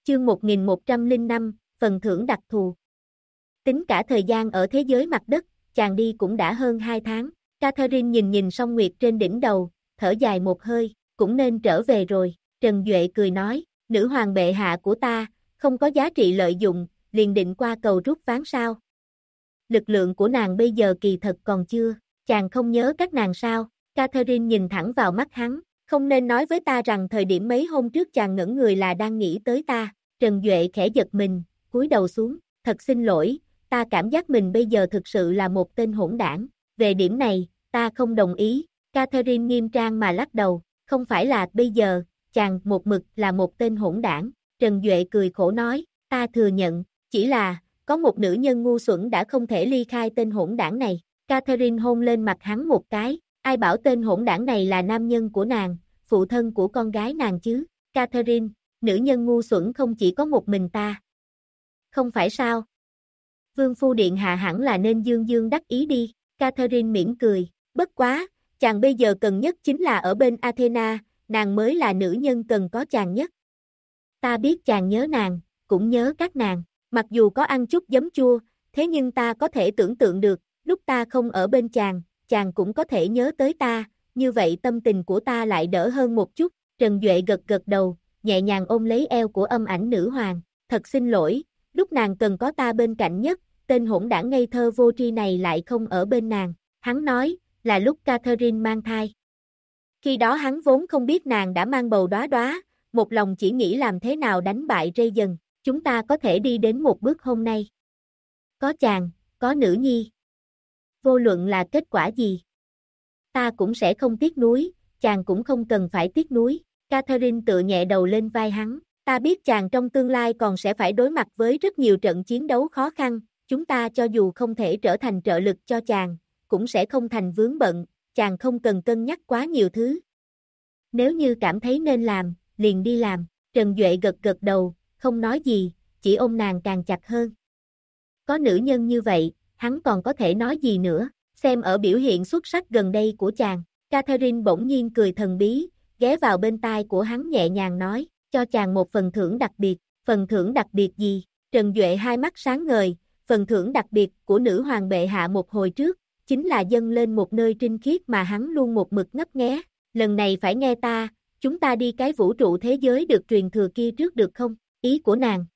Chương 1105, phần thưởng đặc thù. Tính cả thời gian ở thế giới mặt đất, chàng đi cũng đã hơn 2 tháng. Catherine nhìn song nguyệt trên đỉnh đầu, thở dài một hơi, cũng nên trở về rồi. Trần Duệ cười nói, nữ hoàng bệ hạ của ta, không có giá trị lợi dụng, liền định qua cầu rút ván sao. Lực lượng của nàng bây giờ kỳ thật còn chưa, chàng không nhớ các nàng sao. Catherine nhìn thẳng vào mắt hắn, không nên nói với ta rằng thời điểm mấy hôm trước chàng ngẩn người là đang nghĩ tới ta. Trần Duệ khẽ giật mình, cúi đầu xuống, thật xin lỗi, ta cảm giác mình bây giờ thực sự là một tên hỗn đảng. Về điểm này, ta không đồng ý. Catherine nghiêm trang mà lắc đầu, không phải là bây giờ, chàng một mực là một tên hỗn đảng. Trần Duệ cười khổ nói, ta thừa nhận, chỉ là, có một nữ nhân ngu xuẩn đã không thể ly khai tên hỗn đảng này. Catherine hôn lên mặt hắn một cái, ai bảo tên hỗn đảng này là nam nhân của nàng, phụ thân của con gái nàng chứ. Catherine, nữ nhân ngu xuẩn không chỉ có một mình ta. Không phải sao? Vương phu điện hạ hẳn là nên dương dương đắc ý đi. Catherine mỉm cười, bất quá, chàng bây giờ cần nhất chính là ở bên Athena, nàng mới là nữ nhân cần có chàng nhất. Ta biết chàng nhớ nàng, cũng nhớ các nàng, mặc dù có ăn chút giấm chua, thế nhưng ta có thể tưởng tượng được, lúc ta không ở bên chàng, chàng cũng có thể nhớ tới ta, như vậy tâm tình của ta lại đỡ hơn một chút. Trần Duệ gật đầu, nhẹ nhàng ôm lấy eo của âm ảnh nữ hoàng, thật xin lỗi, lúc nàng cần có ta bên cạnh nhất, tên hỗn đảng ngây thơ vô tri này lại không ở bên nàng. Hắn nói, là lúc Catherine mang thai. Khi đó hắn vốn không biết nàng đã mang bầu đóa đóa, một lòng chỉ nghĩ làm thế nào đánh bại Rây Dần, chúng ta có thể đi đến một bước hôm nay. Có chàng, có nữ nhi. Vô luận là kết quả gì, ta cũng sẽ không tiếc nuối, chàng cũng không cần phải tiếc nuối. Catherine tựa nhẹ đầu lên vai hắn, ta biết chàng trong tương lai còn sẽ phải đối mặt với rất nhiều trận chiến đấu khó khăn, chúng ta cho dù không thể trở thành trợ lực cho chàng, cũng sẽ không thành vướng bận, chàng không cần cân nhắc quá nhiều thứ. Nếu như cảm thấy nên làm, liền đi làm. Trần Duệ gật đầu, không nói gì, chỉ ôm nàng càng chặt hơn. Có nữ nhân như vậy, hắn còn có thể nói gì nữa, xem ở biểu hiện xuất sắc gần đây của chàng. Catherine bỗng nhiên cười thần bí, ghé vào bên tai của hắn nhẹ nhàng nói, cho chàng một phần thưởng đặc biệt. Phần thưởng đặc biệt gì? Trần Duệ hai mắt sáng ngời, phần thưởng đặc biệt của nữ hoàng bệ hạ một hồi trước, chính là dâng lên một nơi trinh khiết mà hắn luôn một mực ngấp nghé. Lần này phải nghe ta, chúng ta đi cái vũ trụ thế giới được truyền thừa kia trước được không? Ý của nàng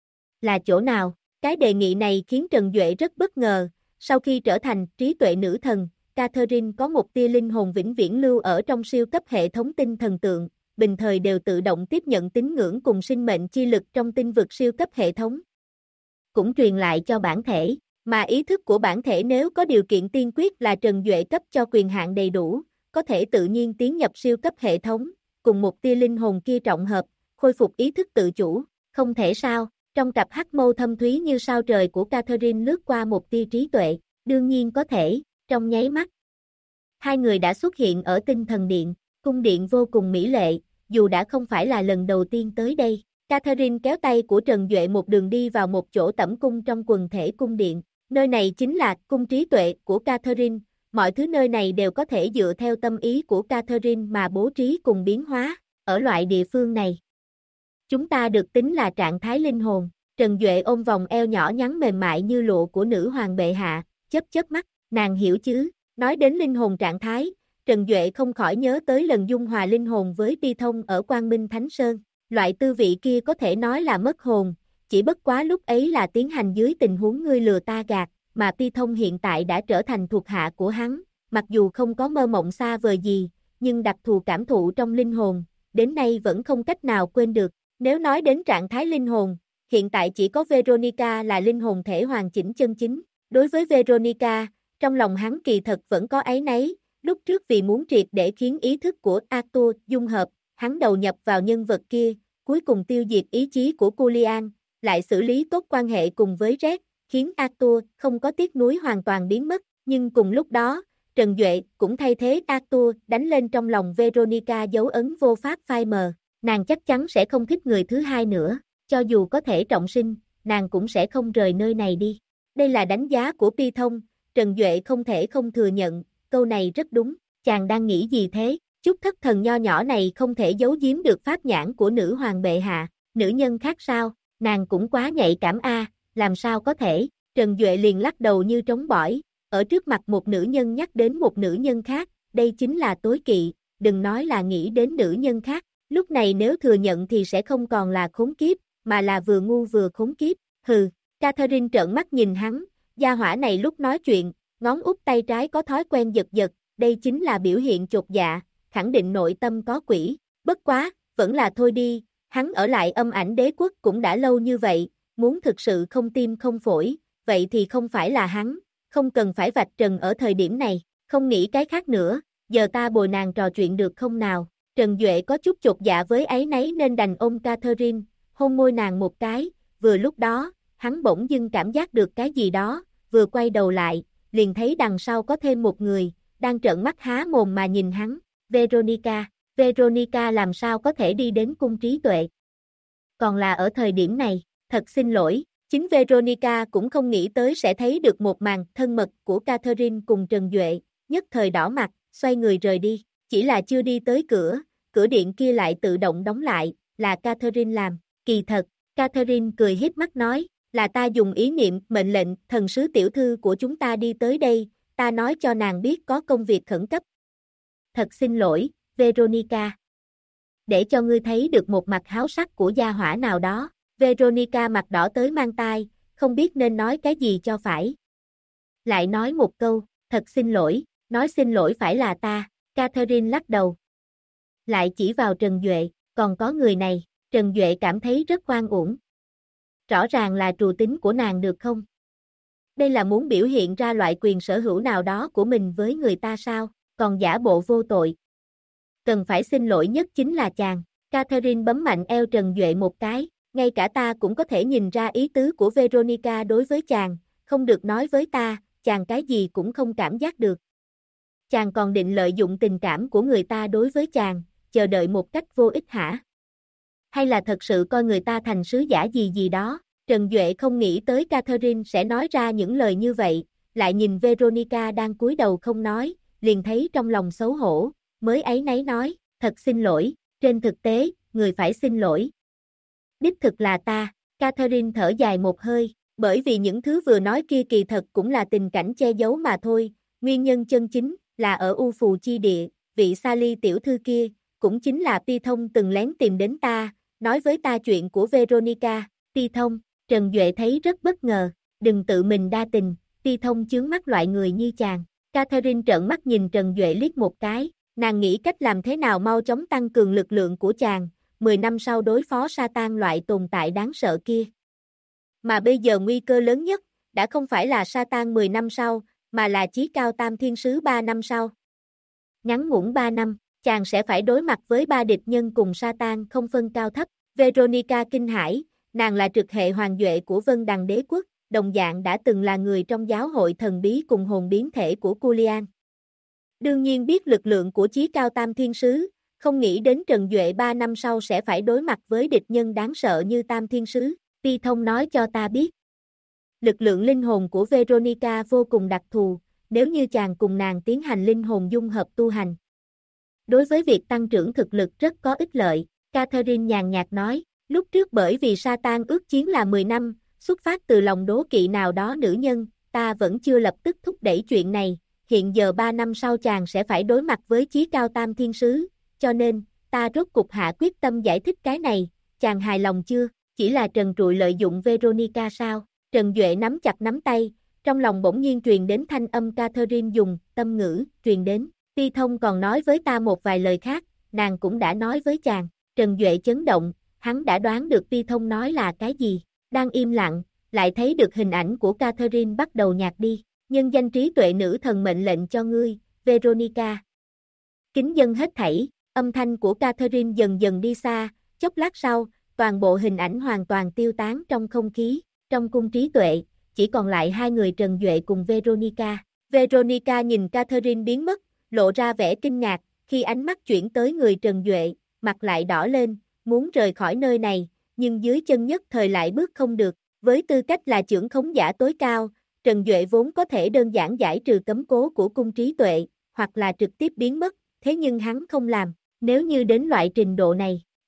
là chỗ nào? Cái đề nghị này khiến Trần Duệ rất bất ngờ. Sau khi trở thành trí tuệ nữ thần, Catherine có một tia linh hồn vĩnh viễn lưu ở trong siêu cấp hệ thống tinh thần tượng, bình thời đều tự động tiếp nhận tín ngưỡng cùng sinh mệnh chi lực trong tinh vực siêu cấp hệ thống. Cũng truyền lại cho bản thể, mà ý thức của bản thể nếu có điều kiện tiên quyết là Trần Duệ cấp cho quyền hạn đầy đủ, có thể tự nhiên tiến nhập siêu cấp hệ thống, cùng một tia linh hồn kia trọng hợp, khôi phục ý thức tự chủ. Không thể sao? Trong cặp hắc mâu thâm thúy như sao trời của Catherine lướt qua một tia trí tuệ, đương nhiên có thể, trong nháy mắt. Hai người đã xuất hiện ở tinh thần điện, cung điện vô cùng mỹ lệ, dù đã không phải là lần đầu tiên tới đây. Catherine kéo tay của Trần Duệ một đường đi vào một chỗ tẩm cung trong quần thể cung điện. Nơi này chính là cung trí tuệ của Catherine, mọi thứ nơi này đều có thể dựa theo tâm ý của Catherine mà bố trí cùng biến hóa. Ở loại địa phương này, chúng ta được tính là trạng thái linh hồn. Trần Duệ ôm vòng eo nhỏ nhắn mềm mại như lụa của nữ hoàng bệ hạ, chớp mắt, nàng hiểu chứ? Nói đến linh hồn trạng thái, Trần Duệ không khỏi nhớ tới lần dung hòa linh hồn với Pi Thông ở Quang Minh Thánh Sơn. Loại tư vị kia có thể nói là mất hồn, chỉ bất quá lúc ấy là tiến hành dưới tình huống ngươi lừa ta gạt, mà Pi Thông hiện tại đã trở thành thuộc hạ của hắn, mặc dù không có mơ mộng xa vời gì, nhưng đặc thù cảm thụ trong linh hồn, đến nay vẫn không cách nào quên được. Nếu nói đến trạng thái linh hồn, hiện tại chỉ có Veronica là linh hồn thể hoàn chỉnh chân chính. Đối với Veronica, trong lòng hắn kỳ thật vẫn có áy náy, lúc trước vì muốn triệt để khiến ý thức của Arthur dung hợp, hắn đầu nhập vào nhân vật kia, cuối cùng tiêu diệt ý chí của Julian, lại xử lý tốt quan hệ cùng với Red, khiến Arthur không có tiếc nuối hoàn toàn biến mất, nhưng cùng lúc đó, Trần Duệ cũng thay thế Arthur đánh lên trong lòng Veronica dấu ấn vô pháp phai mờ, nàng chắc chắn sẽ không thích người thứ hai nữa, cho dù có thể trọng sinh, nàng cũng sẽ không rời nơi này đi. Đây là đánh giá của Pi Thông, Trần Duệ không thể không thừa nhận, câu này rất đúng, chàng đang nghĩ gì thế? Chút thất thần nho nhỏ này không thể giấu giếm được pháp nhãn của nữ hoàng bệ hạ, Nữ nhân khác sao, nàng cũng quá nhạy cảm a, làm sao có thể, Trần Duệ liền lắc đầu như trống bỏi, ở trước mặt một nữ nhân nhắc đến một nữ nhân khác, đây chính là tối kỵ, đừng nói là nghĩ đến nữ nhân khác, lúc này nếu thừa nhận thì sẽ không còn là khốn kiếp, mà là vừa ngu vừa khốn kiếp, hừ, Catherine trợn mắt nhìn hắn, gia hỏa này lúc nói chuyện, ngón út tay trái có thói quen giật giật, đây chính là biểu hiện chột dạ, khẳng định nội tâm có quỷ, bất quá, vẫn là thôi đi, hắn ở lại Âm Ảnh Đế Quốc cũng đã lâu như vậy, muốn thực sự không tim không phổi, vậy thì không phải là hắn, không cần phải vạch trần ở thời điểm này, không nghĩ cái khác nữa, giờ ta bồi nàng trò chuyện được không nào, Trần Duệ có chút chột dạ với áy náy nên đành ôm Catherine, hôn môi nàng một cái, vừa lúc đó, hắn bỗng dưng cảm giác được cái gì đó, vừa quay đầu lại, liền thấy đằng sau có thêm một người, đang trợn mắt há mồm mà nhìn hắn, Veronica. Veronica làm sao có thể đi đến cung trí tuệ. Còn là ở thời điểm này, thật xin lỗi, chính Veronica cũng không nghĩ tới sẽ thấy được một màn thân mật của Catherine cùng Trần Duệ, nhất thời đỏ mặt, xoay người rời đi, chỉ là chưa đi tới cửa, cửa điện kia lại tự động đóng lại, là Catherine làm, kỳ thật, Catherine cười híp mắt nói, là ta dùng ý niệm mệnh lệnh thần sứ tiểu thư của chúng ta đi tới đây, ta nói cho nàng biết có công việc khẩn cấp. Thật xin lỗi, Veronica. Để cho ngươi thấy được một mặt háo sắc của gia hỏa nào đó, Veronica mặt đỏ tới mang tai, không biết nên nói cái gì cho phải. Lại nói một câu, thật xin lỗi, nói xin lỗi phải là ta, Catherine lắc đầu. Lại chỉ vào Trần Duệ, còn có người này, Trần Duệ cảm thấy rất oan uổng. Rõ ràng là trù tính của nàng được không? Đây là muốn biểu hiện ra loại quyền sở hữu nào đó của mình với người ta sao, còn giả bộ vô tội. Cần phải xin lỗi nhất chính là chàng. Catherine bấm mạnh eo Trần Duệ một cái, ngay cả ta cũng có thể nhìn ra ý tứ của Veronica đối với chàng, không được nói với ta, chàng cái gì cũng không cảm giác được. Chàng còn định lợi dụng tình cảm của người ta đối với chàng, chờ đợi một cách vô ích hả? Hay là thật sự coi người ta thành sứ giả gì gì đó? Trần Duệ không nghĩ tới Catherine sẽ nói ra những lời như vậy, lại nhìn Veronica đang cúi đầu không nói, liền thấy trong lòng xấu hổ, mới áy náy nói, thật xin lỗi, trên thực tế, người phải xin lỗi. Đích thực là ta, Catherine thở dài một hơi, bởi vì những thứ vừa nói kia kỳ thật cũng là tình cảnh che giấu mà thôi, nguyên nhân chân chính là ở U Phù Chi Địa, vị Sally tiểu thư kia, cũng chính là Ti Thông từng lén tìm đến ta, nói với ta chuyện của Veronica, Ti Thông, Trần Duệ thấy rất bất ngờ, đừng tự mình đa tình, Ti Thông chướng mắt loại người như chàng. Catherine trợn mắt nhìn Trần Duệ liếc một cái, nàng nghĩ cách làm thế nào mau chóng tăng cường lực lượng của chàng, 10 năm sau đối phó Satan loại tồn tại đáng sợ kia. Mà bây giờ nguy cơ lớn nhất, đã không phải là Satan 10 năm sau, mà là Chí Cao Tam Thiên Sứ 3 năm sau. Ngắn ngủn 3 năm, chàng sẽ phải đối mặt với 3 địch nhân cùng Satan không phân cao thấp. Veronica kinh hãi, nàng là trực hệ hoàng duệ của Vân Đằng Đế Quốc, đồng dạng đã từng là người trong giáo hội thần bí cùng hồn biến thể của Culian. Đương nhiên biết lực lượng của Chí Cao Tam Thiên Sứ, không nghĩ đến Trần Duệ 3 năm sau sẽ phải đối mặt với địch nhân đáng sợ như Tam Thiên Sứ. Ti Thông nói cho ta biết. Lực lượng linh hồn của Veronica vô cùng đặc thù, nếu như chàng cùng nàng tiến hành linh hồn dung hợp tu hành. Đối với việc tăng trưởng thực lực rất có ích lợi, Catherine nhàn nhạt nói, lúc trước bởi vì Satan ước chiến là 10 năm, xuất phát từ lòng đố kỵ nào đó nữ nhân, ta vẫn chưa lập tức thúc đẩy chuyện này, hiện giờ 3 năm sau chàng sẽ phải đối mặt với Chí Cao Tam Thiên Sứ, cho nên, ta rốt cục hạ quyết tâm giải thích cái này, chàng hài lòng chưa, chỉ là trần trụi lợi dụng Veronica sao, Trần Duệ nắm chặt nắm tay, trong lòng bỗng nhiên truyền đến thanh âm Catherine dùng, tâm ngữ, truyền đến, Ti Thông còn nói với ta một vài lời khác, nàng cũng đã nói với chàng, Trần Duệ chấn động, hắn đã đoán được Ti Thông nói là cái gì, đang im lặng, lại thấy được hình ảnh của Catherine bắt đầu nhạt đi, nhân danh trí tuệ nữ thần mệnh lệnh cho ngươi, Veronica. Kính dân hết thảy, âm thanh của Catherine dần dần đi xa, chốc lát sau, toàn bộ hình ảnh hoàn toàn tiêu tán trong không khí, trong cung trí tuệ, chỉ còn lại hai người Trần Duệ cùng Veronica. Veronica nhìn Catherine biến mất, lộ ra vẻ kinh ngạc, khi ánh mắt chuyển tới người Trần Duệ, mặt lại đỏ lên, muốn rời khỏi nơi này, nhưng dưới chân nhất thời lại bước không được, với tư cách là chưởng khống giả tối cao, Trần Duệ vốn có thể đơn giản giải trừ cấm cố của cung trí tuệ, hoặc là trực tiếp biến mất, thế nhưng hắn không làm, nếu như đến loại trình độ này,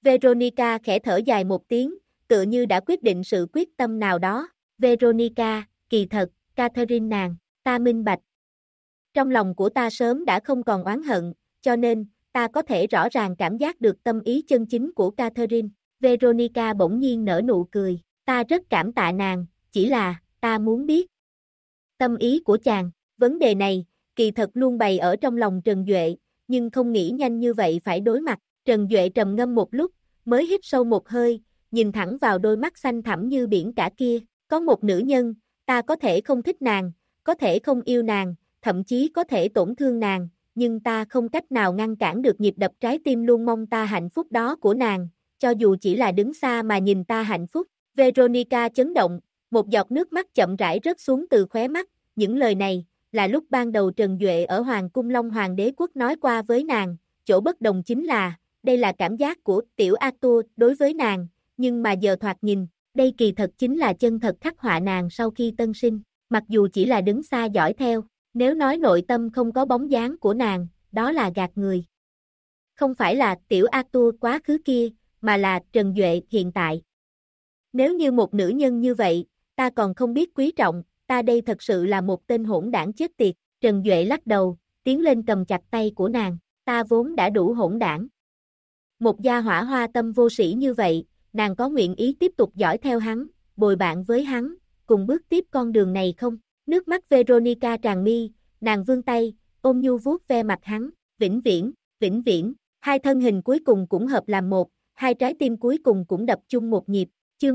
Veronica khẽ thở dài một tiếng, tựa như đã quyết định sự quyết tâm nào đó. Veronica, kỳ thật, Catherine nàng, ta minh bạch. Trong lòng của ta sớm đã không còn oán hận, cho nên, ta có thể rõ ràng cảm giác được tâm ý chân chính của Catherine. Veronica bỗng nhiên nở nụ cười, ta rất cảm tạ nàng, chỉ là, ta muốn biết. Tâm ý của chàng, vấn đề này, kỳ thật luôn bày ở trong lòng Trần Duệ, nhưng không nghĩ nhanh như vậy phải đối mặt. Trần Duệ trầm ngâm một lúc, mới hít sâu một hơi, nhìn thẳng vào đôi mắt xanh thẳm như biển cả kia, có một nữ nhân, ta có thể không thích nàng, có thể không yêu nàng, thậm chí có thể tổn thương nàng, nhưng ta không cách nào ngăn cản được nhịp đập trái tim luôn mong ta hạnh phúc đó của nàng, cho dù chỉ là đứng xa mà nhìn ta hạnh phúc. Veronica chấn động, một giọt nước mắt chậm rãi rớt xuống từ khóe mắt, những lời này, là lúc ban đầu Trần Duệ ở Hoàng Cung Long Hoàng đế quốc nói qua với nàng, chỗ bất đồng chính là, đây là cảm giác của tiểu Arthur đối với nàng, nhưng mà giờ thoạt nhìn, đây kỳ thật chính là chân thật khắc họa nàng sau khi tân sinh, mặc dù chỉ là đứng xa dõi theo, nếu nói nội tâm không có bóng dáng của nàng, đó là gạt người. Không phải là tiểu Arthur quá khứ kia, mà là Trần Duệ hiện tại. Nếu như một nữ nhân như vậy, ta còn không biết quý trọng, ta đây thật sự là một tên hỗn đảng chết tiệt. Trần Duệ lắc đầu, tiến lên cầm chặt tay của nàng, ta vốn đã đủ hỗn đảng. Một gia hỏa hoa tâm vô sĩ như vậy, nàng có nguyện ý tiếp tục dõi theo hắn, bồi bạn với hắn, cùng bước tiếp con đường này không? Nước mắt Veronica tràn mi, nàng vươn tay, ôm nhu vuốt ve mặt hắn, vĩnh viễn, vĩnh viễn, hai thân hình cuối cùng cũng hợp làm một, hai trái tim cuối cùng cũng đập chung một nhịp, chương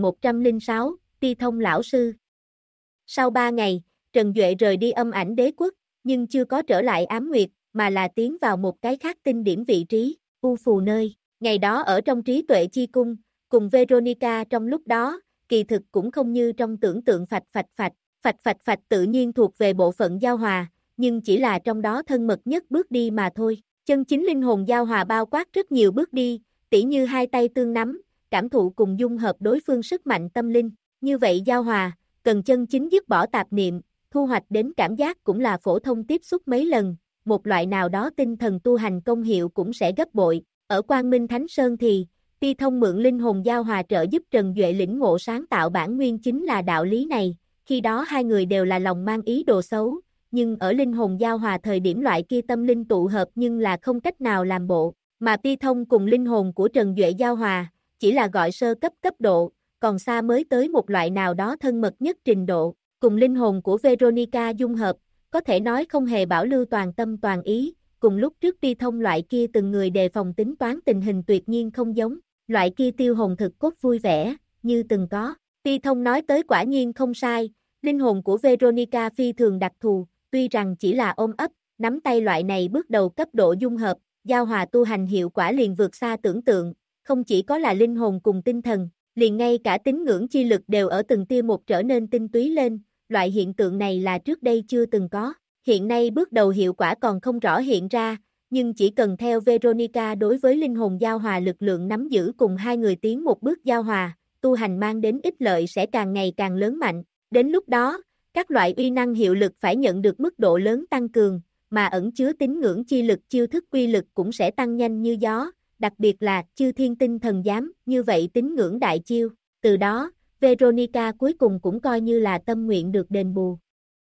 1106, Ti Thông lão sư. Sau 3 ngày, Trần Duệ rời đi Âm Ảnh Đế Quốc, nhưng chưa có trở lại Ám Nguyệt, mà là tiến vào một cái khác tinh điểm vị trí, U Phù nơi. Ngày đó ở trong trí tuệ chi cung, cùng Veronica trong lúc đó, kỳ thực cũng không như trong tưởng tượng phạch tự nhiên thuộc về bộ phận giao hòa, nhưng chỉ là trong đó thân mật nhất bước đi mà thôi. Chân chính linh hồn giao hòa bao quát rất nhiều bước đi, tỉ như hai tay tương nắm, cảm thụ cùng dung hợp đối phương sức mạnh tâm linh. Như vậy giao hòa, cần chân chính dứt bỏ tạp niệm, thu hoạch đến cảm giác cũng là phổ thông tiếp xúc mấy lần, một loại nào đó tinh thần tu hành công hiệu cũng sẽ gấp bội. Ở Quang Minh Thánh Sơn thì, Ti Thông mượn linh hồn giao hòa trợ giúp Trần Duệ lĩnh ngộ sáng tạo bản nguyên chính là đạo lý này, khi đó hai người đều là lòng mang ý đồ xấu, nhưng ở linh hồn giao hòa thời điểm loại kia tâm linh tụ hợp nhưng là không cách nào làm bộ, mà Ti Thông cùng linh hồn của Trần Duệ giao hòa, chỉ là gọi sơ cấp độ, còn xa mới tới một loại nào đó thân mật nhất trình độ, cùng linh hồn của Veronica dung hợp, có thể nói không hề bảo lưu toàn tâm toàn ý, cùng lúc trước Ti Thông loại kia từng người đề phòng tính toán tình hình tuyệt nhiên không giống, loại kia tiêu hồn thực cốt vui vẻ, như từng có. Ti Thông nói tới quả nhiên không sai, linh hồn của Veronica phi thường đặc thù, tuy rằng chỉ là ôm ấp, nắm tay loại này bước đầu cấp độ dung hợp, giao hòa tu hành hiệu quả liền vượt xa tưởng tượng, không chỉ có là linh hồn cùng tinh thần, liền ngay cả tín ngưỡng chi lực đều ở từng tia một trở nên tinh túy lên, loại hiện tượng này là trước đây chưa từng có. Hiện nay bước đầu hiệu quả còn không rõ hiện ra, nhưng chỉ cần theo Veronica đối với linh hồn giao hòa lực lượng nắm giữ cùng hai người tiến một bước giao hòa, tu hành mang đến ích lợi sẽ càng ngày càng lớn mạnh. Đến lúc đó, các loại uy năng hiệu lực phải nhận được mức độ lớn tăng cường, mà ẩn chứa tín ngưỡng chi lực chiêu thức uy lực cũng sẽ tăng nhanh như gió, đặc biệt là chư thiên tinh thần giám, như vậy tín ngưỡng đại chiêu. Từ đó, Veronica cuối cùng cũng coi như là tâm nguyện được đền bù.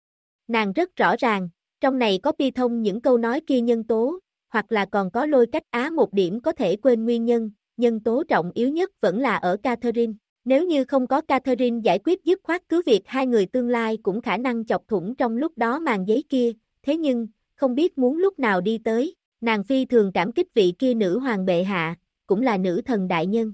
Nàng rất rõ ràng, trong này có Ti Thông những câu nói kia nhân tố, hoặc là còn có Lôi Cách Á một điểm có thể quên nguyên nhân, nhân tố trọng yếu nhất vẫn là ở Catherine. Nếu như không có Catherine giải quyết dứt khoát cứ việc hai người tương lai cũng khả năng chọc thủng trong lúc đó màn giấy kia, thế nhưng, không biết muốn lúc nào đi tới, nàng phi thường cảm kích vị kia nữ hoàng bệ hạ, cũng là nữ thần đại nhân.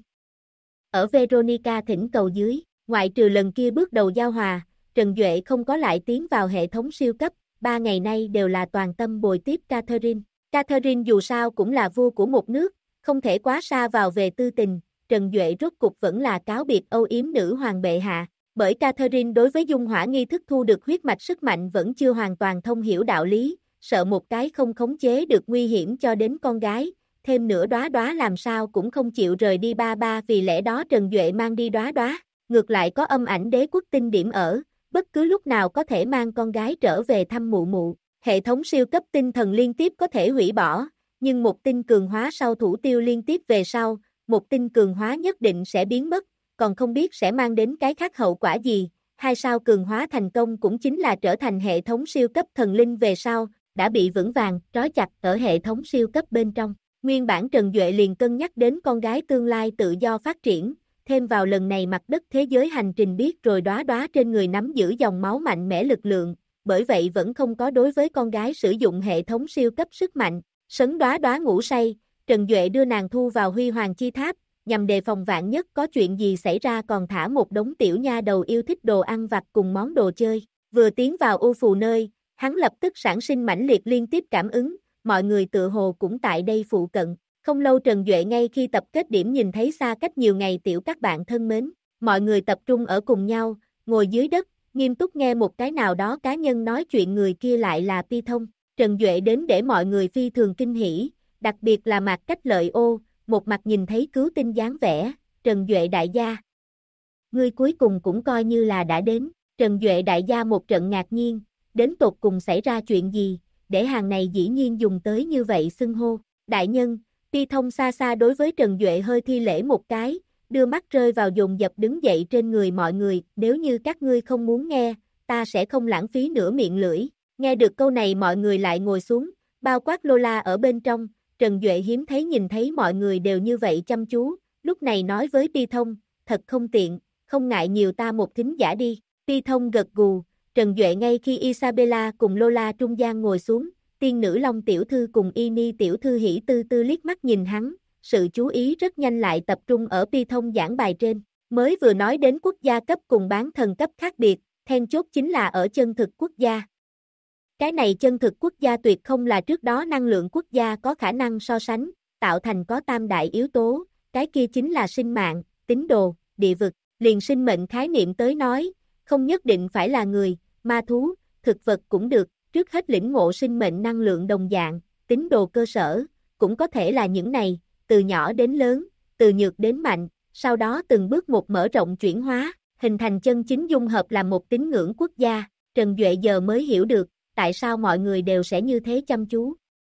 Ở Veronica thỉnh cầu dưới, ngoại trừ lần kia bước đầu giao hòa, Trần Duệ không có lại tiến vào hệ thống siêu cấp, 3 ngày nay đều là toàn tâm bồi tiếp Catherine. Catherine dù sao cũng là vua của một nước, không thể quá xa vào về tư tình, Trần Duệ rốt cục vẫn là cáo biệt âu yếm nữ hoàng bệ hạ, bởi Catherine đối với dung hỏa nghi thức thu được huyết mạch sức mạnh vẫn chưa hoàn toàn thông hiểu đạo lý, sợ một cái không khống chế được nguy hiểm cho đến con gái, thêm nữa Đóa Đóa làm sao cũng không chịu rời đi ba, vì lẽ đó Trần Duệ mang đi Đóa Đóa, ngược lại có Âm Ảnh Đế Quốc tinh điểm ở, bất cứ lúc nào có thể mang con gái trở về thăm mụ mụ. Hệ thống siêu cấp tinh thần liên tiếp có thể hủy bỏ, nhưng một tinh cường hóa sau thủ tiêu liên tiếp về sau, một tinh cường hóa nhất định sẽ biến mất, còn không biết sẽ mang đến cái khác hậu quả gì. 2 sao cường hóa thành công cũng chính là trở thành hệ thống siêu cấp thần linh về sau, đã bị vững vàng, trói chặt ở hệ thống siêu cấp bên trong. Nguyên bản Trần Duệ liền cân nhắc đến con gái tương lai tự do phát triển, thêm vào lần này mặt đất thế giới hành trình biết rồi đóa đóa trên người nắm giữ dòng máu mạnh mẽ lực lượng, bởi vậy vẫn không có đối với con gái sử dụng hệ thống siêu cấp sức mạnh. Sấn đóa đóa ngủ say, Trần Duệ đưa nàng thu vào Huy Hoàng Chi Tháp, nhằm đề phòng vạn nhất có chuyện gì xảy ra, còn thả một đống tiểu nha đầu yêu thích đồ ăn vặt cùng món đồ chơi. Vừa tiến vào U Phù nơi, hắn lập tức sản sinh mãnh liệt liên tiếp cảm ứng, mọi người tự hồ cũng tại đây phụ cận. Không lâu Trần Duệ ngay khi tập kết điểm nhìn thấy xa cách nhiều ngày tiểu các bạn thân mến, mọi người tập trung ở cùng nhau, ngồi dưới đất, nghiêm túc nghe một cái nào đó cá nhân nói chuyện, người kia lại là Pi Thông. Trần Duệ đến để mọi người phi thường kinh hỉ, đặc biệt là Mạc Cách Lợi ô, một mặt nhìn thấy cứu tinh dáng vẻ, Trần Duệ đại gia. Ngươi cuối cùng cũng coi như là đã đến, Trần Duệ đại gia một trận ngạc nhiên, đến tột cùng xảy ra chuyện gì, để hàng này dĩ nhiên dùng tới như vậy xưng hô. Đại nhân, Pi Thông xa xa đối với Trần Duệ hơi thi lễ một cái, đưa mắt rơi vào dồn dập đứng dậy trên người mọi người, nếu như các ngươi không muốn nghe, ta sẽ không lãng phí nửa miệng lưỡi. Nghe được câu này mọi người lại ngồi xuống, bao quát Lola ở bên trong, Trần Duệ hiếm thấy nhìn thấy mọi người đều như vậy chăm chú, lúc này nói với Pi Thông, thật không tiện, không ngại nhiều ta một thính giả đi. Pi Thông gật gù, Trần Duệ ngay khi Isabella cùng Lola trung gian ngồi xuống, tiên nữ Long tiểu thư cùng Ini tiểu thư hỉ tư tư liếc mắt nhìn hắn, sự chú ý rất nhanh lại tập trung ở Pi Thông giảng bài trên. Mới vừa nói đến quốc gia cấp cùng bán thần cấp khác biệt, then chốt chính là ở chân thực quốc gia. Cái này chân thực quốc gia tuyệt không là trước đó năng lượng quốc gia có khả năng so sánh, tạo thành có tam đại yếu tố, cái kia chính là sinh mạng, tín đồ, địa vực, liền sinh mệnh khái niệm tới nói, không nhất định phải là người, ma thú, thực vật cũng được, trước hết lĩnh ngộ sinh mệnh năng lượng đồng dạng, tín đồ cơ sở, cũng có thể là những này, từ nhỏ đến lớn, từ nhược đến mạnh, sau đó từng bước một mở rộng chuyển hóa, hình thành chân chính dung hợp làm một tín ngưỡng quốc gia. Trần Duệ giờ mới hiểu được, tại sao mọi người đều sẽ như thế chăm chú.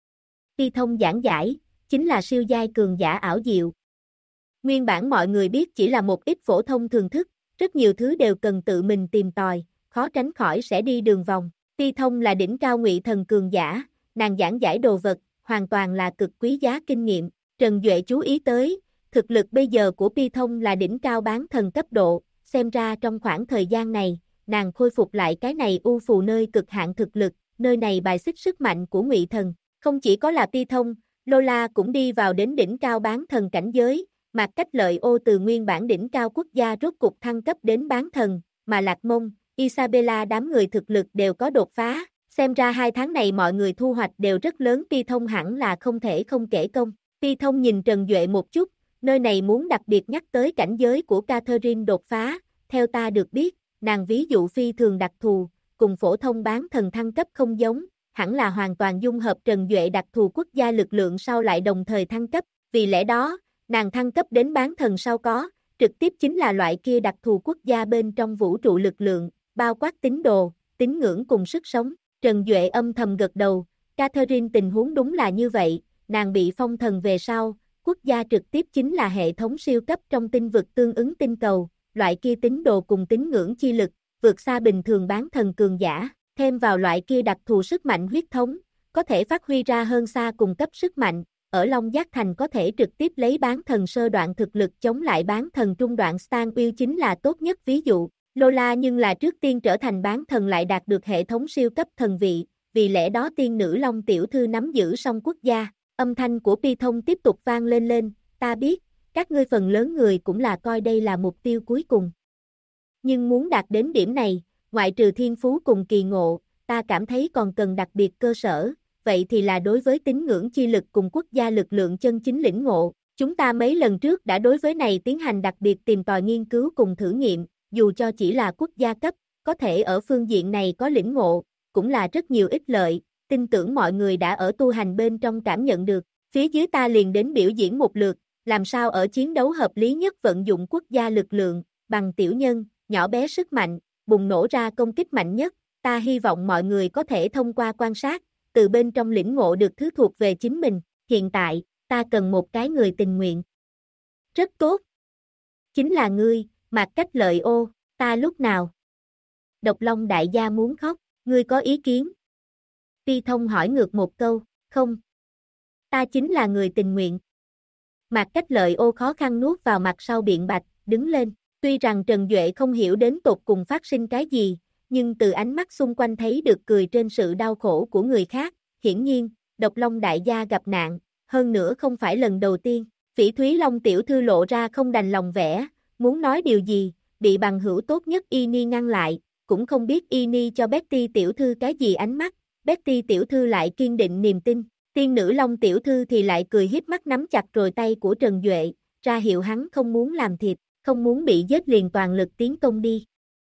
Pi Thông giảng giải, chính là siêu giai cường giả ảo diệu. Nguyên bản mọi người biết chỉ là một ít phổ thông thường thức, rất nhiều thứ đều cần tự mình tìm tòi, khó tránh khỏi sẽ đi đường vòng. Pi Thông là đỉnh cao ngụy thần cường giả, nàng giảng giải đồ vật, hoàn toàn là cực quý giá kinh nghiệm. Trần Duệ chú ý tới, thực lực bây giờ của Pi Thông là đỉnh cao bán thần cấp độ, xem ra trong khoảng thời gian này, nàng khôi phục lại cái này U Phù nơi cực hạn thực lực, nơi này bài xích sức mạnh của ngụy thần. Không chỉ có là Pi Thông, Lola cũng đi vào đến đỉnh cao bán thần cảnh giới, Mạc Cách Lợi ô từ nguyên bản đỉnh cao quốc gia rốt cục thăng cấp đến bán thần, mà Lạc Mông, Isabella đám người thực lực đều có đột phá, xem ra 2 tháng này mọi người thu hoạch đều rất lớn. Pi Thông hẳn là không thể không kể công. Pi Thông nhìn Trần Duệ một chút, nơi này muốn đặc biệt nhắc tới cảnh giới của Catherine đột phá, theo ta được biết, nàng ví dụ phi thường đặc thù, cùng phổ thông bán thần thăng cấp không giống, hẳn là hoàn toàn dung hợp Trần Duệ đặc thù quốc gia lực lượng sau lại đồng thời thăng cấp, vì lẽ đó, nàng thăng cấp đến bán thần sau có, trực tiếp chính là loại kia đặc thù quốc gia bên trong vũ trụ lực lượng, bao quát tín đồ, tín ngưỡng cùng sức sống. Trần Duệ âm thầm gật đầu, Catherine tình huống đúng là như vậy, nàng bị phong thần về sau, quốc gia trực tiếp chính là hệ thống siêu cấp trong tinh vực tương ứng tinh cầu, loại kia tín đồ cùng tín ngưỡng chi lực, vượt xa bình thường bán thần cường giả, thêm vào loại kia đặc thù sức mạnh huyết thống, có thể phát huy ra hơn xa cùng cấp sức mạnh, ở Long Giác Thành có thể trực tiếp lấy bán thần sơ đoạn thực lực chống lại bán thần trung đoạn Stan Uy chính là tốt nhất ví dụ. Lola nhưng là trước tiên trở thành bán thần lại đạt được hệ thống siêu cấp thần vị, vì lẽ đó tiên nữ Long tiểu thư nắm giữ song quốc gia. Âm thanh của Pi Thông tiếp tục vang lên, ta biết, các ngươi phần lớn người cũng là coi đây là mục tiêu cuối cùng. Nhưng muốn đạt đến điểm này, ngoại trừ thiên phú cùng kỳ ngộ, ta cảm thấy còn cần đặc biệt cơ sở, vậy thì là đối với tín ngưỡng chi lực cùng quốc gia lực lượng chân chính lĩnh ngộ. Chúng ta mấy lần trước đã đối với này tiến hành đặc biệt tìm tòi nghiên cứu cùng thử nghiệm, dù cho chỉ là quốc gia cấp, có thể ở phương diện này có lĩnh ngộ, cũng là rất nhiều ích lợi, tin tưởng mọi người đã ở tu hành bên trong cảm nhận được. Phía dưới ta liền đến biểu diễn một lượt, làm sao ở chiến đấu hợp lý nhất vận dụng quốc gia lực lượng, bằng tiểu nhân, nhỏ bé sức mạnh, bùng nổ ra công kích mạnh nhất. Ta hy vọng mọi người có thể thông qua quan sát, từ bên trong lĩnh ngộ được thứ thuộc về chính mình. Hiện tại, ta cần một cái người tình nguyện. Rất tốt. Chính là ngươi, Mạc Cách Lợi ô, ta lúc nào? Độc Long đại gia muốn khóc, ngươi có ý kiến? Ti Thông hỏi ngược một câu, không. Ta chính là người tình nguyện. Mạc Cách Lợi ô khó khăn nuốt vào mặt sau biện bạch, đứng lên. Tuy rằng Trần Duệ không hiểu đến tột cùng phát sinh cái gì, nhưng từ ánh mắt xung quanh thấy được cười trên sự đau khổ của người khác, hiển nhiên, Độc Long đại gia gặp nạn, hơn nữa không phải lần đầu tiên. Phỉ Thúy Long tiểu thư lộ ra không đành lòng vẻ, muốn nói điều gì, bị bằng hữu tốt nhất Ini ngăn lại, cũng không biết Ini cho Betty tiểu thư cái gì ánh mắt, Betty tiểu thư lại kiên định niềm tin, tiên nữ Long tiểu thư thì lại cười hiếp mắt nắm chặt rồi tay của Trần Duệ, ra hiệu hắn không muốn làm thiệt, không muốn bị giết liền toàn lực tiến công đi.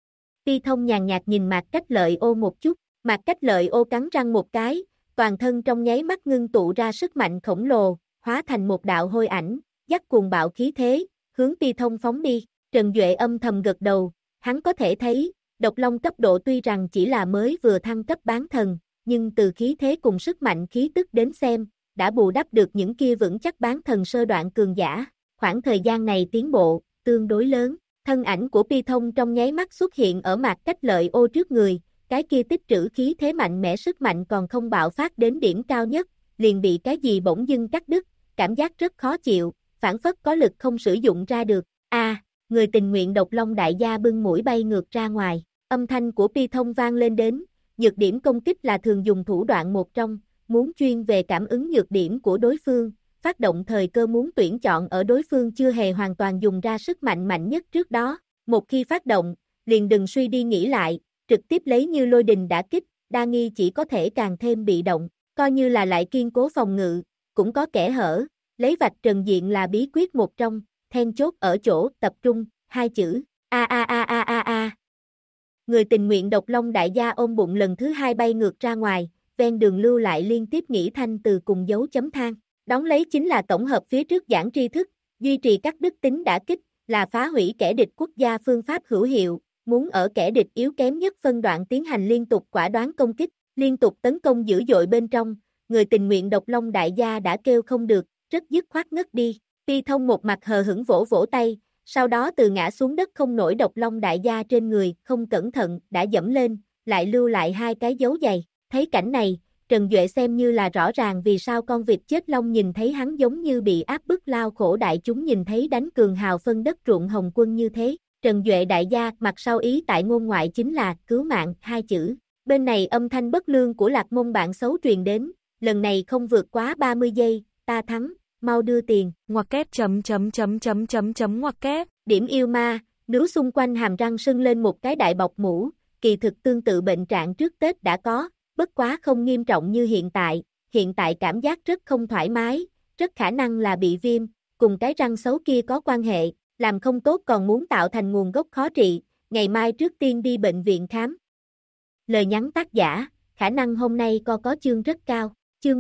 Ti Thông nhàn nhạt nhìn Mạc Cách Lợi ô một chút, Mạc Cách Lợi ô cắn răng một cái, toàn thân trong nháy mắt ngưng tụ ra sức mạnh khổng lồ, hóa thành một đạo hôi ảnh, dắt cuồng bạo khí thế, hướng Ti Thông phóng đi. Trần Duệ âm thầm gật đầu, hắn có thể thấy, Độc Long cấp độ tuy rằng chỉ là mới vừa thăng cấp bán thần, nhưng từ khí thế cùng sức mạnh khí tức đến xem, đã bù đắp được những kia vững chắc bán thần sơ đoạn cường giả. Khoảng thời gian này tiến bộ, tương đối lớn, thân ảnh của Ti Thông trong nháy mắt xuất hiện ở Mạc Cách Lợi ô trước người, cái kia tích trữ khí thế mạnh mẽ sức mạnh còn không bạo phát đến điểm cao nhất, liền bị cái gì bỗng dưng cắt đứt, cảm giác rất khó chịu, phản phất có lực không sử dụng ra được. Người tình nguyện Độc Long đại gia bưng mũi bay ngược ra ngoài, âm thanh của Ti Thông vang lên đến, nhược điểm công kích là thường dùng thủ đoạn một trong, muốn chuyên về cảm ứng nhược điểm của đối phương, phát động thời cơ muốn tuyển chọn ở đối phương chưa hề hoàn toàn dùng ra sức mạnh mạnh nhất trước đó, một khi phát động, liền đừng suy đi nghĩ lại, trực tiếp lấy như lôi đình đả kích, đa nghi chỉ có thể càng thêm bị động, coi như là lại kiên cố phòng ngự, cũng có kẽ hở, lấy vạch trần diện là bí quyết một trong, then chốt ở chỗ tập trung, hai chữ, a. Người tình nguyện Độc Long đại gia ôm bụng lần thứ hai bay ngược ra ngoài, ven đường lưu lại liên tiếp nghĩ thanh từ cùng dấu chấm than, đón lấy chính là tổng hợp phía trước giảng tri thức, duy trì các đức tính đả kích, là phá hủy kẻ địch quốc gia phương pháp hữu hiệu, muốn ở kẻ địch yếu kém nhất phân đoạn tiến hành liên tục quả đoán công kích, liên tục tấn công dữ dội bên trong, người tình nguyện Độc Long đại gia đã kêu không được, rất dứt khoát ngất đi. Ti Thông một mặt hờ hững vỗ vỗ tay, sau đó từ ngã xuống đất không nổi Độc Long đại gia trên người, không cẩn thận, đã dẫm lên, lại lưu lại hai cái dấu giày. Thấy cảnh này, Trần Duệ xem như là rõ ràng vì sao con vịt chết Long nhìn thấy hắn giống như bị áp bức lao khổ đại chúng nhìn thấy đánh cường hào phân đất ruộng hồng quân như thế. Trần Duệ đại gia mặt sau ý tại ngôn ngoại chính là cứu mạng hai chữ. Bên này âm thanh bất lương của Lạc Mông bạn xấu truyền đến, lần này không vượt quá 30 giây, ta thắng. Mau đưa tiền, ngoặc kép ngoặc kép. Điểm yêu ma, nướu xung quanh hàm răng sưng lên một cái đại bọc mũ, kỳ thực tương tự bệnh trạng trước Tết đã có, bất quá không nghiêm trọng như hiện tại cảm giác rất không thoải mái, rất khả năng là bị viêm, cùng cái răng xấu kia có quan hệ, làm không tốt còn muốn tạo thành nguồn gốc khó trị, ngày mai trước tiên đi bệnh viện khám. Lời nhắn tác giả, khả năng hôm nay có chương rất cao, chương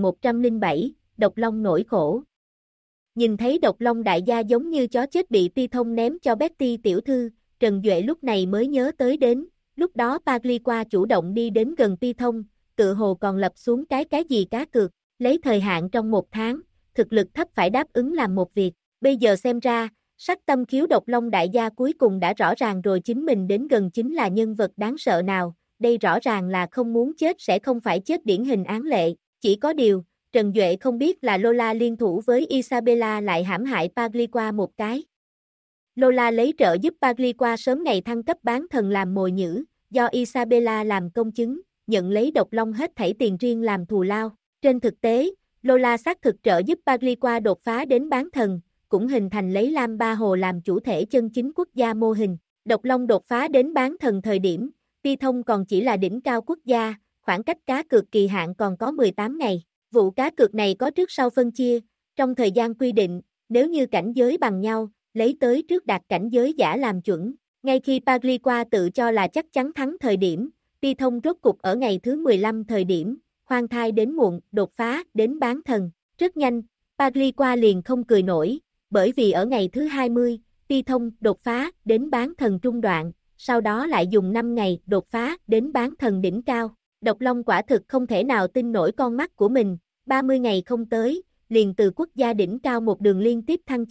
1107. Độc Long nỗi khổ. Nhìn thấy Độc Long đại gia giống như chó chết bị Ti Thông ném cho Betty tiểu thư, Trần Duệ lúc này mới nhớ tới đến, lúc đó Pagliqua chủ động đi đến gần Ti Thông, tự hồ còn lập xuống cái gì cá cược, lấy thời hạn trong 1 tháng, thực lực thấp phải đáp ứng làm một việc, bây giờ xem ra, sắc tâm khiếu Độc Long đại gia cuối cùng đã rõ ràng rồi chính mình đến gần chính là nhân vật đáng sợ nào, đây rõ ràng là không muốn chết sẽ không phải chết điển hình án lệ, chỉ có điều, Trần Duệ không biết là Lola liên thủ với Isabella lại hãm hại Pagliqua một cái. Lola lấy trợ giúp Pagliqua sớm ngày thăng cấp bán thần làm mồi nhử, do Isabella làm công chứng, nhận lấy Độc Long hết thảy tiền riêng làm thù lao. Trên thực tế, Lola xác thực trợ giúp Pagliqua đột phá đến bán thần, cũng hình thành lấy Lam Ba Hồ làm chủ thể chân chính quốc gia mô hình. Độc Long đột phá đến bán thần thời điểm, Ti Thông còn chỉ là đỉnh cao quốc gia, khoảng cách cá cược kỳ hạn còn có 18 ngày. Vụ cá cược này có trước sau phân chia, trong thời gian quy định, nếu như cảnh giới bằng nhau, lấy tới trước đạt cảnh giới giả làm chuẩn. Ngay khi Pagliqua tự cho là chắc chắn thắng thời điểm, Ti Thông rốt cục ở ngày thứ 15 thời điểm, khoan thai đến muộn, đột phá đến bán thần. Rất nhanh, Pagliqua liền không cười nổi, bởi vì ở ngày thứ 20, Ti Thông đột phá đến bán thần trung đoạn, sau đó lại dùng 5 ngày đột phá đến bán thần đỉnh cao. Độc Long quả thực không thể nào tin nổi con mắt của mình, 30 ngày không tới, liền từ quốc gia đỉnh cao một đường liên tiếp thăng chức,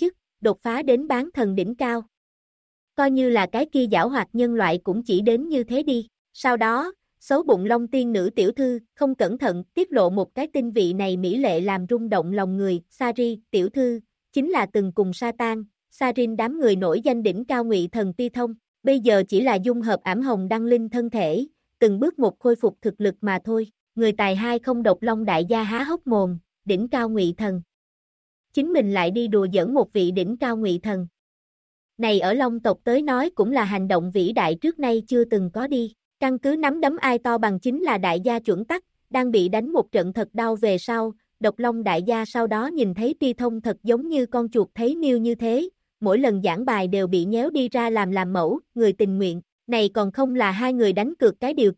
đột phá đến bán thần đỉnh cao. Coi như là cái kia giảo hoạt nhân loại cũng chỉ đến như thế đi. Sau đó, xấu bụng Long tiên nữ tiểu thư không cẩn thận tiết lộ một cái tin vị này mỹ lệ làm rung động lòng người. Sari tiểu thư chính là từng cùng Satan, Sarin đám người nổi danh đỉnh cao ngụy thần Pi Thông, bây giờ chỉ là dung hợp ảm hồng đăng linh thân thể, từng bước một khôi phục thực lực mà thôi. Người tài hai không độc Long đại gia há hốc mồm, đỉnh cao ngụy thần. Chính mình lại đi đùa giỡn một vị đỉnh cao ngụy thần. Này ở Long tộc tới nói cũng là hành động vĩ đại trước nay chưa từng có đi. Căn cứ nắm đấm ai to bằng chính là đại gia chuẩn tắc, đang bị đánh một trận thật đau về sau, độc Long đại gia sau đó nhìn thấy Pi Thông thật giống như con chuột thấy miêu như thế, mỗi lần giảng bài đều bị nhéo đi ra làm mẫu, người tình nguyện, này còn không là hai người đánh cược cái điều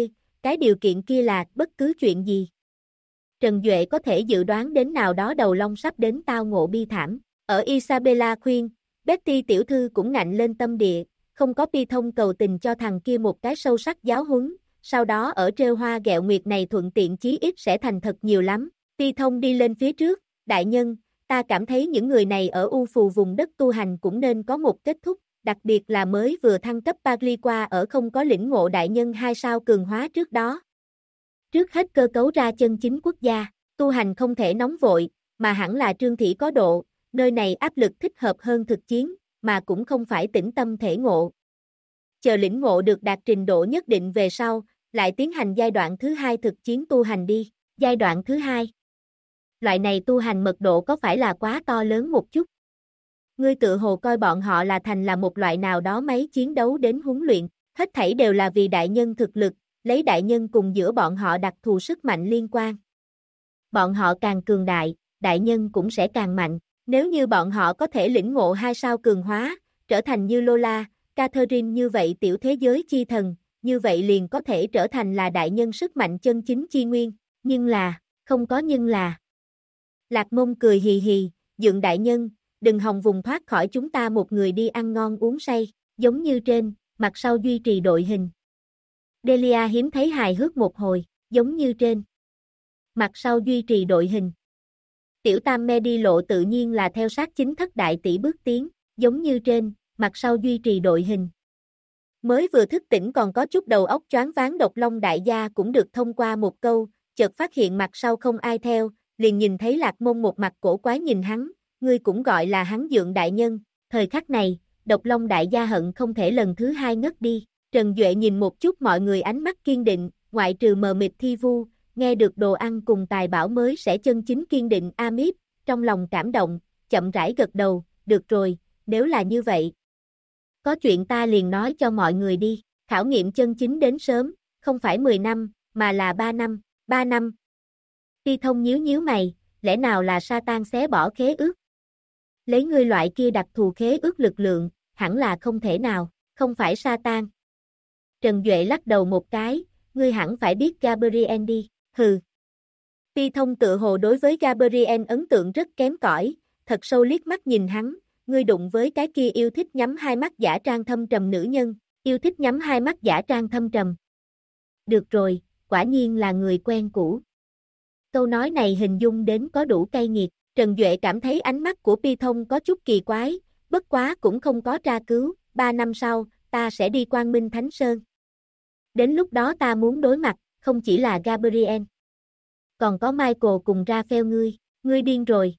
kiện kia là bất cứ chuyện gì. Trần Duệ có thể dự đoán đến nào đó đầu Long sắp đến tao ngộ bi thảm, ở Isabella khuyên, Betty tiểu thư cũng ngạnh lên tâm địa, không có Pi Thông cầu tình cho thằng kia một cái sâu sắc giáo huấn, sau đó ở trêu hoa ghẹo nguyệt này thuận tiện chí ít sẽ thành thật nhiều lắm. Pi Thông đi lên phía trước, đại nhân, ta cảm thấy những người này ở U Phù vùng đất tu hành cũng nên có một kết thúc, đặc biệt là mới vừa thăng cấp Pagli qua ở không có lĩnh ngộ đại nhân 2 sao cường hóa trước đó. Trước hết cơ cấu ra chân chính quốc gia, tu hành không thể nóng vội, mà hẳn là trương thị có độ, nơi này áp lực thích hợp hơn thực chiến, mà cũng không phải tĩnh tâm thể ngộ. Chờ lĩnh ngộ được đạt trình độ nhất định về sau, lại tiến hành giai đoạn thứ 2 thực chiến tu hành đi. Giai đoạn thứ 2. Loại này tu hành mật độ có phải là quá to lớn một chút? Ngươi tự hồ coi bọn họ là thành là một loại nào đó máy chiến đấu đến huấn luyện, hết thảy đều là vì đại nhân thực lực, lấy đại nhân cùng giữa bọn họ đặc thù sức mạnh liên quan. Bọn họ càng cường đại nhân cũng sẽ càng mạnh. Nếu như bọn họ có thể lĩnh ngộ 2 sao cường hóa, trở thành như Lola, Catherine như vậy tiểu thế giới chi thần, như vậy liền có thể trở thành là đại nhân sức mạnh chân chính chi nguyên, nhưng là, không có nhưng là. Lạc Mông cười hì hì, Dượng đại nhân, đừng hòng vùng thoát khỏi chúng ta một người đi ăn ngon uống say, giống như trên, mặt sau duy trì đội hình. Delia hiếm thấy hài hước một hồi, giống như trên. Mặt sau duy trì đội hình. Tiểu Tam Me đi lộ tự nhiên là theo sát chính thất đại tỷ bước tiến, giống như trên, mặt sau duy trì đội hình. Mới vừa thức tỉnh còn có chút đầu óc choáng váng độc Long đại gia cũng được thông qua một câu, chợt phát hiện mặt sau không ai theo, liền nhìn thấy Lạc Mông một mặt cổ quái nhìn hắn, ngươi cũng gọi là hắn Dượng đại nhân. Thời khắc này, độc Long đại gia hận không thể lần thứ 2 ngất đi. Trần Duệ nhìn một chút mọi người ánh mắt kiên định, ngoại trừ mờ mịt Thi Vu, nghe được đồ ăn cùng tài bảo mới sẽ chân chính kiên định Amip, trong lòng cảm động, chậm rãi gật đầu, được rồi, nếu là như vậy. Có chuyện ta liền nói cho mọi người đi, khảo nghiệm chân chính đến sớm, không phải 10 năm, mà là 3 năm, 3 năm. Pi Thông nhíu mày, lẽ nào là Satan xé bỏ khế ước? Lấy ngươi loại kia đặc thù khế ước lực lượng, hẳn là không thể nào, không phải Satan. Trần Duệ lắc đầu một cái, ngươi hẳn phải biết Gabriel đi, hừ. Pi Thông tự hồ đối với Gabriel ấn tượng rất kém cỏi, thật sâu liếc mắt nhìn hắn, ngươi đụng với cái kia yêu thích nhắm hai mắt giả trang thâm trầm nữ nhân, yêu thích nhắm hai mắt giả trang thâm trầm. Được rồi, quả nhiên là người quen cũ. Câu nói này hình dung đến có đủ cay nghiệt, Trần Duệ cảm thấy ánh mắt của Pi Thông có chút kỳ quái, bất quá cũng không có tra cứu, 3 năm sau, ta sẽ đi Quang Minh Thánh Sơn. Đến lúc đó ta muốn đối mặt, không chỉ là Gabriel. Còn có Michael cùng Raphael ngươi điên rồi.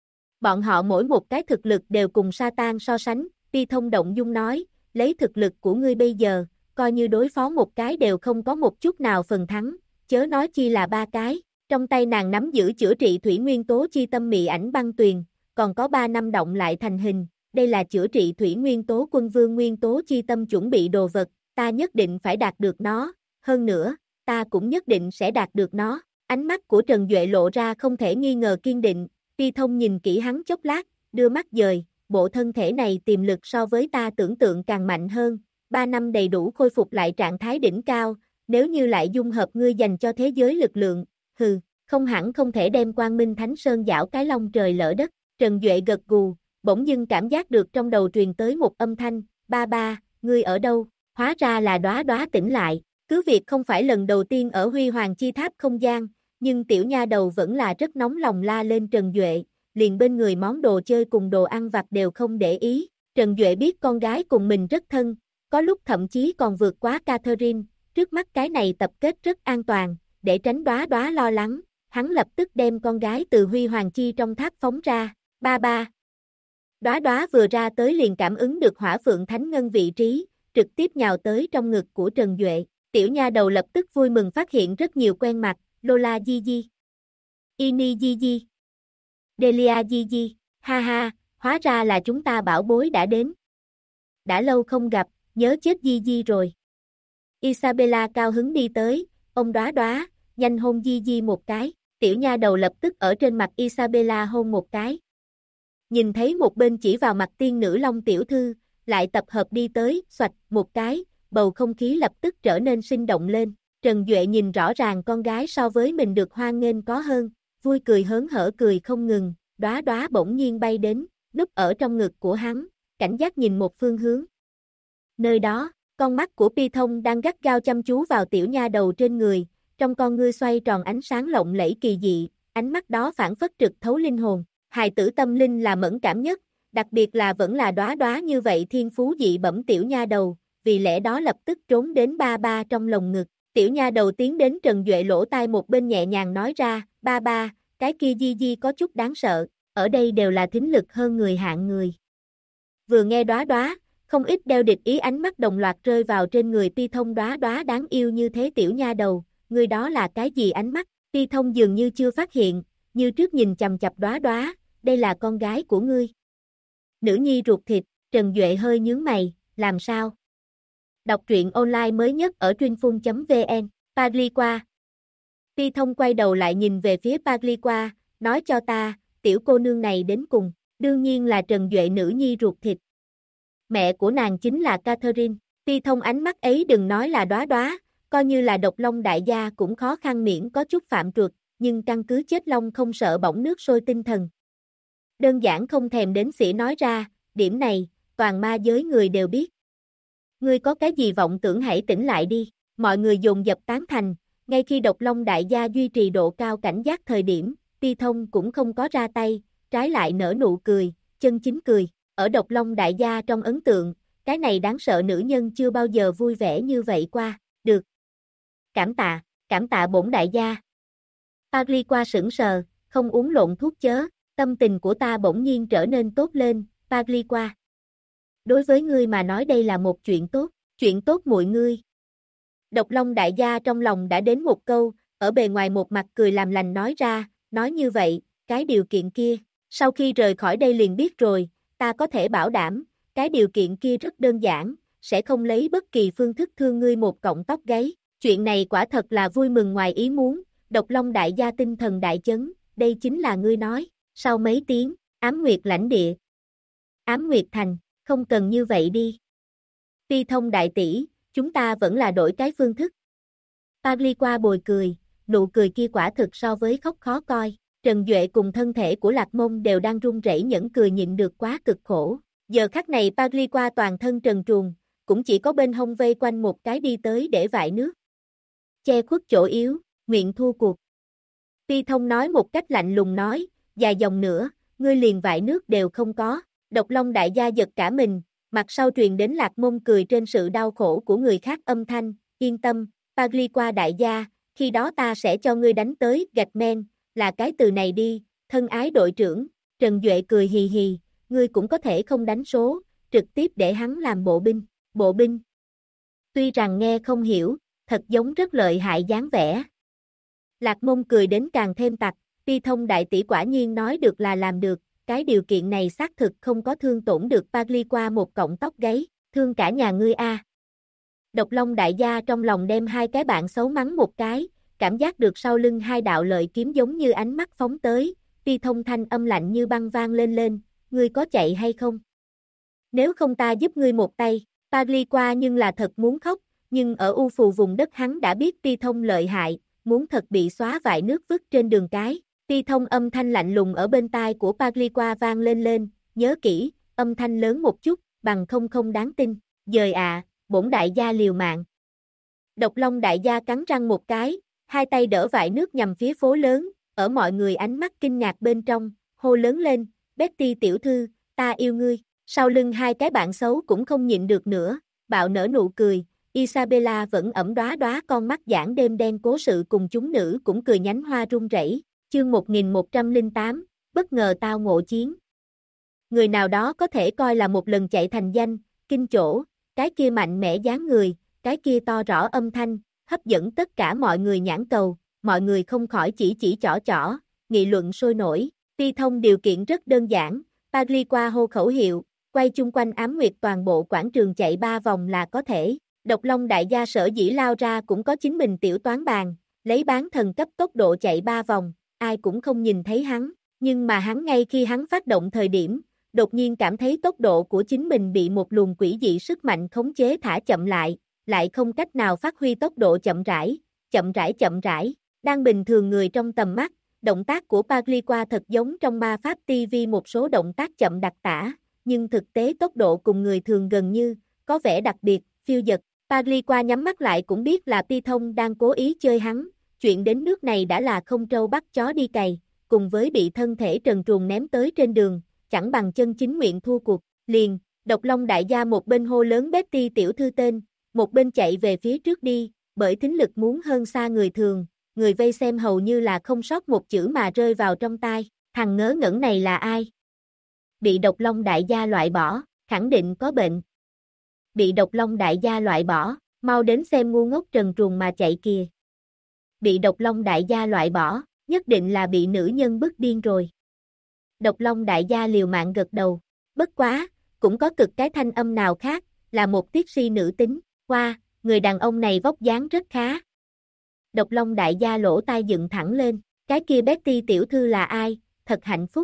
Bọn họ mỗi một cái thực lực đều cùng Satan so sánh, Pi Thông động dung nói, lấy thực lực của ngươi bây giờ, coi như đối phó một cái đều không có một chút nào phần thắng, chớ nói chi là 3 cái. Trong tay nàng nắm giữ chữa trị thủy nguyên tố chi tâm mị ảnh băng tuyền, còn có 3 năm động lại thành hình, đây là chữa trị thủy nguyên tố quân vương nguyên tố chi tâm chuẩn bị đồ vật, ta nhất định phải đạt được nó, hơn nữa, ta cũng nhất định sẽ đạt được nó. Ánh mắt của Trần Duệ lộ ra không thể nghi ngờ kiên định, Pi Thông nhìn kỹ hắn chốc lát, đưa mắt dời, bộ thân thể này tiềm lực so với ta tưởng tượng càng mạnh hơn, 3 năm đầy đủ khôi phục lại trạng thái đỉnh cao, nếu như lại dung hợp ngươi dành cho thế giới lực lượng, không hẳn không thể đem Quang Minh Thánh Sơn giảo cái long trời lỡ đất. Trần Duệ gật gù, bỗng dưng cảm giác được trong đầu truyền tới một âm thanh, ba, ngươi ở đâu? Hóa ra là Đóa Đóa tỉnh lại, cứ việc không phải lần đầu tiên ở Huy Hoàng Chi Tháp không gian, nhưng tiểu nha đầu vẫn là rất nóng lòng la lên Trần Duệ, liền bên người món đồ chơi cùng đồ ăn vặt đều không để ý. Trần Duệ biết con gái cùng mình rất thân, có lúc thậm chí còn vượt quá Catherine, trước mắt cái này tập kết rất an toàn, để tránh Đóa Đóa lo lắng, hắn lập tức đem con gái từ Huy Hoàng Chi trong tháp phóng ra. Ba ba. Đóa Đóa vừa ra tới liền cảm ứng được Hỏa Phượng Thánh Ngân vị trí, trực tiếp nhào tới trong ngực của Trần Duệ. Tiểu nha đầu lập tức vui mừng phát hiện rất nhiều quen mặt, Lola Gigi, Ini Gigi, Delia Gigi, ha ha, hóa ra là chúng ta bảo bối đã đến. Đã lâu không gặp, nhớ chết Gigi rồi. Isabella cao hứng đi tới, ông Đóa Đóa, nhanh hôn Gigi một cái. Tiểu nha đầu lập tức ở trên mặt Isabella hôn một cái. Nhìn thấy một bên chỉ vào mặt tiên nữ Long tiểu thư, lại tập hợp đi tới, xoạch một cái, bầu không khí lập tức trở nên sinh động lên. Trần Duệ nhìn rõ ràng con gái so với mình được hoan nghênh có hơn, vui cười hớn hở cười không ngừng. Đóa Đóa bỗng nhiên bay đến, núp ở trong ngực của hắn, cảnh giác nhìn một phương hướng. Nơi đó, con mắt của Pi Thông đang gắt gao chăm chú vào tiểu nha đầu trên người, trong con ngươi xoay tròn ánh sáng lộng lẫy kỳ dị, ánh mắt đó phảng phất trực thấu linh hồn. Hài tử tâm linh là mẫn cảm nhất, đặc biệt là vẫn là Đóa Đóa như vậy thiên phú dị bẩm tiểu nha đầu, vì lẽ đó lập tức trốn đến ba ba trong lồng ngực. Tiểu nha đầu tiến đến Trần Duệ lỗ tai một bên nhẹ nhàng nói ra, ba ba, cái kia Gigi có chút đáng sợ, ở đây đều là thính lực hơn người hạng người. Vừa nghe Đóa Đóa, không ít đeo địch ý ánh mắt đồng loạt rơi vào trên người Pi Thông. Đóa Đóa đáng yêu như thế tiểu nha đầu, người đó là cái gì ánh mắt? Pi Thông dường như chưa phát hiện, như trước nhìn chằm chằm Đóa Đóa, đây là con gái của ngươi. Nữ nhi ruột thịt, Trần Duệ hơi nhướng mày, làm sao? Đọc truyện online mới nhất ở truyệnphun.vn, Pagliqua. Pi Thông quay đầu lại nhìn về phía Pagliqua, nói cho ta, tiểu cô nương này đến cùng, đương nhiên là Trần Duệ nữ nhi ruột thịt. Mẹ của nàng chính là Catherine. Pi Thông ánh mắt ấy đừng nói là Đóa Đóa, coi như là Độc Long đại gia cũng khó khăn miễn có chút phạm trượt, nhưng căn cứ chết long không sợ bỏng nước sôi tinh thần. Đơn giản không thèm đến xỉa nói ra, điểm này, toàn ma giới người đều biết. Ngươi có cái gì vọng tưởng hãy tỉnh lại đi, mọi người dồn dập tán thành, ngay khi Độc Long đại gia duy trì độ cao cảnh giác thời điểm, Pi Thông cũng không có ra tay, trái lại nở nụ cười, chân chính cười. Ở Độc Long đại gia trong ấn tượng, cái này đáng sợ nữ nhân chưa bao giờ vui vẻ như vậy qua, được. Cảm tạ bổn đại gia. Pagliqua sững sờ, không uống lộn thuốc chớ, tâm tình của ta bỗng nhiên trở nên tốt lên, Pagliqua. Đối với ngươi mà nói đây là một chuyện tốt muội ngươi. Độc Long đại gia trong lòng đã đến một câu, ở bề ngoài một mặt cười làm lành nói ra, nói như vậy, cái điều kiện kia, sau khi rời khỏi đây liền biết rồi, ta có thể bảo đảm, cái điều kiện kia rất đơn giản, sẽ không lấy bất kỳ phương thức thương ngươi một cọng tóc gáy. Chuyện này quả thật là vui mừng ngoài ý muốn, Độc Long đại gia tinh thần đại chấn, đây chính là ngươi nói. Sau mấy tiếng, Ám Nguyệt lãnh địa. Ám Nguyệt thành, không cần như vậy đi. Pi Thông đại tỷ, chúng ta vẫn là đổi cái phương thức. Pagliqua bồi cười, nụ cười kia quả thực so với khóc khó coi. Trần Duệ cùng thân thể của Lạc Mông đều đang run rẩy nhẫn cười nhịn được quá cực khổ. Giờ khắc này Pagliqua toàn thân trần truồng, cũng chỉ có bên hông vây quanh một cái đi tới để vại nước. Che khuất chỗ yếu, nguyện thua cuộc. Pi Thông nói một cách lạnh lùng nói, dài dòng nữa, ngươi liền vại nước đều không có. Độc Long đại gia giật cả mình, mặt sau truyền đến Lạc Mông cười trên sự đau khổ của người khác âm thanh, yên tâm, Pagliqua đại gia, khi đó ta sẽ cho ngươi đánh tới, gạch men, là cái từ này đi, thân ái đội trưởng. Trần Duệ cười hì hì, ngươi cũng có thể không đánh số, trực tiếp để hắn làm bộ binh. Tuy rằng nghe không hiểu, thật giống rất lợi hại dáng vẻ. Lạc Mông cười đến càng thêm tặc, Pi Thông đại tỷ quả nhiên nói được là làm được, cái điều kiện này xác thực không có thương tổn được Pagliqua một cọng tóc gáy, thương cả nhà ngươi a. Độc Long đại gia trong lòng đem hai cái bạn xấu mắng một cái, cảm giác được sau lưng hai đạo lợi kiếm giống như ánh mắt phóng tới, Pi Thông thanh âm lạnh như băng vang lên, ngươi có chạy hay không? Nếu không ta giúp ngươi một tay. Pagliqua nhưng là thật muốn khóc, nhưng ở u phù vùng đất hắn đã biết Pi Thông lợi hại, muốn thật bị xóa vại nước vứt trên đường cái. Pi Thông âm thanh lạnh lùng ở bên tai của Pagliqua vang lên, nhớ kỹ, âm thanh lớn một chút, bằng không đáng tin. Dời bổn đại gia liều mạng. Độc Long đại gia cắn răng một cái, hai tay đỡ vại nước nhằm phía phố lớn, ở mọi người ánh mắt kinh ngạc bên trong, hô lớn lên, Betty tiểu thư, ta yêu ngươi. Sau lưng hai cái bạn xấu cũng không nhịn được nữa, bạo nở nụ cười. Isabella vẫn ẩm đóa đóa con mắt giãn đêm đen cố sự cùng chúng nữ cũng cười nhánh hoa run rẩy. Chương 1108, bất ngờ tao ngộ chiến. Người nào đó có thể coi là một lần chạy thành danh, kinh chỗ, cái kia mạnh mẽ dáng người, cái kia to rõ âm thanh, hấp dẫn tất cả mọi người nhãn cầu, mọi người không khỏi chỉ chỏ, nghị luận sôi nổi. Ti Thông điều kiện rất đơn giản, Pagliqua hô khẩu hiệu, quay chung quanh ám nguyệt toàn bộ quảng trường chạy 3 vòng là có thể. Độc Long đại gia sở dĩ lao ra cũng có chính mình tiểu toán bàn, lấy bán thần cấp tốc độ chạy 3 vòng, ai cũng không nhìn thấy hắn, nhưng mà hắn ngay khi hắn phát động thời điểm, đột nhiên cảm thấy tốc độ của chính mình bị một luồng quỷ dị sức mạnh khống chế thả chậm lại không cách nào phát huy tốc độ chậm rãi, đang bình thường người trong tầm mắt, động tác của Pagliqua thật giống trong ma pháp TV một số động tác chậm đặc tả, nhưng thực tế tốc độ cùng người thường gần như, có vẻ đặc biệt, phiêu dật. Pagliqua nhắm mắt lại cũng biết là Ti Thông đang cố ý chơi hắn, chuyện đến nước này đã là không trâu bắt chó đi cày, cùng với bị thân thể trần truồng ném tới trên đường, chẳng bằng chân chính nguyện thua cuộc, liền, Độc Long đại gia một bên hô lớn Betty tiểu thư tên, một bên chạy về phía trước đi, bởi thính lực muốn hơn xa người thường, người vây xem hầu như là không sót một chữ mà rơi vào trong tai, thằng ngớ ngẩn này là ai? Bị Độc Long đại gia loại bỏ, khẳng định có bệnh. Bị Độc Long đại gia loại bỏ, mau đến xem ngu ngốc trần truồng mà chạy kìa. Bị Độc Long đại gia loại bỏ, nhất định là bị nữ nhân bức điên rồi. Độc Long đại gia liều mạng gật đầu, bất quá, cũng có cực cái thanh âm nào khác, là một tiết si nữ tính, qua, người đàn ông này vóc dáng rất khá. Độc Long đại gia lỗ tai dựng thẳng lên, cái kia Betty tiểu thư là ai, thật hạnh phúc.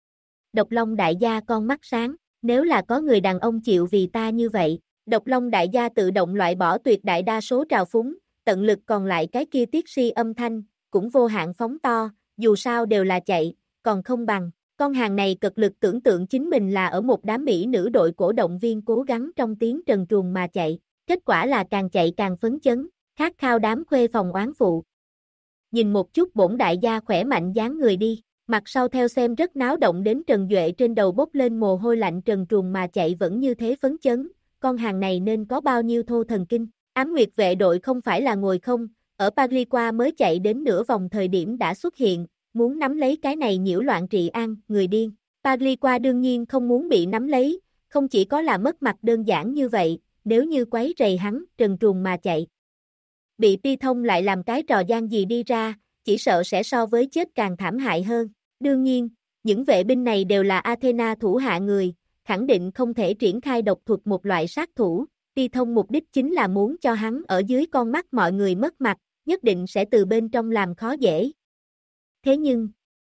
Độc Long đại gia con mắt sáng, nếu là có người đàn ông chịu vì ta như vậy, Độc Long đại gia tự động loại bỏ tuyệt đại đa số trào phúng, tận lực còn lại cái kia tiết si âm thanh, cũng vô hạn phóng to, dù sao đều là chạy, còn không bằng. Con hàng này cực lực tưởng tượng chính mình là ở một đám mỹ nữ đội cổ động viên cố gắng trong tiếng trần truồng mà chạy, kết quả là càng chạy càng phấn chấn, khát khao đám khuê phòng oán phụ. Nhìn một chút bổn đại gia khỏe mạnh dáng người đi, mặt sau theo xem rất náo động đến Trần Duệ trên đầu bốc lên mồ hôi lạnh trần truồng mà chạy vẫn như thế phấn chấn, con hàng này nên có bao nhiêu thô thần kinh. Ám Nguyệt vệ đội không phải là ngồi không, ở Pagliqua mới chạy đến nửa vòng thời điểm đã xuất hiện, muốn nắm lấy cái này nhiễu loạn trị an, người điên. Pagliqua đương nhiên không muốn bị nắm lấy, không chỉ có là mất mặt đơn giản như vậy, nếu như quấy rầy hắn, trần truồng mà chạy. Bị Ti Thông lại làm cái trò gian gì đi ra, chỉ sợ sẽ so với chết càng thảm hại hơn. Đương nhiên, những vệ binh này đều là Athena thủ hạ người, khẳng định không thể triển khai độc thuật một loại sát thủ. Ti Thông mục đích chính là muốn cho hắn ở dưới con mắt mọi người mất mặt, nhất định sẽ từ bên trong làm khó dễ. Thế nhưng,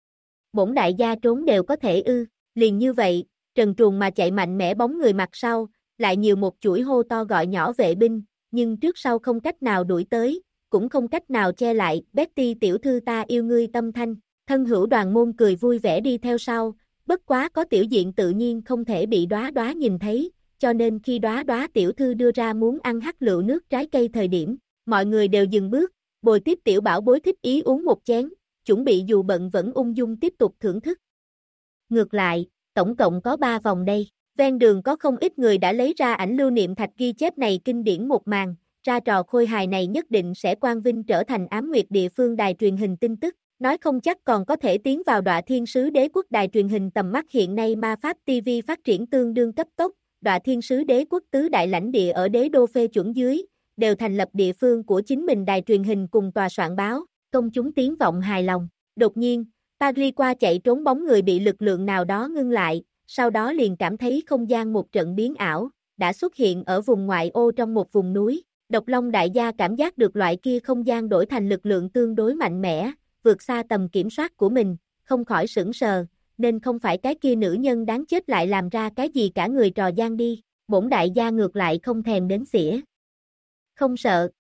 bổn đại gia trốn đều có thể liền như vậy, trần truồng mà chạy mạnh mẽ bóng người mặt sau, lại nhiều một chuỗi hô to gọi nhỏ vệ binh, nhưng trước sau không cách nào đuổi tới, cũng không cách nào che lại, Betty tiểu thư ta yêu ngươi tâm thanh, thân hữu đoàn môn cười vui vẻ đi theo sau, bất quá có tiểu diện tự nhiên không thể bị đóa đóa nhìn thấy, cho nên khi đóa đóa tiểu thư đưa ra muốn ăn hắc lựu nước trái cây thời điểm, mọi người đều dừng bước, bồi tiếp tiểu bảo bối thích ý uống một chén, chuẩn bị dù bận vẫn ung dung tiếp tục thưởng thức. Ngược lại, tổng cộng có 3 vòng đây, ven đường có không ít người đã lấy ra ảnh lưu niệm thạch ghi chép này kinh điển một màn, ra trò khôi hài này nhất định sẽ quang vinh trở thành Ám Nguyệt địa phương đài truyền hình tin tức, nói không chắc còn có thể tiến vào Đọa Thiên Sứ Đế Quốc đài truyền hình tầm mắt hiện nay ma pháp TV phát triển tương đương cấp tốc, Đọa Thiên Sứ Đế Quốc tứ đại lãnh địa ở đế đô phê chuẩn dưới, đều thành lập địa phương của chính mình đài truyền hình cùng tòa soạn báo, công chúng tiếng vọng hài lòng. Đột nhiên, Pagliqua chạy trốn bóng người bị lực lượng nào đó ngưng lại, sau đó liền cảm thấy không gian một trận biến ảo, đã xuất hiện ở vùng ngoại ô trong một vùng núi. Độc Long đại gia cảm giác được loại kia không gian đổi thành lực lượng tương đối mạnh mẽ, vượt xa tầm kiểm soát của mình, không khỏi sững sờ, nên không phải cái kia nữ nhân đáng chết lại làm ra cái gì cả người trò gian đi, bổn đại gia ngược lại không thèm đến xỉa. Không sợ.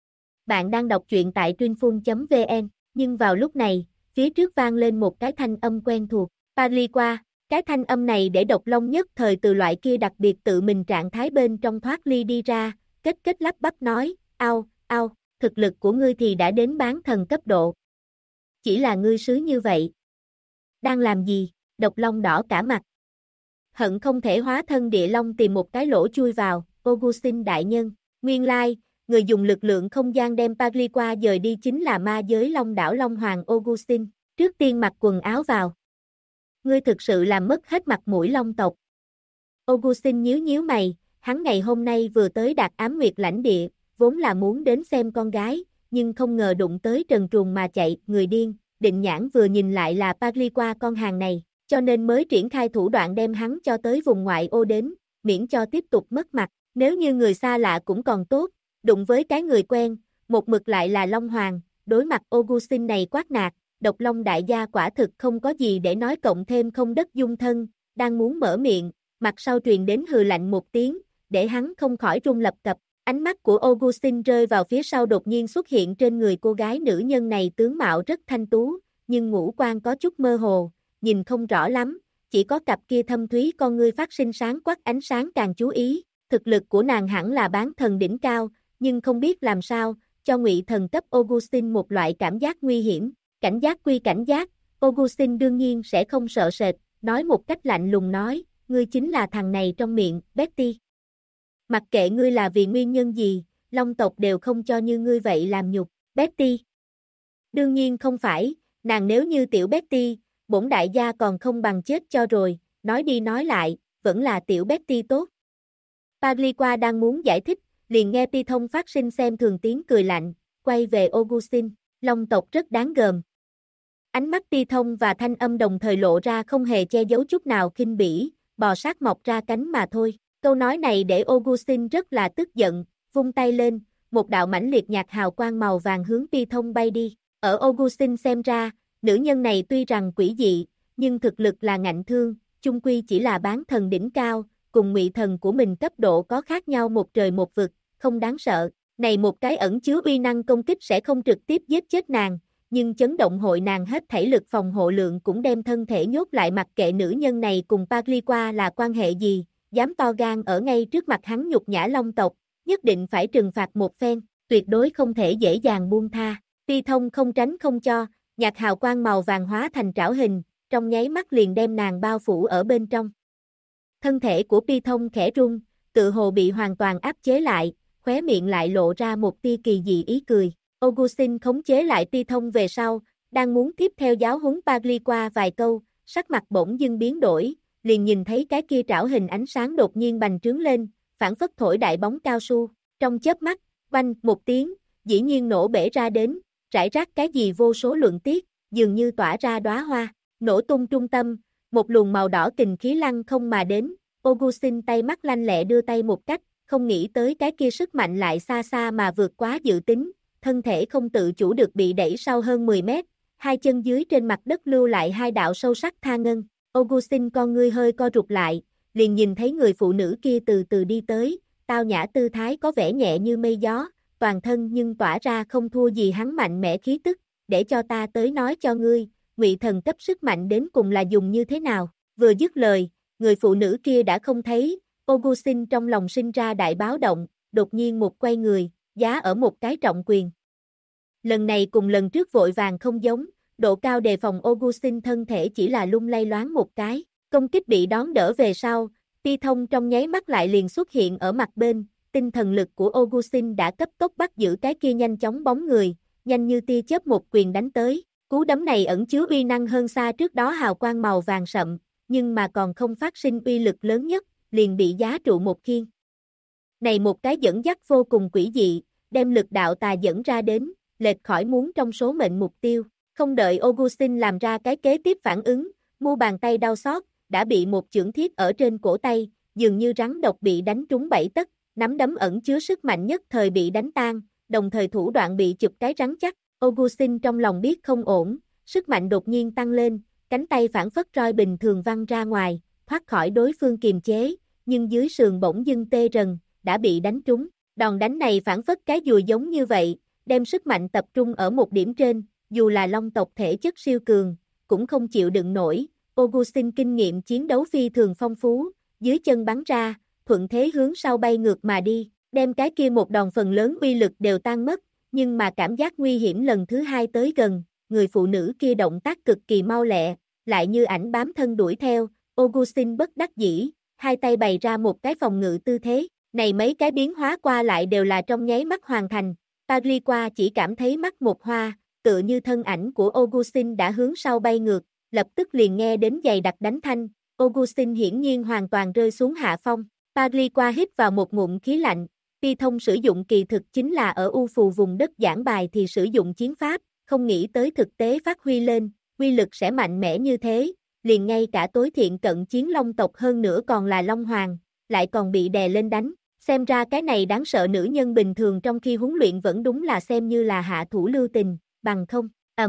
Bạn đang đọc truyện tại truyệnphun.vn, nhưng vào lúc này, phía trước vang lên một cái thanh âm quen thuộc, Pagliqua. Cái thanh âm này để Độc Long nhất thời từ loại kia đặc biệt tự mình trạng thái bên trong thoát ly đi ra, kết lắp bắp nói, ao, thực lực của ngươi thì đã đến bán thần cấp độ. Chỉ là ngươi sứ như vậy. Đang làm gì? độc long đỏ cả mặt. Hận không thể hóa thân địa long tìm một cái lỗ chui vào, Augustin đại nhân, nguyên lai, người dùng lực lượng không gian đem Pagliqua dời đi chính là ma giới long đảo Long Hoàng Augustin, trước tiên mặc quần áo vào. Ngươi thực sự làm mất hết mặt mũi long tộc. Augustin nhíu nhíu mày, hắn ngày hôm nay vừa tới Đạt Ám Nguyệt lãnh địa, vốn là muốn đến xem con gái, nhưng không ngờ đụng tới trần truồng mà chạy, người điên, định nhãn vừa nhìn lại là Pagliqua con hàng này, cho nên mới triển khai thủ đoạn đem hắn cho tới vùng ngoại ô đến, miễn cho tiếp tục mất mặt, nếu như người xa lạ cũng còn tốt, đụng với cái người quen, một mực lại là Long Hoàng, đối mặt Augustin này quát nạt, độc long đại gia quả thực không có gì để nói cộng thêm không đất dung thân, đang muốn mở miệng, mặt sau truyền đến hừ lạnh một tiếng, để hắn không khỏi run lập cập. Ánh mắt của Augustin rơi vào phía sau đột nhiên xuất hiện trên người cô gái nữ nhân này tướng mạo rất thanh tú, nhưng ngũ quan có chút mơ hồ, nhìn không rõ lắm, chỉ có cặp kia thâm thúy con ngươi phát sinh sáng quắc ánh sáng càng chú ý, thực lực của nàng hẳn là bán thần đỉnh cao, nhưng không biết làm sao, cho ngụy thần cấp Augustin một loại cảm giác nguy hiểm, cảnh giác quy cảnh giác, Augustin đương nhiên sẽ không sợ sệt, nói một cách lạnh lùng nói, ngươi chính là thằng này trong miệng, Betty. Mặc kệ ngươi là vì nguyên nhân gì, Long tộc đều không cho như ngươi vậy làm nhục, Betty. Đương nhiên không phải, nàng nếu như tiểu Betty, bổn đại gia còn không bằng chết cho rồi, nói đi nói lại, vẫn là tiểu Betty tốt. Pagliqua đang muốn giải thích, liền nghe Pi Thông phát sinh xem thường tiếng cười lạnh, quay về Augustin, Long tộc rất đáng gờm. Ánh mắt Pi Thông và thanh âm đồng thời lộ ra không hề che giấu chút nào khinh bỉ, bò sát mọc ra cánh mà thôi. Câu nói này để Augustin rất là tức giận, vung tay lên, một đạo mãnh liệt nhạt hào quang màu vàng hướng Pi Thông bay đi. Ở Augustin xem ra, nữ nhân này tuy rằng quỷ dị, nhưng thực lực là ngạnh thương, chung quy chỉ là bán thần đỉnh cao, cùng ngụy thần của mình cấp độ có khác nhau một trời một vực, không đáng sợ. Này một cái ẩn chứa uy năng công kích sẽ không trực tiếp giết chết nàng, nhưng chấn động hội nàng hết thảy lực phòng hộ lượng cũng đem thân thể nhốt lại, mặc kệ nữ nhân này cùng Pagliqua là quan hệ gì, dám to gan ở ngay trước mặt hắn nhục nhã Long tộc, nhất định phải trừng phạt một phen, tuyệt đối không thể dễ dàng buông tha. Pi Thông không tránh không cho, nhạt hào quang màu vàng hóa thành trảo hình, trong nháy mắt liền đem nàng bao phủ ở bên trong. Thân thể của Pi Thông khẽ rung, tự hồ bị hoàn toàn áp chế lại, khóe miệng lại lộ ra một tia kỳ dị ý cười. Augustin khống chế lại Pi Thông về sau, đang muốn tiếp theo giáo huấn Pagliqua vài câu, sắc mặt bỗng dưng biến đổi, liền nhìn thấy cái kia trảo hình ánh sáng đột nhiên bành trướng lên, phản phất thổi đại bóng cao su, trong chớp mắt, vang một tiếng, dĩ nhiên nổ bể ra đến, rải rác cái gì vô số luận tiết, dường như tỏa ra đóa hoa, nổ tung trung tâm, một luồng màu đỏ kình khí lăng không mà đến, Augustin tay mắt lanh lẹ đưa tay một cách, không nghĩ tới cái kia sức mạnh lại xa xa mà vượt quá dự tính, thân thể không tự chủ được bị đẩy sau hơn 10 mét, hai chân dưới trên mặt đất lưu lại hai đạo sâu sắc tha ngân. Augustin con ngươi hơi co rụt lại, liền nhìn thấy người phụ nữ kia từ từ đi tới, tao nhã tư thái có vẻ nhẹ như mây gió, toàn thân nhưng tỏa ra không thua gì hắn mạnh mẽ khí tức, để cho ta tới nói cho ngươi, ngụy thần cấp sức mạnh đến cùng là dùng như thế nào. Vừa dứt lời, người phụ nữ kia đã không thấy, Augustin trong lòng sinh ra đại báo động, đột nhiên một quay người, giá ở một cái trọng quyền. Lần này cùng lần trước vội vàng không giống, độ cao đề phòng Augustin thân thể chỉ là lung lay loáng một cái, công kích bị đón đỡ về sau, Pi Thông trong nháy mắt lại liền xuất hiện ở mặt bên, tinh thần lực của Augustin đã cấp tốc bắt giữ cái kia nhanh chóng bóng người, nhanh như tia chớp một quyền đánh tới, cú đấm này ẩn chứa uy năng hơn xa trước đó hào quang màu vàng sậm, nhưng mà còn không phát sinh uy lực lớn nhất, liền bị giá trụ một khiên. Này một cái dẫn dắt vô cùng quỷ dị, đem lực đạo tà dẫn ra đến, lệch khỏi muốn trong số mệnh mục tiêu. Không đợi Augustin làm ra cái kế tiếp phản ứng, mu bàn tay đau xót, đã bị một chưởng thiết ở trên cổ tay, dường như rắn độc bị đánh trúng 7 tấc, nắm đấm ẩn chứa sức mạnh nhất thời bị đánh tan, đồng thời thủ đoạn bị chụp cái rắn chắc. Augustin trong lòng biết không ổn, sức mạnh đột nhiên tăng lên, cánh tay phản phất roi bình thường văng ra ngoài, thoát khỏi đối phương kiềm chế, nhưng dưới sườn bỗng dưng tê rần, đã bị đánh trúng. Đòn đánh này phản phất cái dùi giống như vậy, đem sức mạnh tập trung ở một điểm trên, dù là Long tộc thể chất siêu cường, cũng không chịu đựng nổi. Augustin kinh nghiệm chiến đấu phi thường phong phú, dưới chân bắn ra, thuận thế hướng sau bay ngược mà đi, đem cái kia một đòn phần lớn uy lực đều tan mất, nhưng mà cảm giác nguy hiểm lần thứ hai tới gần, người phụ nữ kia động tác cực kỳ mau lẹ, lại như ảnh bám thân đuổi theo, Augustin bất đắc dĩ, hai tay bày ra một cái phòng ngự tư thế, này mấy cái biến hóa qua lại đều là trong nháy mắt hoàn thành, Pagliqua chỉ cảm thấy mắt một hoa, tựa như thân ảnh của Augustin đã hướng sau bay ngược, lập tức liền nghe đến giày đặc đánh thanh, Augustin hiển nhiên hoàn toàn rơi xuống hạ phong, Pagliqua hít vào một ngụm khí lạnh, Pi Thông sử dụng kỳ thực chính là ở U Phù vùng đất giảng bài thì sử dụng chiến pháp, không nghĩ tới thực tế phát huy lên, quy lực sẽ mạnh mẽ như thế, liền ngay cả tối thiện cận chiến Long tộc hơn nữa còn là Long Hoàng, lại còn bị đè lên đánh, xem ra cái này đáng sợ nữ nhân bình thường trong khi huấn luyện vẫn đúng là xem như là hạ thủ lưu tình, bằng không,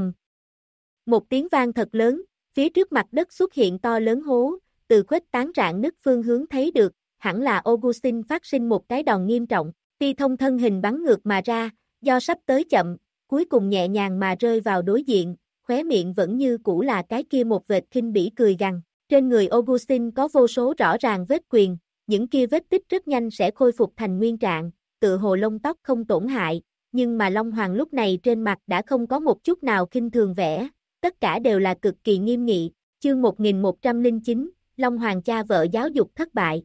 một tiếng vang thật lớn, phía trước mặt đất xuất hiện to lớn hố, từ khuếch tán rạn nứt phương hướng thấy được, hẳn là Augustin phát sinh một cái đòn nghiêm trọng, Pi Thông thân hình bắn ngược mà ra, do sắp tới chậm, cuối cùng nhẹ nhàng mà rơi vào đối diện, khóe miệng vẫn như cũ là cái kia một vệt khinh bỉ cười gằn. Trên người Augustin có vô số rõ ràng vết quyền, những kia vết tích rất nhanh sẽ khôi phục thành nguyên trạng, tựa hồ lông tóc không tổn hại, nhưng mà Long Hoàng lúc này trên mặt đã không có một chút nào khinh thường vẻ, tất cả đều là cực kỳ nghiêm nghị. Chương 1109, Long Hoàng cha vợ giáo dục thất bại.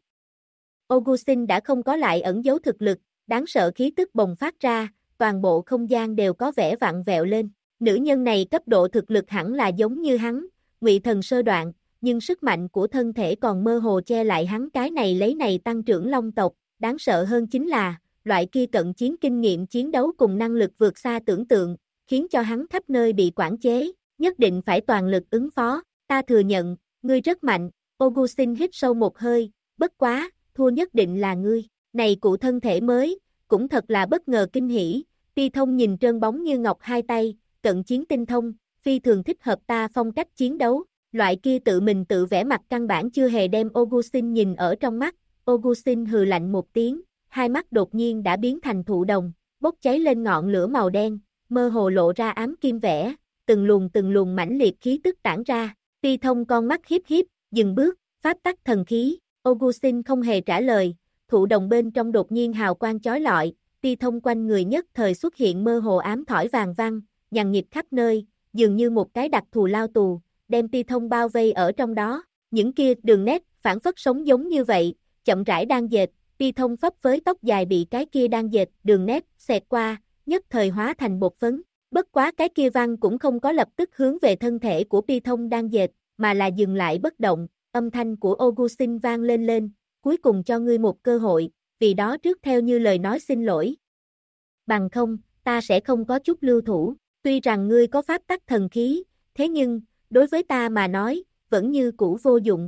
Augustin đã không có lại ẩn giấu thực lực, đáng sợ khí tức bùng phát ra, toàn bộ không gian đều có vẻ vặn vẹo lên. Nữ nhân này cấp độ thực lực hẳn là giống như hắn, ngụy thần sơ đoạn, nhưng sức mạnh của thân thể còn mơ hồ che lại hắn cái này lấy này tăng trưởng Long tộc, đáng sợ hơn chính là, loại kia cận chiến kinh nghiệm chiến đấu cùng năng lực vượt xa tưởng tượng, khiến cho hắn khắp nơi bị quản chế, nhất định phải toàn lực ứng phó, ta thừa nhận, ngươi rất mạnh, Augustin hít sâu một hơi, bất quá, thua nhất định là ngươi, này cụ thân thể mới, cũng thật là bất ngờ kinh hỉ, Pi Thông nhìn trơn bóng như ngọc hai tay, cận chiến tinh thông, phi thường thích hợp ta phong cách chiến đấu, loại kia tự mình tự vẽ mặt căn bản chưa hề đem Augustin nhìn ở trong mắt, Augustin hừ lạnh một tiếng, hai mắt đột nhiên đã biến thành thụ đồng, bốc cháy lên ngọn lửa màu đen, mơ hồ lộ ra ám kim vẽ, từng luồng mãnh liệt khí tức tản ra, Pi Thông con mắt hiếp hiếp, dừng bước, pháp tắc thần khí, Augustin không hề trả lời, thụ đồng bên trong đột nhiên hào quang chói lọi, Pi Thông quanh người nhất thời xuất hiện mơ hồ ám thỏi vàng văng, nhằn nhịp khắp nơi, dường như một cái đặc thù lao tù, đem Pi Thông bao vây ở trong đó, những kia đường nét, phản phất sống giống như vậy, chậm rãi đang dệt, Pi Thông phấp với tóc dài bị cái kia đang dệt, đường nét, xẹt qua, nhất thời hóa thành bột phấn, bất quá cái kia văn cũng không có lập tức hướng về thân thể của Pi Thông đang dệt, mà là dừng lại bất động, âm thanh của Augustin vang lên, cuối cùng cho ngươi một cơ hội, vì đó trước theo như lời nói xin lỗi. Bằng không, ta sẽ không có chút lưu thủ, tuy rằng ngươi có pháp tắc thần khí, thế nhưng, đối với ta mà nói, vẫn như cũ vô dụng.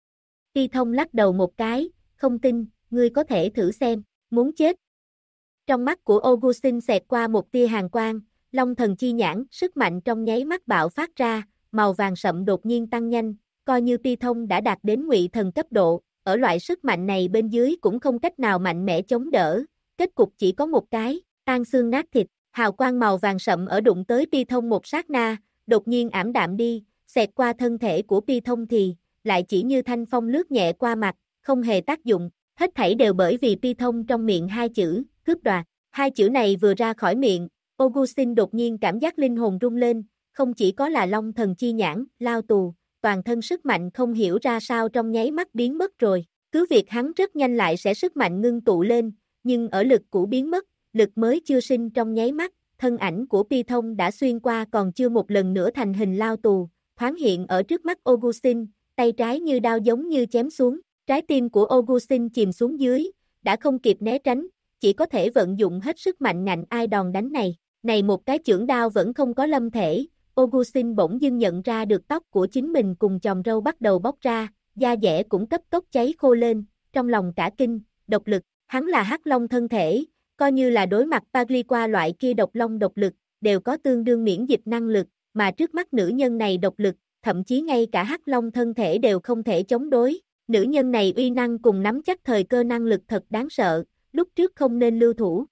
Pi Thông lắc đầu một cái, không tin, ngươi có thể thử xem, muốn chết. Trong mắt của Augustin xẹt qua một tia hàn quang, Long thần chi nhãn, sức mạnh trong nháy mắt bạo phát ra, màu vàng sậm đột nhiên tăng nhanh, coi như Pi Thông đã đạt đến ngụy thần cấp độ, ở loại sức mạnh này bên dưới cũng không cách nào mạnh mẽ chống đỡ, kết cục chỉ có một cái, tan xương nát thịt, hào quang màu vàng sậm ở đụng tới Pi Thông một sát na, đột nhiên ảm đạm đi, xẹt qua thân thể của Pi Thông thì, lại chỉ như thanh phong lướt nhẹ qua mặt, không hề tác dụng, hết thảy đều bởi vì Pi Thông trong miệng hai chữ, cướp đoạt, hai chữ này vừa ra khỏi miệng, Augustin đột nhiên cảm giác linh hồn rung lên, không chỉ có là Long thần chi nhãn, lao tù, toàn thân sức mạnh không hiểu ra sao trong nháy mắt biến mất rồi, cứ việc hắn rất nhanh lại sẽ sức mạnh ngưng tụ lên, nhưng ở lực cũ biến mất, lực mới chưa sinh trong nháy mắt, thân ảnh của Pi Thông đã xuyên qua còn chưa một lần nữa thành hình lao tù, thoáng hiện ở trước mắt Augustin, tay trái như đao giống như chém xuống, trái tim của Augustin chìm xuống dưới, đã không kịp né tránh, chỉ có thể vận dụng hết sức mạnh ngạnh ai đòn đánh này một cái chưởng đao vẫn không có lâm thể, Augustin bỗng dưng nhận ra được tóc của chính mình cùng chòm râu bắt đầu bóc ra, da dẻ cũng cấp tốc cháy khô lên, trong lòng cả kinh, độc lực, hắn là hắc long thân thể, coi như là đối mặt Pagliqua loại kia độc long độc lực, đều có tương đương miễn dịch năng lực, mà trước mắt nữ nhân này độc lực, thậm chí ngay cả hắc long thân thể đều không thể chống đối, nữ nhân này uy năng cùng nắm chắc thời cơ năng lực thật đáng sợ, lúc trước không nên lưu thủ.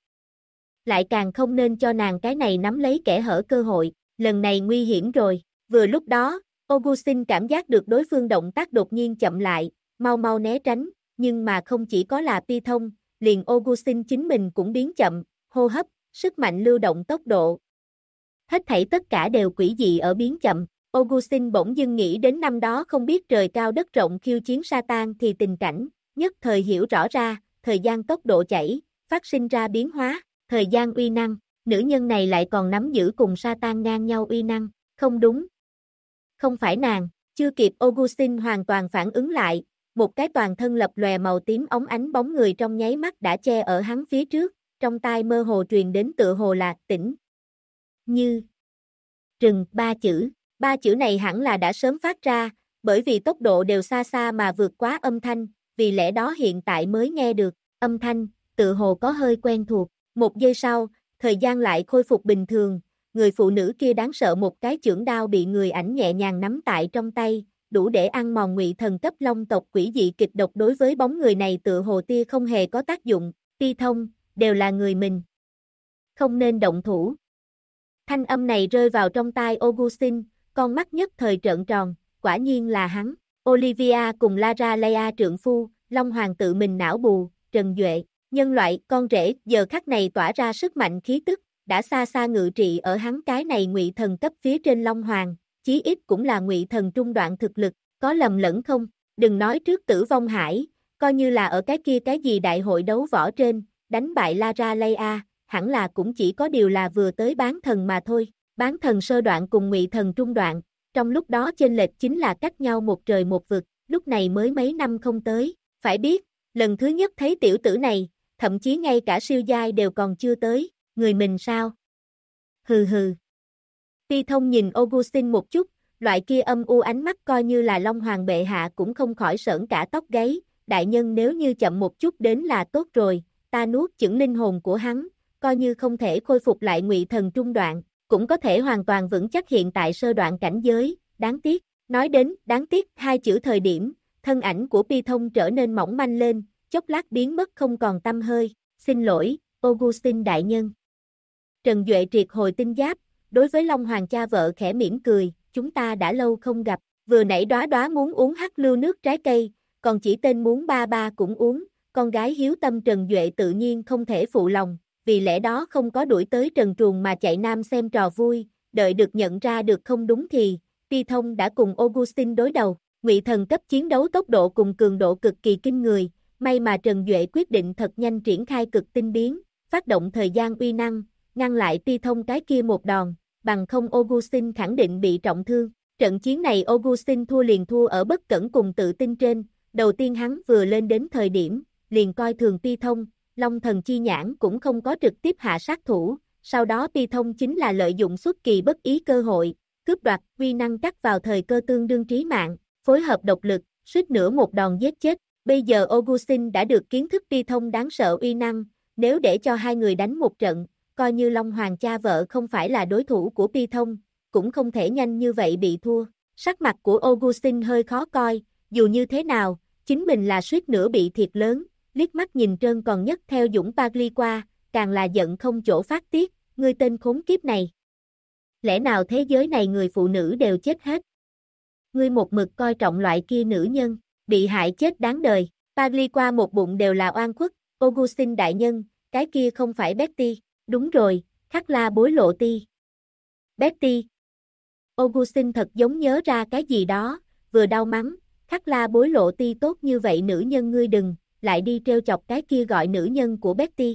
Lại càng không nên cho nàng cái này nắm lấy kẻ hở cơ hội, lần này nguy hiểm rồi, vừa lúc đó, Augustin cảm giác được đối phương động tác đột nhiên chậm lại, mau mau né tránh, nhưng mà không chỉ có là Pi Thông, liền Augustin chính mình cũng biến chậm, hô hấp, sức mạnh lưu động tốc độ. Hết thảy tất cả đều quỷ dị ở biến chậm, Augustine bỗng dưng nghĩ đến năm đó không biết trời cao đất rộng khiêu chiến Satan thì tình cảnh, nhất thời hiểu rõ ra, thời gian tốc độ chảy, phát sinh ra biến hóa, thời gian uy năng, nữ nhân này lại còn nắm giữ cùng Satan ngang nhau uy năng, không đúng. Không phải nàng, chưa kịp Augustine hoàn toàn phản ứng lại, một cái toàn thân lập lòe màu tím óng ánh bóng người trong nháy mắt đã che ở hắn phía trước, trong tai mơ hồ truyền đến tựa hồ là tỉnh. Như rừng, ba chữ này hẳn là đã sớm phát ra, bởi vì tốc độ đều xa xa mà vượt quá âm thanh, vì lẽ đó hiện tại mới nghe được, âm thanh, tựa hồ có hơi quen thuộc, một giây sau, thời gian lại khôi phục bình thường, người phụ nữ kia đáng sợ một cái chưởng đao bị người ảnh nhẹ nhàng nắm tại trong tay, đủ để ăn mòn Ngụy Thần cấp Long tộc quỷ dị kịch độc đối với bóng người này tựa hồ tia không hề có tác dụng, Ti Thông, đều là người mình. Không nên động thủ. Thanh âm này rơi vào trong tai Augustine, con mắt nhất thời trợn tròn, quả nhiên là hắn. Olivia cùng Lara Leia trượng phu, Long Hoàng tự mình não bù, Trần Duệ, nhân loại, con rể, giờ khắc này tỏa ra sức mạnh khí tức, đã xa xa ngự trị ở hắn cái này Ngụy Thần cấp phía trên Long Hoàng, chí ít cũng là Ngụy Thần trung đoạn thực lực, có lầm lẫn không? Đừng nói trước Tử Vong Hải, coi như là ở cái kia cái gì đại hội đấu võ trên, đánh bại Lara Leia, hẳn là cũng chỉ có điều là vừa tới bán thần mà thôi. Bán thần sơ đoạn cùng Ngụy Thần trung đoạn, trong lúc đó chênh lệch chính là cách nhau một trời một vực, lúc này mới mấy năm không tới, phải biết, lần thứ nhất thấy tiểu tử này, thậm chí ngay cả siêu giai đều còn chưa tới, người mình sao? Hừ hừ. Ti Thông nhìn Augustine một chút, loại kia âm u ánh mắt coi như là Long Hoàng bệ hạ cũng không khỏi sởn cả tóc gáy, đại nhân nếu như chậm một chút đến là tốt rồi, ta nuốt chửng linh hồn của hắn, coi như không thể khôi phục lại Ngụy Thần trung đoạn, cũng có thể hoàn toàn vững chắc hiện tại sơ đoạn cảnh giới, đáng tiếc, nói đến đáng tiếc hai chữ thời điểm, thân ảnh của Pi Thông trở nên mỏng manh lên, chốc lát biến mất không còn tăm hơi, xin lỗi, Augustine đại nhân. Trần Duệ triệt hồi tinh giáp, đối với Long Hoàng cha vợ khẽ mỉm cười, chúng ta đã lâu không gặp, vừa nãy đóa đóa muốn uống hắc lưu nước trái cây, còn chỉ tên muốn ba ba cũng uống, con gái hiếu tâm Trần Duệ tự nhiên không thể phụ lòng, vì lẽ đó không có đuổi tới trần truồng mà chạy nam xem trò vui, đợi được nhận ra được không đúng thì, Ti Thông đã cùng Augustine đối đầu, Ngụy Thần cấp chiến đấu tốc độ cùng cường độ cực kỳ kinh người, may mà Trần Duệ quyết định thật nhanh triển khai cực tinh biến, phát động thời gian uy năng, ngăn lại Ti Thông cái kia một đòn, bằng không Augustine khẳng định bị trọng thương. Trận chiến này Augustine thua liền thua ở bất cẩn cùng tự tin trên, đầu tiên hắn vừa lên đến thời điểm, liền coi thường Ti Thông, Long Thần chi nhãn cũng không có trực tiếp hạ sát thủ, sau đó Ti Thông chính là lợi dụng xuất kỳ bất ý cơ hội, cướp đoạt uy năng cắt vào thời cơ tương đương trí mạng, phối hợp độc lực, suýt nữa một đòn giết chết. Bây giờ Augustine đã được kiến thức Ti Thông đáng sợ uy năng, nếu để cho hai người đánh một trận, coi như Long Hoàng cha vợ không phải là đối thủ của Ti Thông, cũng không thể nhanh như vậy bị thua. Sắc mặt của Augustine hơi khó coi, dù như thế nào, chính mình là suýt nữa bị thiệt lớn, liếc mắt nhìn trơn còn nhất theo Dũng Pagli qua, càng là giận không chỗ phát tiết, ngươi tên khốn kiếp này. Lẽ nào thế giới này người phụ nữ đều chết hết? Ngươi một mực coi trọng loại kia nữ nhân, bị hại chết đáng đời, Pagli qua một bụng đều là oan khuất, Augustine đại nhân, cái kia không phải Betty, đúng rồi, Khắc La bối lộ ti. Betty. Augustine thật giống nhớ ra cái gì đó, vừa đau mắng, Khắc La bối lộ ti tốt như vậy nữ nhân ngươi đừng, lại đi treo chọc cái kia gọi nữ nhân của Betty.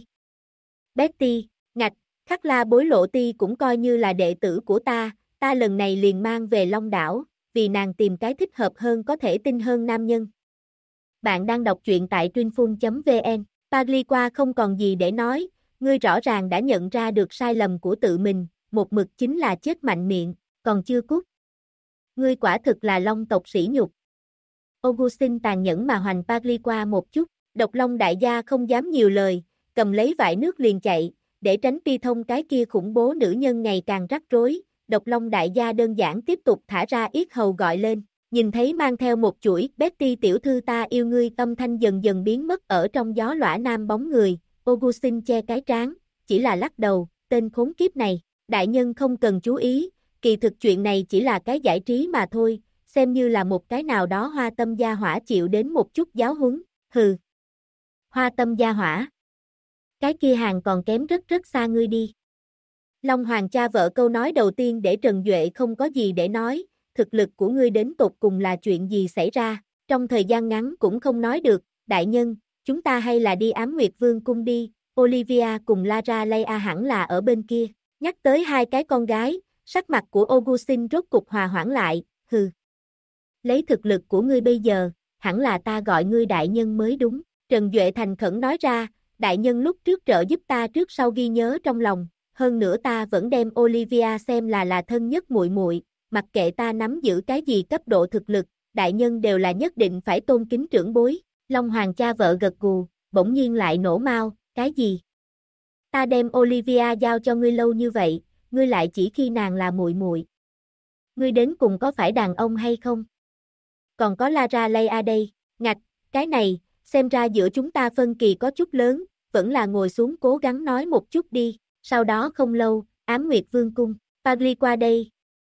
Betty, ngạch, Khắc La bối lộ ti cũng coi như là đệ tử của ta lần này liền mang về Long đảo, vì nàng tìm cái thích hợp hơn có thể tin hơn nam nhân. Bạn đang đọc truyện tại Truyinphun.vn, Pagli qua không còn gì để nói, ngươi rõ ràng đã nhận ra được sai lầm của tự mình, một mực chính là chết mạnh miệng, còn chưa cút. Ngươi quả thực là Long tộc sỉ nhục. Augustine tàn nhẫn mà hoành Pagli qua một chút, Độc Long đại gia không dám nhiều lời, cầm lấy vải nước liền chạy, để tránh Ti Thông cái kia khủng bố nữ nhân ngày càng rắc rối, Độc Long đại gia đơn giản tiếp tục thả ra yết hầu gọi lên, nhìn thấy mang theo một chuỗi Betty tiểu thư ta yêu ngươi âm thanh dần dần biến mất ở trong gió lõa nam bóng người, Augustine che cái trán, chỉ là lắc đầu, tên khốn kiếp này, đại nhân không cần chú ý, kỳ thực chuyện này chỉ là cái giải trí mà thôi, xem như là một cái nào đó hoa tâm gia hỏa chịu đến một chút giáo huấn, hừ. Hoa tâm gia hỏa. Cái kia hàng còn kém rất rất xa ngươi đi. Long Hoàng cha vợ câu nói đầu tiên để Trần Duệ không có gì để nói, thực lực của ngươi đến tột cùng là chuyện gì xảy ra, trong thời gian ngắn cũng không nói được, đại nhân, chúng ta hay là đi Ám Nguyệt Vương cung đi, Olivia cùng Lara Leia hẳn là ở bên kia, nhắc tới hai cái con gái, sắc mặt của Augustine rốt cục hòa hoãn lại, hừ. Lấy thực lực của ngươi bây giờ, hẳn là ta gọi ngươi đại nhân mới đúng, Trần Duệ thành khẩn nói ra, đại nhân lúc trước trợ giúp ta trước sau ghi nhớ trong lòng, hơn nữa ta vẫn đem Olivia xem là thân nhất muội muội, mặc kệ ta nắm giữ cái gì cấp độ thực lực, đại nhân đều là nhất định phải tôn kính trưởng bối. Long Hoàng cha vợ gật gù, bỗng nhiên lại nổ mao, cái gì? Ta đem Olivia giao cho ngươi lâu như vậy, ngươi lại chỉ khi nàng là muội muội. Ngươi đến cùng có phải đàn ông hay không? Còn có Lara Leia đây, ngạch, cái này, xem ra giữa chúng ta phân kỳ có chút lớn, vẫn là ngồi xuống cố gắng nói một chút đi, sau đó không lâu, Ám Nguyệt Vương cung, Pagli qua đây.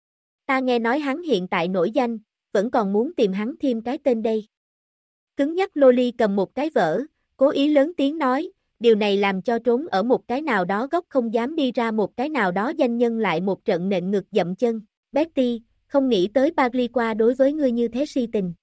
Ta nghe nói hắn hiện tại nổi danh, vẫn còn muốn tìm hắn thêm cái tên đây. Cứng nhắc Loli cầm một cái vở, cố ý lớn tiếng nói, điều này làm cho trốn ở một cái nào đó góc không dám đi ra một cái nào đó danh nhân lại một trận nện ngực dậm chân. Betty, không nghĩ tới Pagli qua đối với ngươi như thế si tình.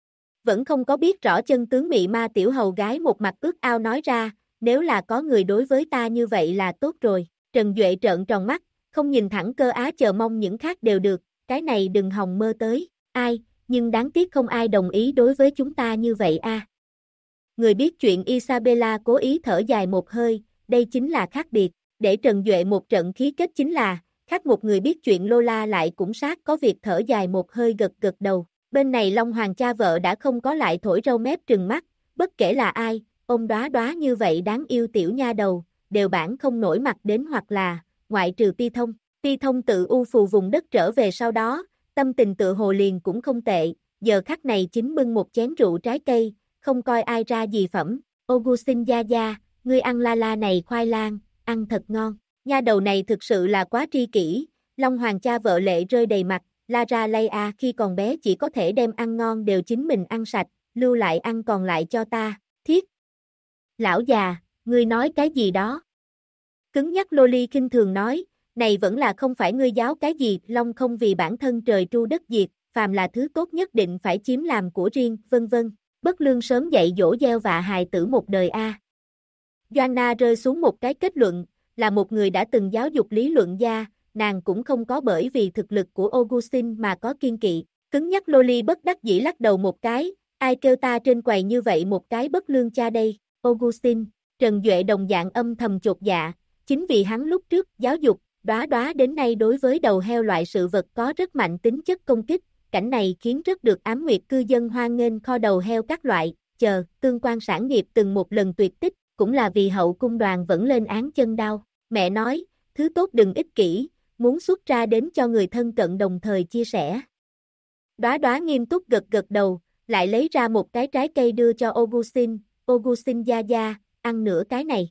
Vẫn không có biết rõ chân tướng mị ma tiểu hầu gái một mặt ước ao nói ra, nếu là có người đối với ta như vậy là tốt rồi. Trần Duệ trợn tròn mắt, không nhìn thẳng Cơ Á chờ mong những khác đều được, cái này đừng hòng mơ tới, ai, nhưng đáng tiếc không ai đồng ý đối với chúng ta như vậy a. Người biết chuyện Isabella cố ý thở dài một hơi, đây chính là khác biệt, để Trần Duệ một trận khí kết chính là, khác một người biết chuyện Lola lại cũng sát có việc thở dài một hơi gật gật đầu. Bên này Long Hoàng cha vợ đã không có lại thổi râu mép trừng mắt, bất kể là ai, ông đóa đóa như vậy đáng yêu tiểu nha đầu, đều bản không nổi mặt đến hoặc là, ngoại trừ Pi Thông. Pi Thông tự u phù vùng đất trở về sau đó, tâm tình tự hồ liền cũng không tệ, giờ khắc này chính bưng một chén rượu trái cây, không coi ai ra gì phẩm. Augustine gia gia, ngươi ăn la la này khoai lang, ăn thật ngon. Nha đầu này thực sự là quá tri kỷ, Long Hoàng cha vợ lệ rơi đầy mặt, Lara Leia khi còn bé chỉ có thể đem ăn ngon đều chính mình ăn sạch, lưu lại ăn còn lại cho ta, thiết. Lão già, ngươi nói cái gì đó? Cứng nhắc Loli khinh thường nói, này vẫn là không phải ngươi giáo cái gì, Long không vì bản thân trời tru đất diệt, phàm là thứ tốt nhất định phải chiếm làm của riêng, vân vân. Bất lương sớm dạy dỗ gieo vạ hài tử một đời a. Joanna rơi xuống một cái kết luận, là một người đã từng giáo dục lý luận gia, nàng cũng không có bởi vì thực lực của Augustine mà có kiên kỵ. Cứng nhắc Loli bất đắc dĩ lắc đầu một cái, ai kêu ta trên quầy như vậy một cái bất lương cha đây, Augustine. Trần Duệ đồng dạng âm thầm chột dạ, chính vì hắn lúc trước giáo dục, đóa đóa đến nay đối với đầu heo loại sự vật có rất mạnh tính chất công kích, cảnh này khiến rất được Ám Nguyệt cư dân hoan nghênh kho đầu heo các loại, tương quan sản nghiệp từng một lần tuyệt tích, cũng là vì hậu cung đoàn vẫn lên án chân đau. Mẹ nói, thứ tốt đừng ích kỷ, muốn xuất ra đến cho người thân cận đồng thời chia sẻ. Đóa đóa nghiêm túc gật gật đầu, lại lấy ra một cái trái cây đưa cho Augustine gia gia, ăn nửa cái này.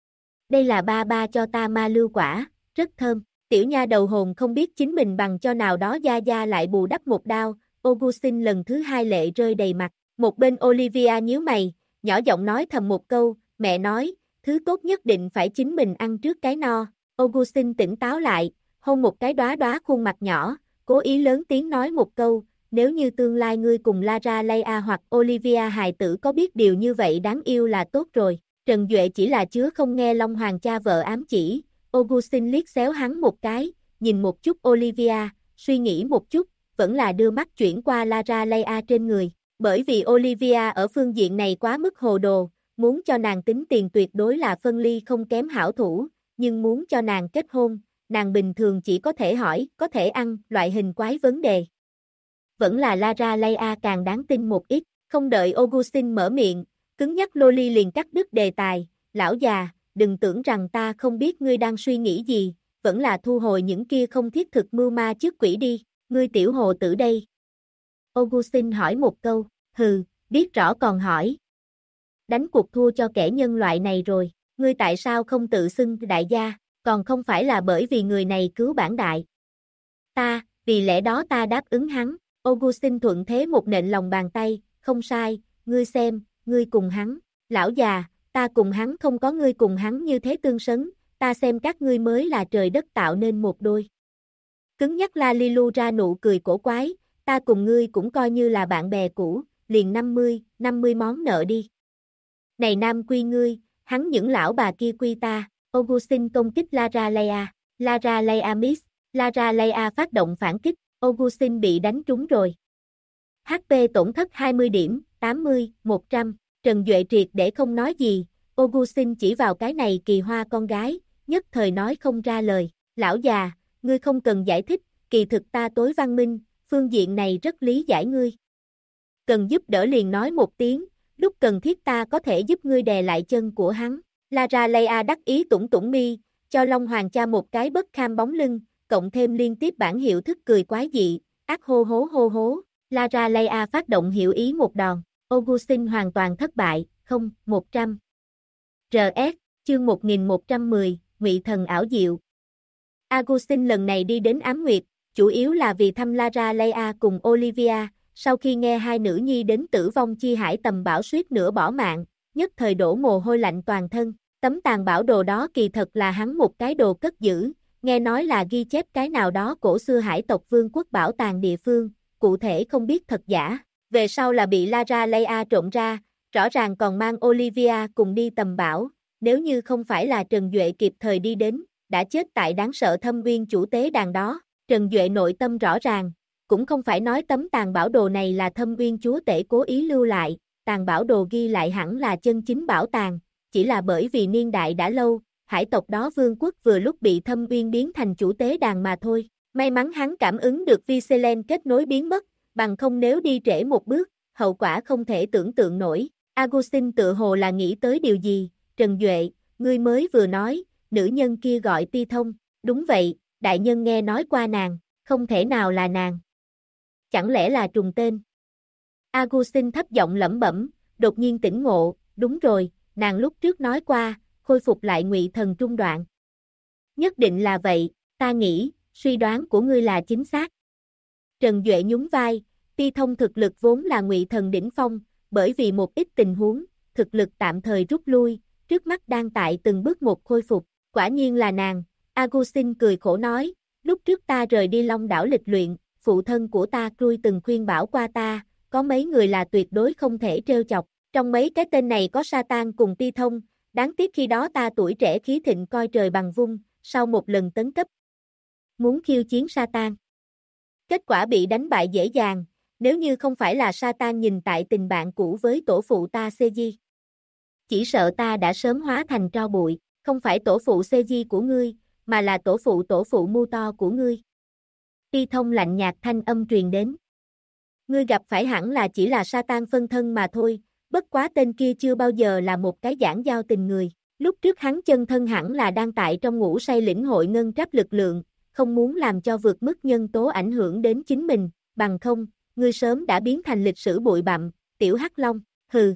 Đây là ba ba cho ta ma lưu quả, rất thơm. Tiểu nha đầu hồn không biết chính mình bằng cho nào đó gia gia lại bù đắp một đao, Augustine lần thứ hai lệ rơi đầy mặt. Một bên Olivia nhíu mày, nhỏ giọng nói thầm một câu, mẹ nói, thứ tốt nhất định phải chính mình ăn trước cái no. Augustine tỉnh táo lại, hôn một cái đóa đóa khuôn mặt nhỏ, cố ý lớn tiếng nói một câu, nếu như tương lai ngươi cùng Lara Leia hoặc Olivia hài tử có biết điều như vậy đáng yêu là tốt rồi. Trần Duệ chỉ là chứa không nghe Long Hoàng cha vợ ám chỉ, Augustine liếc xéo hắn một cái, nhìn một chút Olivia, suy nghĩ một chút, vẫn là đưa mắt chuyển qua Lara Leia trên người, bởi vì Olivia ở phương diện này quá mức hồ đồ, muốn cho nàng tính tiền tuyệt đối là phân ly không kém hảo thủ, nhưng muốn cho nàng kết hôn, nàng bình thường chỉ có thể hỏi, có thể ăn, loại hình quái vấn đề. Vẫn là Lara Leia càng đáng tin một ít, không đợi Augustine mở miệng, cứng nhắc Loli liền cắt đứt đề tài, lão già, đừng tưởng rằng ta không biết ngươi đang suy nghĩ gì, vẫn là thu hồi những kia không thiết thực mưu ma trước quỷ đi, ngươi tiểu hồ tử đây. Augustine hỏi một câu, hừ, biết rõ còn hỏi. Đánh cuộc thua cho kẻ nhân loại này rồi, ngươi tại sao không tự xưng đại gia, còn không phải là bởi vì người này cứu bản đại. Ta, vì lẽ đó ta đáp ứng hắn, Augustine thuận thế một nện lòng bàn tay, không sai, ngươi xem, ngươi cùng hắn, lão già, ta cùng hắn không có ngươi cùng hắn như thế tương xứng, ta xem các ngươi mới là trời đất tạo nên một đôi. Cứng nhắc La Lilu ra nụ cười cổ quái, ta cùng ngươi cũng coi như là bạn bè cũ, liền 50 món nợ đi. Này nam quy ngươi, hắn những lão bà kia quy ta, Augustin công kích Lara Leia, Lara Leia miss, Lara Leia phát động phản kích, Augustin bị đánh trúng rồi. HP tổn thất 20 điểm, 80, 100, Trần Duệ triệt để không nói gì, Augustin chỉ vào cái này kỳ hoa con gái, nhất thời nói không ra lời, lão già, ngươi không cần giải thích, kỳ thực ta tối văn minh, phương diện này rất lý giải ngươi. Cần giúp đỡ liền nói một tiếng, lúc cần thiết ta có thể giúp ngươi đè lại chân của hắn. Lara Leia đắc ý tủng tủng mi, cho Long Hoàng cha một cái bất kham bóng lưng, cộng thêm liên tiếp bản hiệu thức cười quái dị, ác hô hố. Lara Leia phát động hiệu ý một đòn, Augustin hoàn toàn thất bại, 100. RS, chương 1110, Ngụy Thần ảo diệu. Augustin lần này đi đến Ám Nguyệt, chủ yếu là vì thăm Lara Leia cùng Olivia, sau khi nghe hai nữ nhi đến tử vong chi hải tầm bảo suýt nữa bỏ mạng, nhất thời đổ mồ hôi lạnh toàn thân, tấm tàn bảo đồ đó kỳ thật là hắn một cái đồ cất giữ, nghe nói là ghi chép cái nào đó cổ xưa hải tộc vương quốc bảo tàng địa phương, cụ thể không biết thật giả, về sau là bị Lara Leia trộm ra, rõ ràng còn mang Olivia cùng đi tầm bảo, nếu như không phải là Trần Duệ kịp thời đi đến, đã chết tại đáng sợ Thâm Uyên chủ tế đàn đó, Trần Duệ nội tâm rõ ràng, cũng không phải nói tấm tàn bảo đồ này là Thâm Uyên chúa tể cố ý lưu lại, tàn bảo đồ ghi lại hẳn là chân chính bảo tàng, chỉ là bởi vì niên đại đã lâu, hải tộc đó vương quốc vừa lúc bị Thâm Uyên biến thành chủ tế đàn mà thôi, may mắn hắn cảm ứng được Vincelen kết nối biến mất, bằng không nếu đi trễ một bước, hậu quả không thể tưởng tượng nổi. Augustin tự hồ là nghĩ tới điều gì, Trần Duệ, ngươi mới vừa nói, nữ nhân kia gọi Ti Thông, đúng vậy, đại nhân nghe nói qua nàng, không thể nào là nàng. Chẳng lẽ là trùng tên? Augustin thấp giọng lẩm bẩm, đột nhiên tỉnh ngộ, đúng rồi, nàng lúc trước nói qua, khôi phục lại Ngụy Thần trung đoạn. Nhất định là vậy, ta nghĩ, suy đoán của ngươi là chính xác. Trần Duệ nhún vai, Ti Thông thực lực vốn là Ngụy Thần đỉnh phong, bởi vì một ít tình huống, thực lực tạm thời rút lui, trước mắt đang tại từng bước một khôi phục, quả nhiên là nàng. Augustin cười khổ nói, lúc trước ta rời đi Long đảo lịch luyện, phụ thân của ta Crui từng khuyên bảo qua ta, có mấy người là tuyệt đối không thể trêu chọc, trong mấy cái tên này có Satan cùng Ti Thông, đáng tiếc khi đó ta tuổi trẻ khí thịnh coi trời bằng vung, sau một lần tấn cấp, muốn khiêu chiến Satan. Kết quả bị đánh bại dễ dàng, nếu như không phải là Satan nhìn tại tình bạn cũ với tổ phụ ta Seiji. Chỉ sợ ta đã sớm hóa thành tro bụi, không phải tổ phụ Seiji của ngươi, mà là tổ phụ Muto của ngươi. Ti Thông lạnh nhạt thanh âm truyền đến. Ngươi gặp phải hẳn là chỉ là Satan phân thân mà thôi, bất quá tên kia chưa bao giờ là một cái giảng giao tình người. Lúc trước hắn chân thân hẳn là đang tại trong ngủ say lĩnh hội ngân tráp lực lượng, không muốn làm cho vượt mức nhân tố ảnh hưởng đến chính mình, bằng không, ngươi sớm đã biến thành lịch sử bụi bặm, tiểu hắc long, hừ.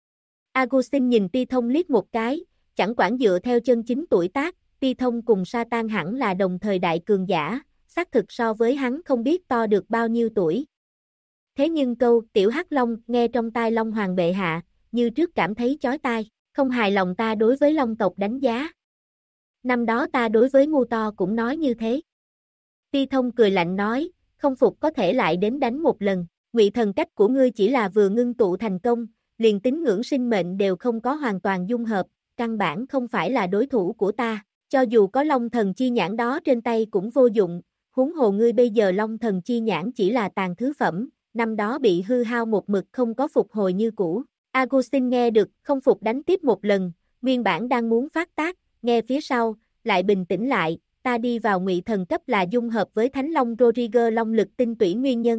Augustin nhìn Ti Thông liếc một cái, chẳng quản dựa theo chân chính tuổi tác, Ti Thông cùng Satan hẳn là đồng thời đại cường giả, xác thực so với hắn không biết to được bao nhiêu tuổi. Thế nhưng câu tiểu hắc long nghe trong tai Long Hoàng bệ hạ, như trước cảm thấy chói tai, không hài lòng ta đối với Long tộc đánh giá. Năm đó ta đối với Muto cũng nói như thế. Ti Thông cười lạnh nói, không phục có thể lại đến đánh một lần, Ngụy Thần cách của ngươi chỉ là vừa ngưng tụ thành công, liền tín ngưỡng sinh mệnh đều không có hoàn toàn dung hợp, căn bản không phải là đối thủ của ta, cho dù có Long Thần chi nhãn đó trên tay cũng vô dụng, huống hồ ngươi bây giờ Long Thần chi nhãn chỉ là tàn thứ phẩm, năm đó bị hư hao một mực không có phục hồi như cũ. Augustin nghe được, không phục đánh tiếp một lần, nguyên bản đang muốn phát tác, nghe phía sau, lại bình tĩnh lại, ta đi vào Ngụy Thần cấp là dung hợp với Thánh Long Rodriguez Long lực tinh tủy nguyên nhân.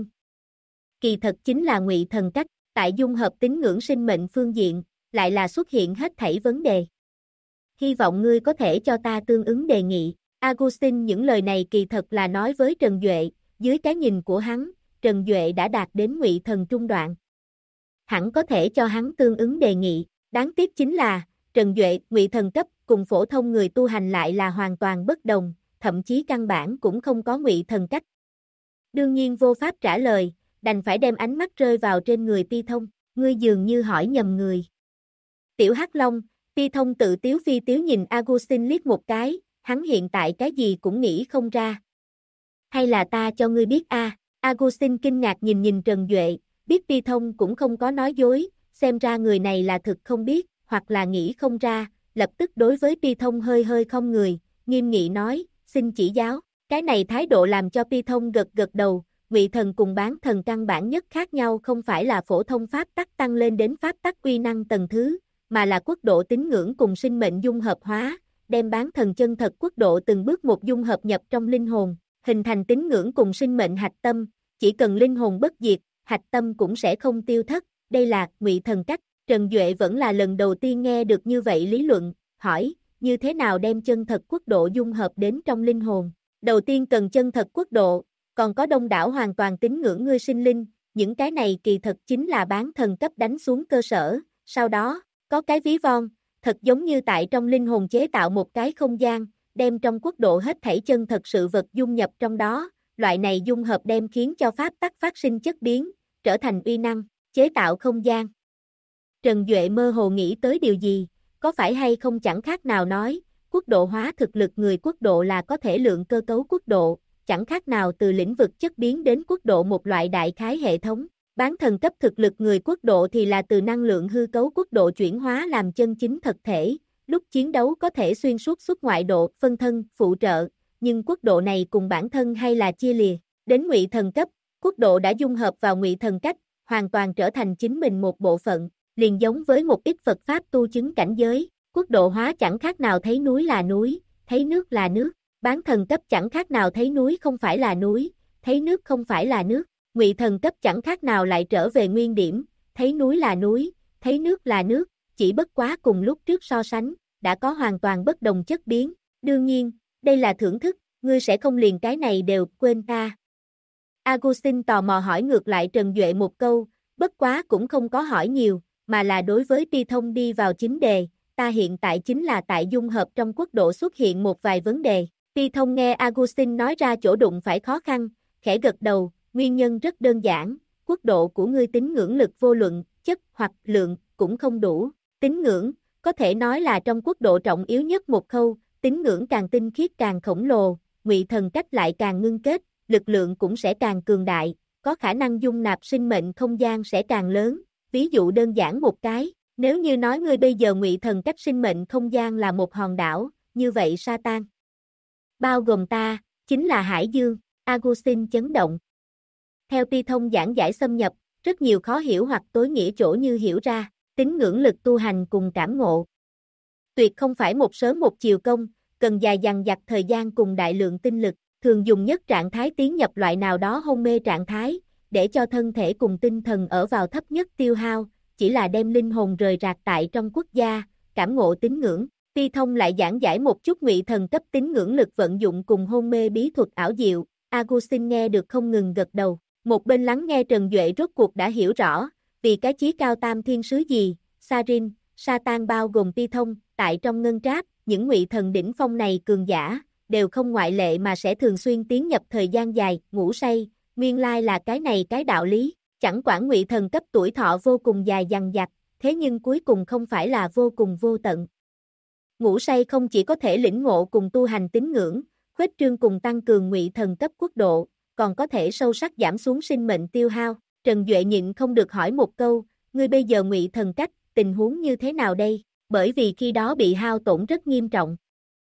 Kỳ thật chính là Ngụy Thần cách, tại dung hợp tín ngưỡng sinh mệnh phương diện, lại là xuất hiện hết thảy vấn đề. Hy vọng ngươi có thể cho ta tương ứng đề nghị. Augustin những lời này kỳ thật là nói với Trần Duệ, dưới cái nhìn của hắn, Trần Duệ đã đạt đến Ngụy Thần trung đoạn. Hẳn có thể cho hắn tương ứng đề nghị, đáng tiếc chính là, Trần Duệ, Ngụy Thần cấp, cùng phổ thông người tu hành lại là hoàn toàn bất đồng, thậm chí căn bản cũng không có Ngụy Thần cách. Đương nhiên vô pháp trả lời, đành phải đem ánh mắt rơi vào trên người Ti Thông, ngươi dường như hỏi nhầm người. Tiểu Hắc Long, Ti Thông tự tiếu phi tiếu nhìn Augustin liếc một cái, hắn hiện tại cái gì cũng nghĩ không ra. Hay là ta cho ngươi biết a? Augustine kinh ngạc nhìn nhìn Trần Duệ, biết Pi Thông cũng không có nói dối, xem ra người này là thực không biết, hoặc là nghĩ không ra, lập tức đối với Pi Thông hơi hơi không người, nghiêm nghị nói, xin chỉ giáo. Cái này thái độ làm cho Pi Thông gật gật đầu, Ngụy thần cùng bán thần căn bản nhất khác nhau không phải là phổ thông pháp tắc tăng lên đến pháp tắc uy năng tầng thứ, mà là quốc độ tín ngưỡng cùng sinh mệnh dung hợp hóa, đem bán thần chân thật quốc độ từng bước một dung hợp nhập trong linh hồn, hình thành tín ngưỡng cùng sinh mệnh hạch tâm, chỉ cần linh hồn bất diệt, hạch tâm cũng sẽ không tiêu thất, đây là Ngụy thần cách. Trần Duệ vẫn là lần đầu tiên nghe được như vậy lý luận, hỏi, như thế nào đem chân thật quốc độ dung hợp đến trong linh hồn? Đầu tiên cần chân thật quốc độ, còn có đông đảo hoàn toàn tín ngưỡng ngươi sinh linh, những cái này kỳ thật chính là bán thần cấp đánh xuống cơ sở, sau đó, có cái ví von, thật giống như tại trong linh hồn chế tạo một cái không gian, đem trong quốc độ hết thảy chân thật sự vật dung nhập trong đó, loại này dung hợp đem khiến cho pháp tắc phát sinh chất biến, trở thành uy năng, chế tạo không gian. Trần Duệ mơ hồ nghĩ tới điều gì, có phải hay không chẳng khác nào nói, quốc độ hóa thực lực người quốc độ là có thể lượng cơ cấu quốc độ, chẳng khác nào từ lĩnh vực chất biến đến quốc độ một loại đại khái hệ thống. Bán thần cấp thực lực người quốc độ thì là từ năng lượng hư cấu quốc độ chuyển hóa làm chân chính thật thể, lúc chiến đấu có thể xuyên suốt xuất ngoại độ, phân thân, phụ trợ, nhưng quốc độ này cùng bản thân hay là chia lìa. Đến Ngụy thần cấp, quốc độ đã dung hợp vào Ngụy thần cách, hoàn toàn trở thành chính mình một bộ phận, liền giống với một ít Phật Pháp tu chứng cảnh giới, quốc độ hóa chẳng khác nào thấy núi là núi, thấy nước là nước, bán thần cấp chẳng khác nào thấy núi không phải là núi, thấy nước không phải là nước, Ngụy thần cấp chẳng khác nào lại trở về nguyên điểm, thấy núi là núi, thấy nước là nước, chỉ bất quá cùng lúc trước so sánh, đã có hoàn toàn bất đồng chất biến, đương nhiên, đây là thưởng thức, ngươi sẽ không liền cái này đều quên ta. Augustine tò mò hỏi ngược lại Trần Duệ một câu, bất quá cũng không có hỏi nhiều, mà là đối với Pi Thông đi vào chính đề, ta hiện tại chính là tại dung hợp trong quốc độ xuất hiện một vài vấn đề. Pi Thông nghe Augustine nói ra chỗ đụng phải khó khăn, khẽ gật đầu, nguyên nhân rất đơn giản, quốc độ của ngươi tín ngưỡng lực vô luận, chất hoặc lượng, cũng không đủ. Tín ngưỡng, có thể nói là trong quốc độ trọng yếu nhất một khâu, tín ngưỡng càng tinh khiết càng khổng lồ, Ngụy thần cách lại càng ngưng kết, lực lượng cũng sẽ càng cường đại, có khả năng dung nạp sinh mệnh không gian sẽ càng lớn. Ví dụ đơn giản một cái, nếu như nói ngươi bây giờ Ngụy thần cách sinh mệnh không gian là một hòn đảo, như vậy Satan bao gồm ta, chính là Hải Dương. Augustine chấn động. Theo Pi Thông giảng giải xâm nhập, rất nhiều khó hiểu hoặc tối nghĩa chỗ như hiểu ra, tín ngưỡng lực tu hành cùng cảm ngộ. Tuyệt không phải một sớm một chiều công, cần dài dằng dặc thời gian cùng đại lượng tinh lực, thường dùng nhất trạng thái tiến nhập loại nào đó hôn mê trạng thái, để cho thân thể cùng tinh thần ở vào thấp nhất tiêu hao, chỉ là đem linh hồn rời rạc tại trong quốc gia, cảm ngộ tín ngưỡng. Pi Thông lại giảng giải một chút Ngụy thần cấp tín ngưỡng lực vận dụng cùng hôn mê bí thuật ảo diệu, Augustine nghe được không ngừng gật đầu. Một bên lắng nghe Trần Duệ rốt cuộc đã hiểu rõ, vì cái chí cao tam thiên sứ gì, Sarin, Satan bao gồm Pi Thông, tại trong ngân tráp, những Ngụy thần đỉnh phong này cường giả, đều không ngoại lệ mà sẽ thường xuyên tiến nhập thời gian dài, ngủ say, nguyên lai là cái này cái đạo lý, chẳng quản Ngụy thần cấp tuổi thọ vô cùng dài dằng dặc, thế nhưng cuối cùng không phải là vô cùng vô tận. Ngủ say không chỉ có thể lĩnh ngộ cùng tu hành tín ngưỡng, khuếch trương cùng tăng cường Ngụy thần cấp quốc độ, còn có thể sâu sắc giảm xuống sinh mệnh tiêu hao. Trần Duệ nhịn không được hỏi một câu, ngươi bây giờ Ngụy thần cách, tình huống như thế nào đây? Bởi vì khi đó bị hao tổn rất nghiêm trọng.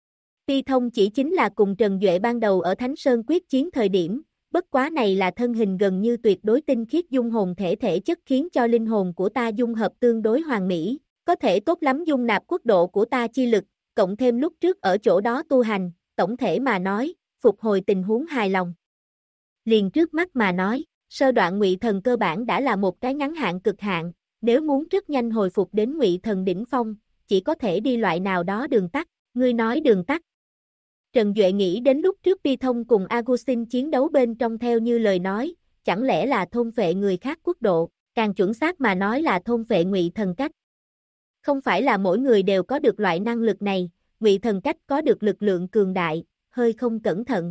Pi Thông chỉ chính là cùng Trần Duệ ban đầu ở Thánh Sơn quyết chiến thời điểm, bất quá này là thân hình gần như tuyệt đối tinh khiết dung hồn thể thể chất khiến cho linh hồn của ta dung hợp tương đối hoàn mỹ, có thể tốt lắm dung nạp quốc độ của ta chi lực, cộng thêm lúc trước ở chỗ đó tu hành, tổng thể mà nói, phục hồi tình huống hài lòng. Liền trước mắt mà nói, sơ đoạn Ngụy thần cơ bản đã là một cái ngắn hạn cực hạn, nếu muốn rất nhanh hồi phục đến Ngụy thần đỉnh phong, chỉ có thể đi loại nào đó đường tắt, ngươi nói đường tắt. Trần Duệ nghĩ đến lúc trước Pi Thông cùng Augustine chiến đấu bên trong theo như lời nói, chẳng lẽ là thôn phệ người khác quốc độ, càng chuẩn xác mà nói là thôn phệ Ngụy thần cách. Không phải là mỗi người đều có được loại năng lực này, Ngụy thần cách có được lực lượng cường đại, hơi không cẩn thận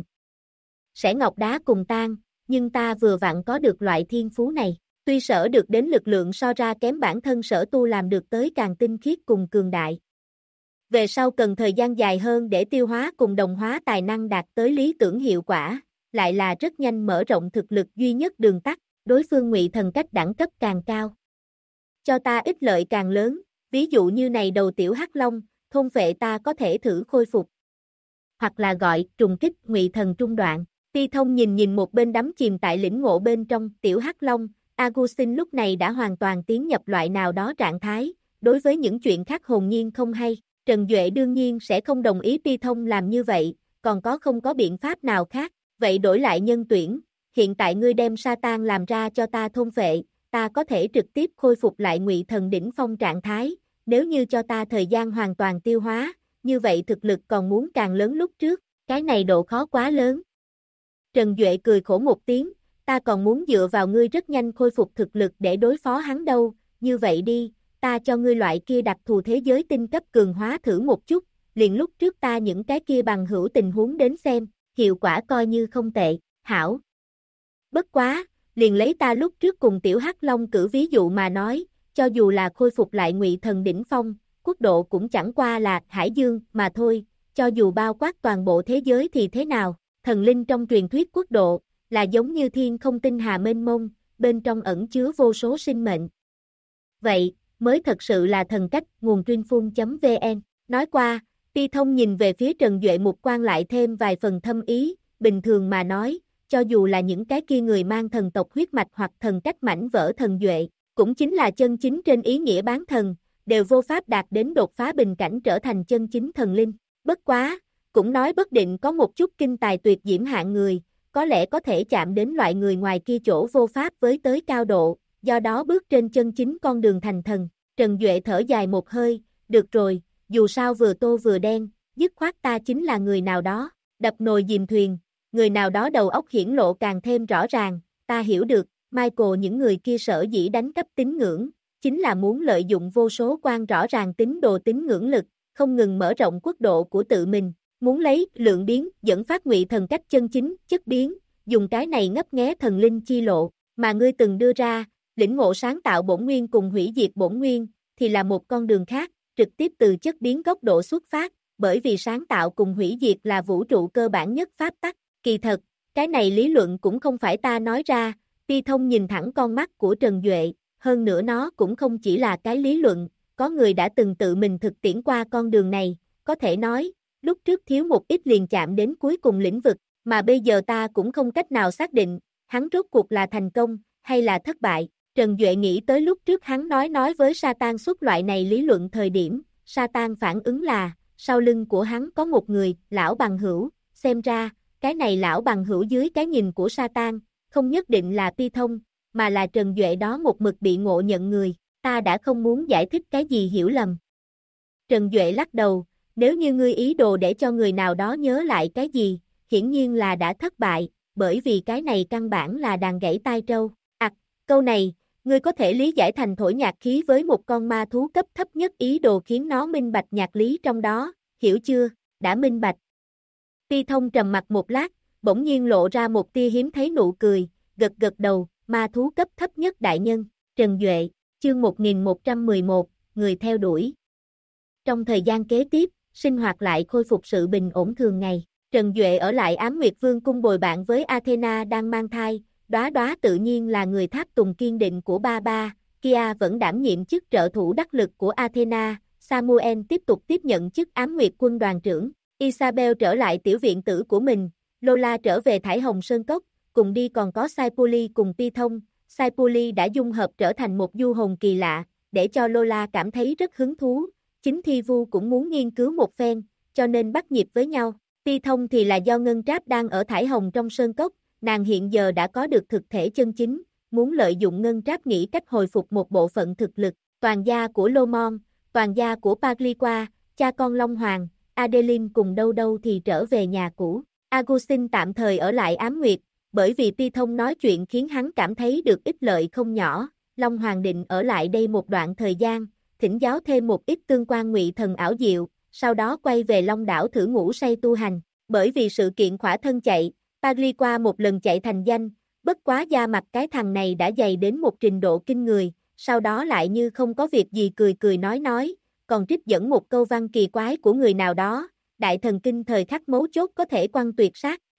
sẽ ngọc đá cùng tan, nhưng ta vừa vặn có được loại thiên phú này, tuy sở được đến lực lượng so ra kém bản thân sở tu làm được tới càng tinh khiết cùng cường đại. Về sau cần thời gian dài hơn để tiêu hóa cùng đồng hóa tài năng đạt tới lý tưởng hiệu quả, lại là rất nhanh mở rộng thực lực duy nhất đường tắt, đối phương Ngụy Thần Cách đẳng cấp càng cao. Cho ta ích lợi càng lớn, ví dụ như này đầu tiểu hắc long, thôn phệ ta có thể thử khôi phục. Hoặc là gọi trùng kích Ngụy Thần trung đoạn. Ti Thông nhìn một bên đắm chìm tại lĩnh ngộ bên trong tiểu hắc long, Augustin lúc này đã hoàn toàn tiến nhập loại nào đó trạng thái, đối với những chuyện khác hồn nhiên không hay. Trần Duệ đương nhiên sẽ không đồng ý Ti Thông làm như vậy, còn không có biện pháp nào khác, vậy đổi lại nhân tuyển, hiện tại ngươi đem Satan làm ra cho ta thôn phệ, ta có thể trực tiếp khôi phục lại Ngụy Thần đỉnh phong trạng thái, nếu như cho ta thời gian hoàn toàn tiêu hóa, như vậy thực lực còn muốn càng lớn lúc trước, cái này độ khó quá lớn. Trần Duệ cười khổ một tiếng, ta còn muốn dựa vào ngươi rất nhanh khôi phục thực lực để đối phó hắn đâu, như vậy đi, ta cho ngươi loại kia đặc thù thế giới tinh cấp cường hóa thử một chút, liền lúc trước ta những cái kia bằng hữu tình huống đến xem, hiệu quả coi như không tệ, hảo. Bất quá, liền lấy ta lúc trước cùng tiểu hắc long cử ví dụ mà nói, cho dù là khôi phục lại Ngụy Thần đỉnh phong, quốc độ cũng chẳng qua là hải dương mà thôi, cho dù bao quát toàn bộ thế giới thì thế nào, thần linh trong truyền thuyết quốc độ, là giống như thiên không tinh hà mênh mông, bên trong ẩn chứa vô số sinh mệnh. Vậy, mới thật sự là thần cách, nguồn truyinphun.vn, nói qua, Ti Thông nhìn về phía Trần Duệ một quan lại thêm vài phần thâm ý, bình thường mà nói, cho dù là những cái kia người mang thần tộc huyết mạch hoặc thần cách mảnh vỡ thần Duệ, cũng chính là chân chính trên ý nghĩa bán thần, đều vô pháp đạt đến đột phá bình cảnh trở thành chân chính thần linh. Bất quá, cũng nói bất định có một chút kinh tài tuyệt diễm hạng người, có lẽ có thể chạm đến loại người ngoài kia chỗ vô pháp với tới cao độ, do đó bước trên chân chính con đường thành thần. Trần Duệ thở dài một hơi, được rồi, dù sao vừa tô vừa đen, dứt khoát ta chính là người nào đó, đập nồi dìm thuyền, người nào đó đầu óc hiển lộ càng thêm rõ ràng, ta hiểu được, Michael những người kia sở dĩ đánh cắp tín ngưỡng, chính là muốn lợi dụng vô số quan rõ ràng tín đồ tín ngưỡng lực, không ngừng mở rộng quốc độ của tự mình, muốn lấy lượng biến dẫn phát Ngụy Thần cách chân chính, chất biến, dùng cái này ngấp nghé thần linh chi lộ, mà ngươi từng đưa ra, lĩnh ngộ sáng tạo bổn nguyên cùng hủy diệt bổn nguyên, thì là một con đường khác, trực tiếp từ chất biến góc độ xuất phát, bởi vì sáng tạo cùng hủy diệt là vũ trụ cơ bản nhất pháp tắc, kỳ thật, cái này lý luận cũng không phải ta nói ra, Ti Thông nhìn thẳng con mắt của Trần Duệ, hơn nữa nó cũng không chỉ là cái lý luận, có người đã từng tự mình thực tiễn qua con đường này, có thể nói, lúc trước thiếu một ít liền chạm đến cuối cùng lĩnh vực, mà bây giờ ta cũng không cách nào xác định, hắn rốt cuộc là thành công, hay là thất bại. Trần Duệ nghĩ tới lúc trước hắn nói với Satan xuất loại này lý luận thời điểm, Satan phản ứng là, sau lưng của hắn có một người, lão bằng hữu, xem ra, cái này lão bằng hữu dưới cái nhìn của Satan, không nhất định là Ti Thông, mà là Trần Duệ đó một mực bị ngộ nhận người, ta đã không muốn giải thích cái gì hiểu lầm. Trần Duệ lắc đầu, nếu như ngươi ý đồ để cho người nào đó nhớ lại cái gì, hiển nhiên là đã thất bại, bởi vì cái này căn bản là đàn gãy tai trâu. Câu này, ngươi có thể lý giải thành thổi nhạc khí với một con ma thú cấp thấp nhất ý đồ khiến nó minh bạch nhạc lý trong đó, hiểu chưa, đã minh bạch. Ti Thông trầm mặt một lát, bỗng nhiên lộ ra một tia hiếm thấy nụ cười, gật gật đầu, ma thú cấp thấp nhất đại nhân, Trần Duệ, chương 1111, người theo đuổi. Trong thời gian kế tiếp, sinh hoạt lại khôi phục sự bình ổn thường ngày, Trần Duệ ở lại Ám Nguyệt Vương cung bồi bạn với Athena đang mang thai, Đóa Đóa tự nhiên là người tháp tùng kiên định của ba, Kia vẫn đảm nhiệm chức trợ thủ đắc lực của Athena, Samuel tiếp tục tiếp nhận chức Ám Nguyệt quân đoàn trưởng, Isabel trở lại tiểu viện tử của mình, Lola trở về Thải Hồng Sơn Cốc, cùng đi còn có Saipuli cùng Ti Thông, Saipuli đã dung hợp trở thành một du hồn kỳ lạ, để cho Lola cảm thấy rất hứng thú, chính Thi Vu cũng muốn nghiên cứu một phen, cho nên bắt nhịp với nhau, Ti Thông thì là do Ngân Tráp đang ở Thải Hồng trong Sơn Cốc, nàng hiện giờ đã có được thực thể chân chính, muốn lợi dụng Ngân Tráp nghĩ cách hồi phục một bộ phận thực lực, toàn gia của Lomon, toàn gia của Pagliqua, cha con Long Hoàng, Adeline cùng đâu đâu thì trở về nhà cũ. Augustin tạm thời ở lại Ám Nguyệt, bởi vì Ti Thông nói chuyện khiến hắn cảm thấy được ích lợi không nhỏ, Long Hoàng định ở lại đây một đoạn thời gian, thỉnh giáo thêm một ít tương quan Ngụy Thần ảo diệu, sau đó quay về Long đảo thử ngủ say tu hành, bởi vì sự kiện khỏa thân chạy, Pagliqua một lần chạy thành danh, bất quá da mặt cái thằng này đã dày đến một trình độ kinh người, sau đó lại như không có việc gì cười cười nói, còn trích dẫn một câu văn kỳ quái của người nào đó, đại thần kinh thời khắc mấu chốt có thể quăng tuyệt sát,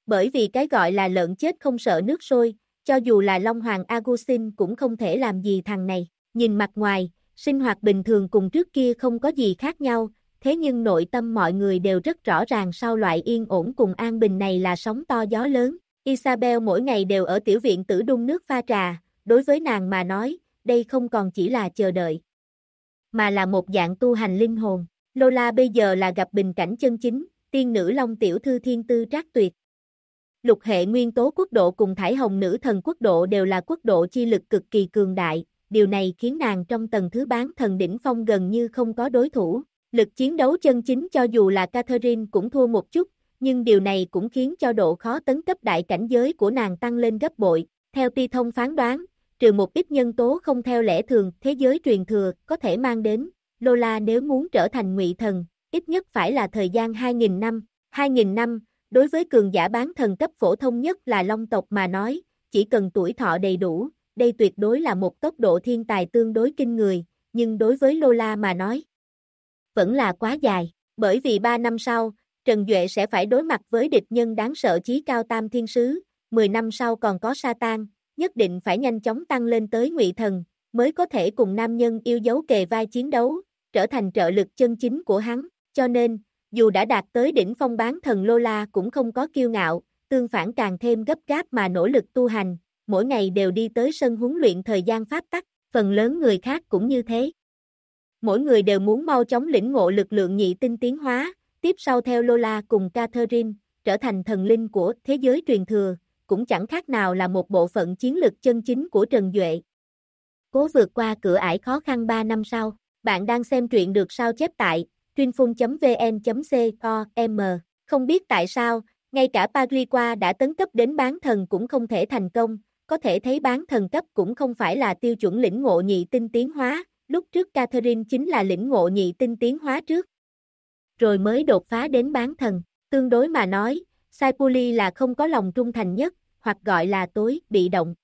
Bởi vì cái gọi là lợn chết không sợ nước sôi, cho dù là Long Hoàng Agusin cũng không thể làm gì thằng này. Nhìn mặt ngoài, sinh hoạt bình thường cùng trước kia không có gì khác nhau, thế nhưng nội tâm mọi người đều rất rõ ràng sau loại yên ổn cùng an bình này là sóng to gió lớn. Isabel mỗi ngày đều ở tiểu viện tử đun nước pha trà, đối với nàng mà nói, đây không còn chỉ là chờ đợi, mà là một dạng tu hành linh hồn. Lola bây giờ là gặp bình cảnh chân chính, tiên nữ Long tiểu thư thiên tư trác tuyệt. Lục hệ nguyên tố quốc độ cùng thải hồng nữ thần quốc độ đều là quốc độ chi lực cực kỳ cường đại, điều này khiến nàng trong tầng thứ bán thần đỉnh phong gần như không có đối thủ. Lực chiến đấu chân chính cho dù là Catherine cũng thua một chút, nhưng điều này cũng khiến cho độ khó tấn cấp đại cảnh giới của nàng tăng lên gấp bội. Theo Ti Thông phán đoán, trừ một ít nhân tố không theo lẽ thường thế giới truyền thừa có thể mang đến, Lola nếu muốn trở thành ngụy thần, ít nhất phải là thời gian 2.000 năm. 2.000 năm, đối với cường giả bán thần cấp phổ thông nhất là Long tộc mà nói, chỉ cần tuổi thọ đầy đủ, đây tuyệt đối là một tốc độ thiên tài tương đối kinh người, nhưng đối với Lola mà nói, vẫn là quá dài, bởi vì 3 năm sau, Trần Duệ sẽ phải đối mặt với địch nhân đáng sợ chí cao Tam Thiên Sứ, 10 năm sau còn có Satan, nhất định phải nhanh chóng tăng lên tới ngụy thần, mới có thể cùng nam nhân yêu dấu kề vai chiến đấu, trở thành trợ lực chân chính của hắn, cho nên, dù đã đạt tới đỉnh phong bán thần Lola cũng không có kiêu ngạo, tương phản càng thêm gấp gáp mà nỗ lực tu hành, mỗi ngày đều đi tới sân huấn luyện thời gian pháp tắc, phần lớn người khác cũng như thế. Mỗi người đều muốn mau chóng lĩnh ngộ lực lượng nhị tinh tiến hóa, tiếp sau theo Lola cùng Catherine, trở thành thần linh của thế giới truyền thừa, cũng chẳng khác nào là một bộ phận chiến lực chân chính của Trần Duệ. Cố vượt qua cửa ải khó khăn 3 năm sau, bạn đang xem truyện được sao chép tại truyinphun.vn.com. Không biết tại sao, ngay cả Pagriqua đã tấn cấp đến bán thần cũng không thể thành công, có thể thấy bán thần cấp cũng không phải là tiêu chuẩn lĩnh ngộ nhị tinh tiến hóa, lúc trước Catherine chính là lĩnh ngộ nhị tinh tiến hóa trước, rồi mới đột phá đến bán thần. Tương đối mà nói, Saipuli là không có lòng trung thành nhất, hoặc gọi là tối, bị động.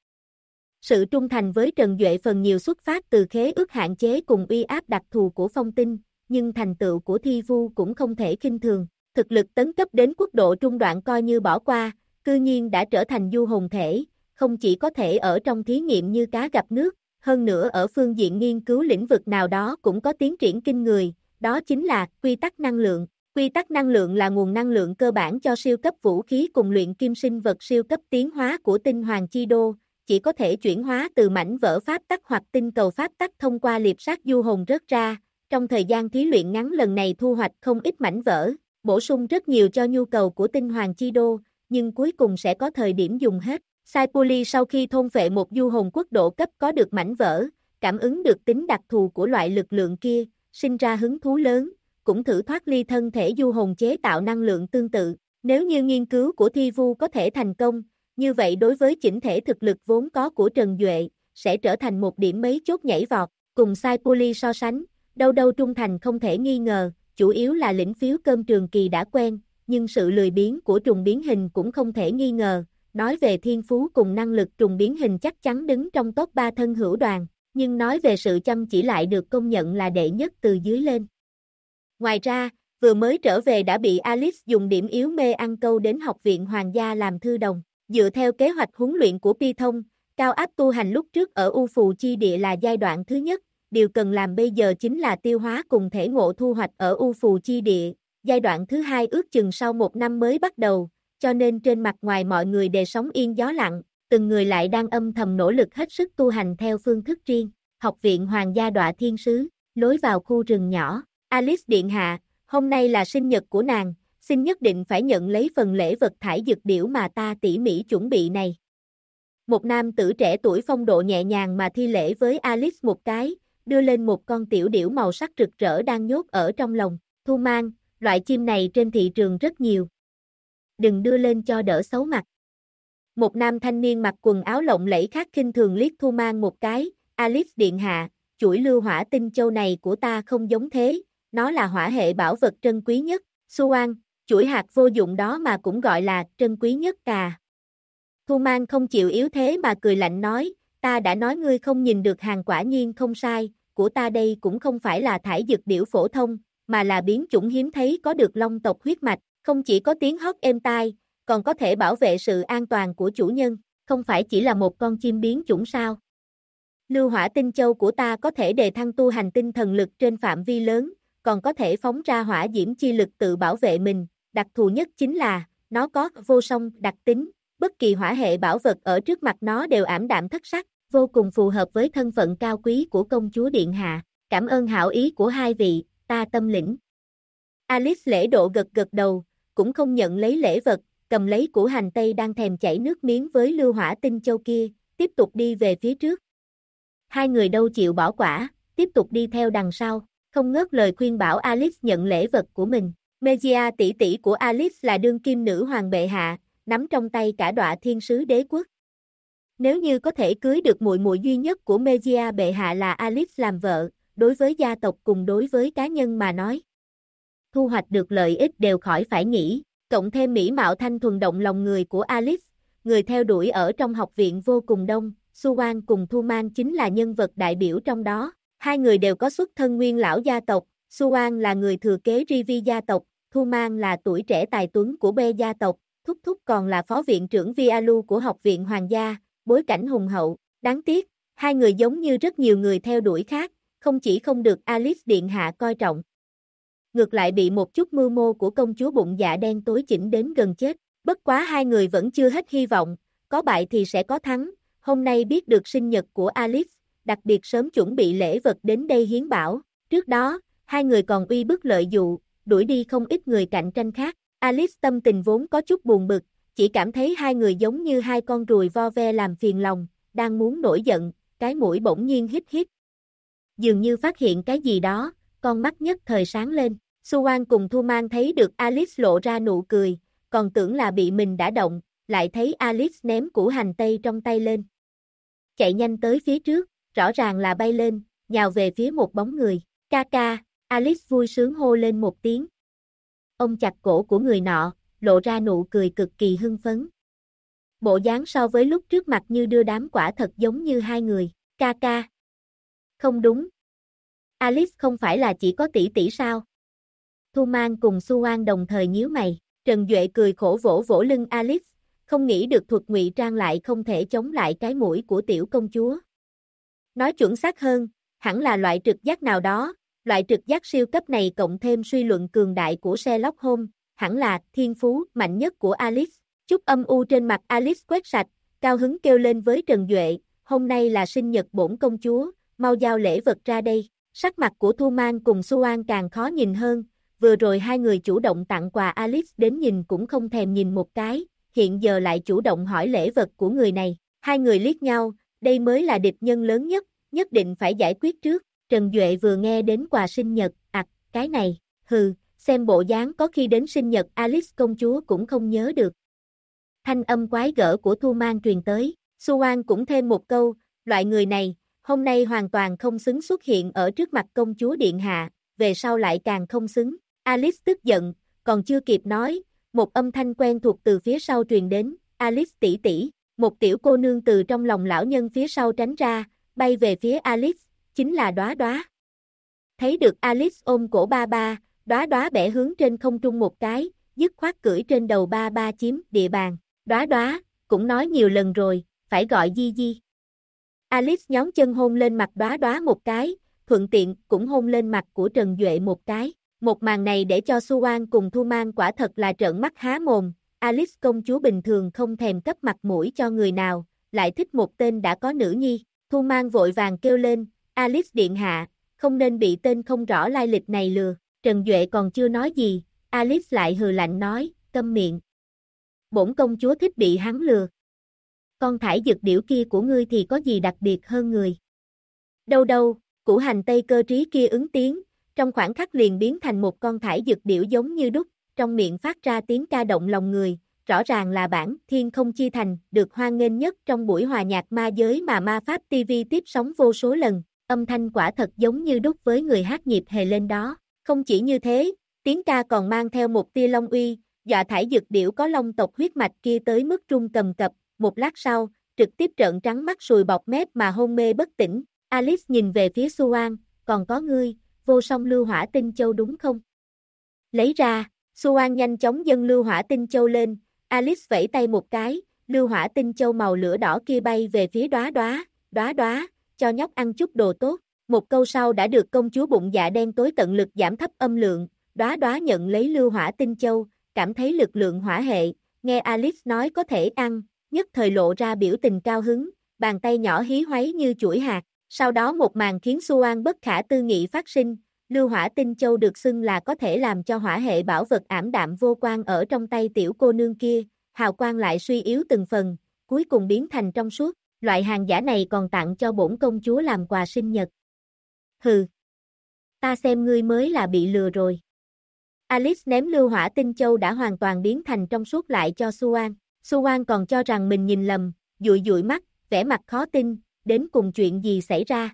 Sự trung thành với Trần Duệ phần nhiều xuất phát từ khế ước hạn chế cùng uy áp đặc thù của phong tinh, nhưng thành tựu của Thi Vu cũng không thể khinh thường. Thực lực tấn cấp đến quốc độ trung đoạn coi như bỏ qua, cư nhiên đã trở thành du hồn thể, không chỉ có thể ở trong thí nghiệm như cá gặp nước, hơn nữa ở phương diện nghiên cứu lĩnh vực nào đó cũng có tiến triển kinh người, đó chính là quy tắc năng lượng. Quy tắc năng lượng là nguồn năng lượng cơ bản cho siêu cấp vũ khí cùng luyện kim sinh vật siêu cấp tiến hóa của tinh hoàng chi đô, chỉ có thể chuyển hóa từ mảnh vỡ pháp tắc hoặc tinh cầu pháp tắc thông qua liệp sát du hồn rớt ra. Trong thời gian thí luyện ngắn lần này thu hoạch không ít mảnh vỡ, bổ sung rất nhiều cho nhu cầu của tinh hoàng chi đô, nhưng cuối cùng sẽ có thời điểm dùng hết. Saipuli sau khi thôn phệ một du hồn quốc độ cấp có được mảnh vỡ, cảm ứng được tính đặc thù của loại lực lượng kia, sinh ra hứng thú lớn, cũng thử thoát ly thân thể du hồn chế tạo năng lượng tương tự. Nếu như nghiên cứu của Thi Vu có thể thành công, như vậy đối với chỉnh thể thực lực vốn có của Trần Duệ, sẽ trở thành một điểm mấy chốt nhảy vọt, cùng Saipuli so sánh, đâu đâu trung thành không thể nghi ngờ, chủ yếu là lĩnh phiếu cơm trường kỳ đã quen, nhưng sự lười biếng của trùng biến hình cũng không thể nghi ngờ. Nói về thiên phú cùng năng lực trùng biến hình chắc chắn đứng trong top 3 thân hữu đoàn, nhưng nói về sự chăm chỉ lại được công nhận là đệ nhất từ dưới lên. Ngoài ra, vừa mới trở về đã bị Alice dùng điểm yếu mê ăn câu đến học viện hoàng gia làm thư đồng. Dựa theo kế hoạch huấn luyện của Pi Thông, cao áp tu hành lúc trước ở U Phù Chi Địa là giai đoạn thứ nhất, điều cần làm bây giờ chính là tiêu hóa cùng thể ngộ thu hoạch ở U Phù Chi Địa, giai đoạn thứ hai ước chừng sau 1 năm mới bắt đầu, cho nên trên mặt ngoài mọi người đều sóng yên gió lặng, từng người lại đang âm thầm nỗ lực hết sức tu hành theo phương thức riêng. Học viện Hoàng gia Đọa Thiên Sứ, lối vào khu rừng nhỏ. Alice điện hạ, hôm nay là sinh nhật của nàng, xin nhất định phải nhận lấy phần lễ vật thải dược điểu mà ta tỉ mỉ chuẩn bị này. Một nam tử trẻ tuổi phong độ nhẹ nhàng mà thi lễ với Alice một cái, đưa lên một con tiểu điểu màu sắc rực rỡ đang nhốt ở trong lồng. Thu mang, loại chim này trên thị trường rất nhiều. Đừng đưa lên cho đỡ xấu mặt. Một nam thanh niên mặc quần áo lộng lẫy khác khinh thường liếc Thu mang một cái. Alice điện hạ, chuỗi lưu hỏa tinh châu này của ta không giống thế, nó là hỏa hệ bảo vật trân quý nhất. Xuan, chuỗi hạt vô dụng đó mà cũng gọi là trân quý nhất cà. Thu mang không chịu yếu thế mà cười lạnh nói, ta đã nói ngươi không nhìn được hàng, quả nhiên không sai, của ta đây cũng không phải là thải dược điểu phổ thông, mà là biến chủng hiếm thấy có được long tộc huyết mạch, không chỉ có tiếng hót êm tai, còn có thể bảo vệ sự an toàn của chủ nhân, không phải chỉ là một con chim biến chủng sao. Lưu hỏa tinh châu của ta có thể đề thăng tu hành tinh thần lực trên phạm vi lớn, còn có thể phóng ra hỏa diễm chi lực tự bảo vệ mình, đặc thù nhất chính là, nó có vô song đặc tính, bất kỳ hỏa hệ bảo vật ở trước mặt nó đều ảm đạm thất sắc, vô cùng phù hợp với thân phận cao quý của công chúa điện hạ. Cảm ơn hảo ý của hai vị, ta tâm lĩnh. Alice lễ độ gật gật đầu, cũng không nhận lấy lễ vật, cầm lấy củ hành tây đang thèm chảy nước miếng với lưu hỏa tinh châu kia, tiếp tục đi về phía trước. Hai người đâu chịu bỏ quả, tiếp tục đi theo đằng sau, không ngớt lời khuyên bảo Alice nhận lễ vật của mình. Mejia tỷ tỷ của Alice là đương kim nữ hoàng bệ hạ, nắm trong tay cả đọa thiên sứ đế quốc. Nếu như có thể cưới được muội muội duy nhất của Mejia bệ hạ là Alice làm vợ, đối với gia tộc cùng đối với cá nhân mà nói, thu hoạch được lợi ích đều khỏi phải nghĩ, cộng thêm mỹ mạo thanh thuần động lòng người của Alice, người theo đuổi ở trong học viện vô cùng đông, Suwan cùng Thu Mang chính là nhân vật đại biểu trong đó. Hai người đều có xuất thân nguyên lão gia tộc, Suwan là người thừa kế Rivi gia tộc, Thu Mang là tuổi trẻ tài tuấn của Be gia tộc, Thúc Thúc còn là phó viện trưởng Vialu của học viện hoàng gia, bối cảnh hùng hậu. Đáng tiếc, hai người giống như rất nhiều người theo đuổi khác, không chỉ không được Alice điện hạ coi trọng, ngược lại bị một chút mưu mô của công chúa bụng dạ đen tối chỉnh đến gần chết. Bất quá hai người vẫn chưa hết hy vọng, có bại thì sẽ có thắng. Hôm nay biết được sinh nhật của Alice, đặc biệt sớm chuẩn bị lễ vật đến đây hiến bảo. Trước đó, hai người còn uy bức lợi dụ, đuổi đi không ít người cạnh tranh khác. Alice tâm tình vốn có chút buồn bực, chỉ cảm thấy hai người giống như hai con ruồi vo ve làm phiền lòng, đang muốn nổi giận, cái mũi bỗng nhiên hít hít. Dường như phát hiện cái gì đó, con mắt nhất thời sáng lên. Suwan cùng Thu Mang thấy được Alice lộ ra nụ cười, còn tưởng là bị mình đã động, lại thấy Alice ném củ hành tây trong tay lên. Chạy nhanh tới phía trước, rõ ràng là bay lên, nhào về phía một bóng người. Ca ca, Alice vui sướng hô lên một tiếng. Ông chặt cổ của người nọ, lộ ra nụ cười cực kỳ hưng phấn. Bộ dáng so với lúc trước mặt như đưa đám quả thật giống như hai người. Ca ca. Không đúng. Alice không phải là chỉ có tỷ tỷ sao? Thu Mang cùng Suwan đồng thời nhíu mày. Trần Duệ cười khổ vỗ vỗ lưng Alice, không nghĩ được thuật ngụy trang lại không thể chống lại cái mũi của tiểu công chúa. Nói chuẩn xác hơn, hẳn là loại trực giác nào đó, loại trực giác siêu cấp này cộng thêm suy luận cường đại của Sherlock Holmes, hẳn là thiên phú mạnh nhất của Alice. Chút âm u trên mặt Alice quét sạch, cao hứng kêu lên với Trần Duệ, hôm nay là sinh nhật bổn công chúa, mau giao lễ vật ra đây. Sắc mặt của Thu Mang cùng Suwan càng khó nhìn hơn, vừa rồi hai người chủ động tặng quà Alice đến nhìn cũng không thèm nhìn một cái, hiện giờ lại chủ động hỏi lễ vật của người này. Hai người liếc nhau, đây mới là địch nhân lớn nhất định phải giải quyết trước. Trần Duệ vừa nghe đến quà sinh nhật, cái này, xem bộ dáng có khi đến sinh nhật Alice công chúa cũng không nhớ được. Thanh âm quái gở của Thu Mang truyền tới, Suwan cũng thêm một câu, loại người này, hôm nay hoàn toàn không xứng xuất hiện ở trước mặt công chúa điện hạ, về sau lại càng không xứng. Alice tức giận, còn chưa kịp nói, một âm thanh quen thuộc từ phía sau truyền đến, Alice tỷ tỷ, một tiểu cô nương từ trong lòng lão nhân phía sau tránh ra, bay về phía Alice, chính là Đóa Đóa. Thấy được Alice ôm cổ ba ba, Đóa Đóa bẻ hướng trên không trung một cái, dứt khoát cưỡi trên đầu ba ba chiếm địa bàn. Đóa Đóa, cũng nói nhiều lần rồi, phải gọi Di Di. Alice nhón chân hôn lên mặt Đóa Đóa một cái, thuận tiện cũng hôn lên mặt của Trần Duệ một cái. Một màn này để cho Suwan cùng Thu Mang quả thật là trợn mắt há mồm. Alice công chúa bình thường không thèm cấp mặt mũi cho người nào, lại thích một tên đã có nữ nhi. Thu Mang vội vàng kêu lên, Alice điện hạ, không nên bị tên không rõ lai lịch này lừa. Trần Duệ còn chưa nói gì, Alice lại hừ lạnh nói, câm miệng. Bổn công chúa thích bị hắn lừa. Con thải dược điểu kia của ngươi thì có gì đặc biệt hơn người? Đâu, củ hành tây cơ trí kia ứng tiếng, trong khoảnh khắc liền biến thành một con thải dược điểu giống như đúc, trong miệng phát ra tiếng ca động lòng người, rõ ràng là bản Thiên Không Chi Thành, được hoan nghênh nhất trong buổi hòa nhạc ma giới mà Ma Pháp TV tiếp sóng vô số lần, âm thanh quả thật giống như đúc với người hát nhịp hề lên đó. Không chỉ như thế, tiếng ca còn mang theo một tia long uy, dọa thải dược điểu có long tộc huyết mạch kia tới mức run cầm cập, một lát sau, trực tiếp trợn trắng mắt sùi bọt mép mà hôn mê bất tỉnh. Alice nhìn về phía Suwan, còn có ngươi, vô song lưu hỏa tinh châu đúng không? Lấy ra, Suwan nhanh chóng dâng lưu hỏa tinh châu lên, Alice vẫy tay một cái, lưu hỏa tinh châu màu lửa đỏ kia bay về phía đóa, cho nhóc ăn chút đồ tốt. Một câu sau đã được công chúa bụng dạ đen tối tận lực giảm thấp âm lượng, đóa nhận lấy lưu hỏa tinh châu, cảm thấy lực lượng hỏa hệ, nghe Alice nói có thể ăn, nhất thời lộ ra biểu tình cao hứng, bàn tay nhỏ hí hoáy như chuỗi hạt. Sau đó một màn khiến Xuan bất khả tư nghị phát sinh, lưu hỏa tinh châu được xưng là có thể làm cho hỏa hệ bảo vật ảm đạm vô quang ở trong tay tiểu cô nương kia, hào quang lại suy yếu từng phần, cuối cùng biến thành trong suốt, loại hàng giả này còn tặng cho bổn công chúa làm quà sinh nhật. Hừ, ta xem ngươi mới là bị lừa rồi. Alice ném lưu hỏa tinh châu đã hoàn toàn biến thành trong suốt lại cho Xuan. Xuan còn cho rằng mình nhìn lầm, dụi mắt, vẻ mặt khó tin, đến cùng chuyện gì xảy ra.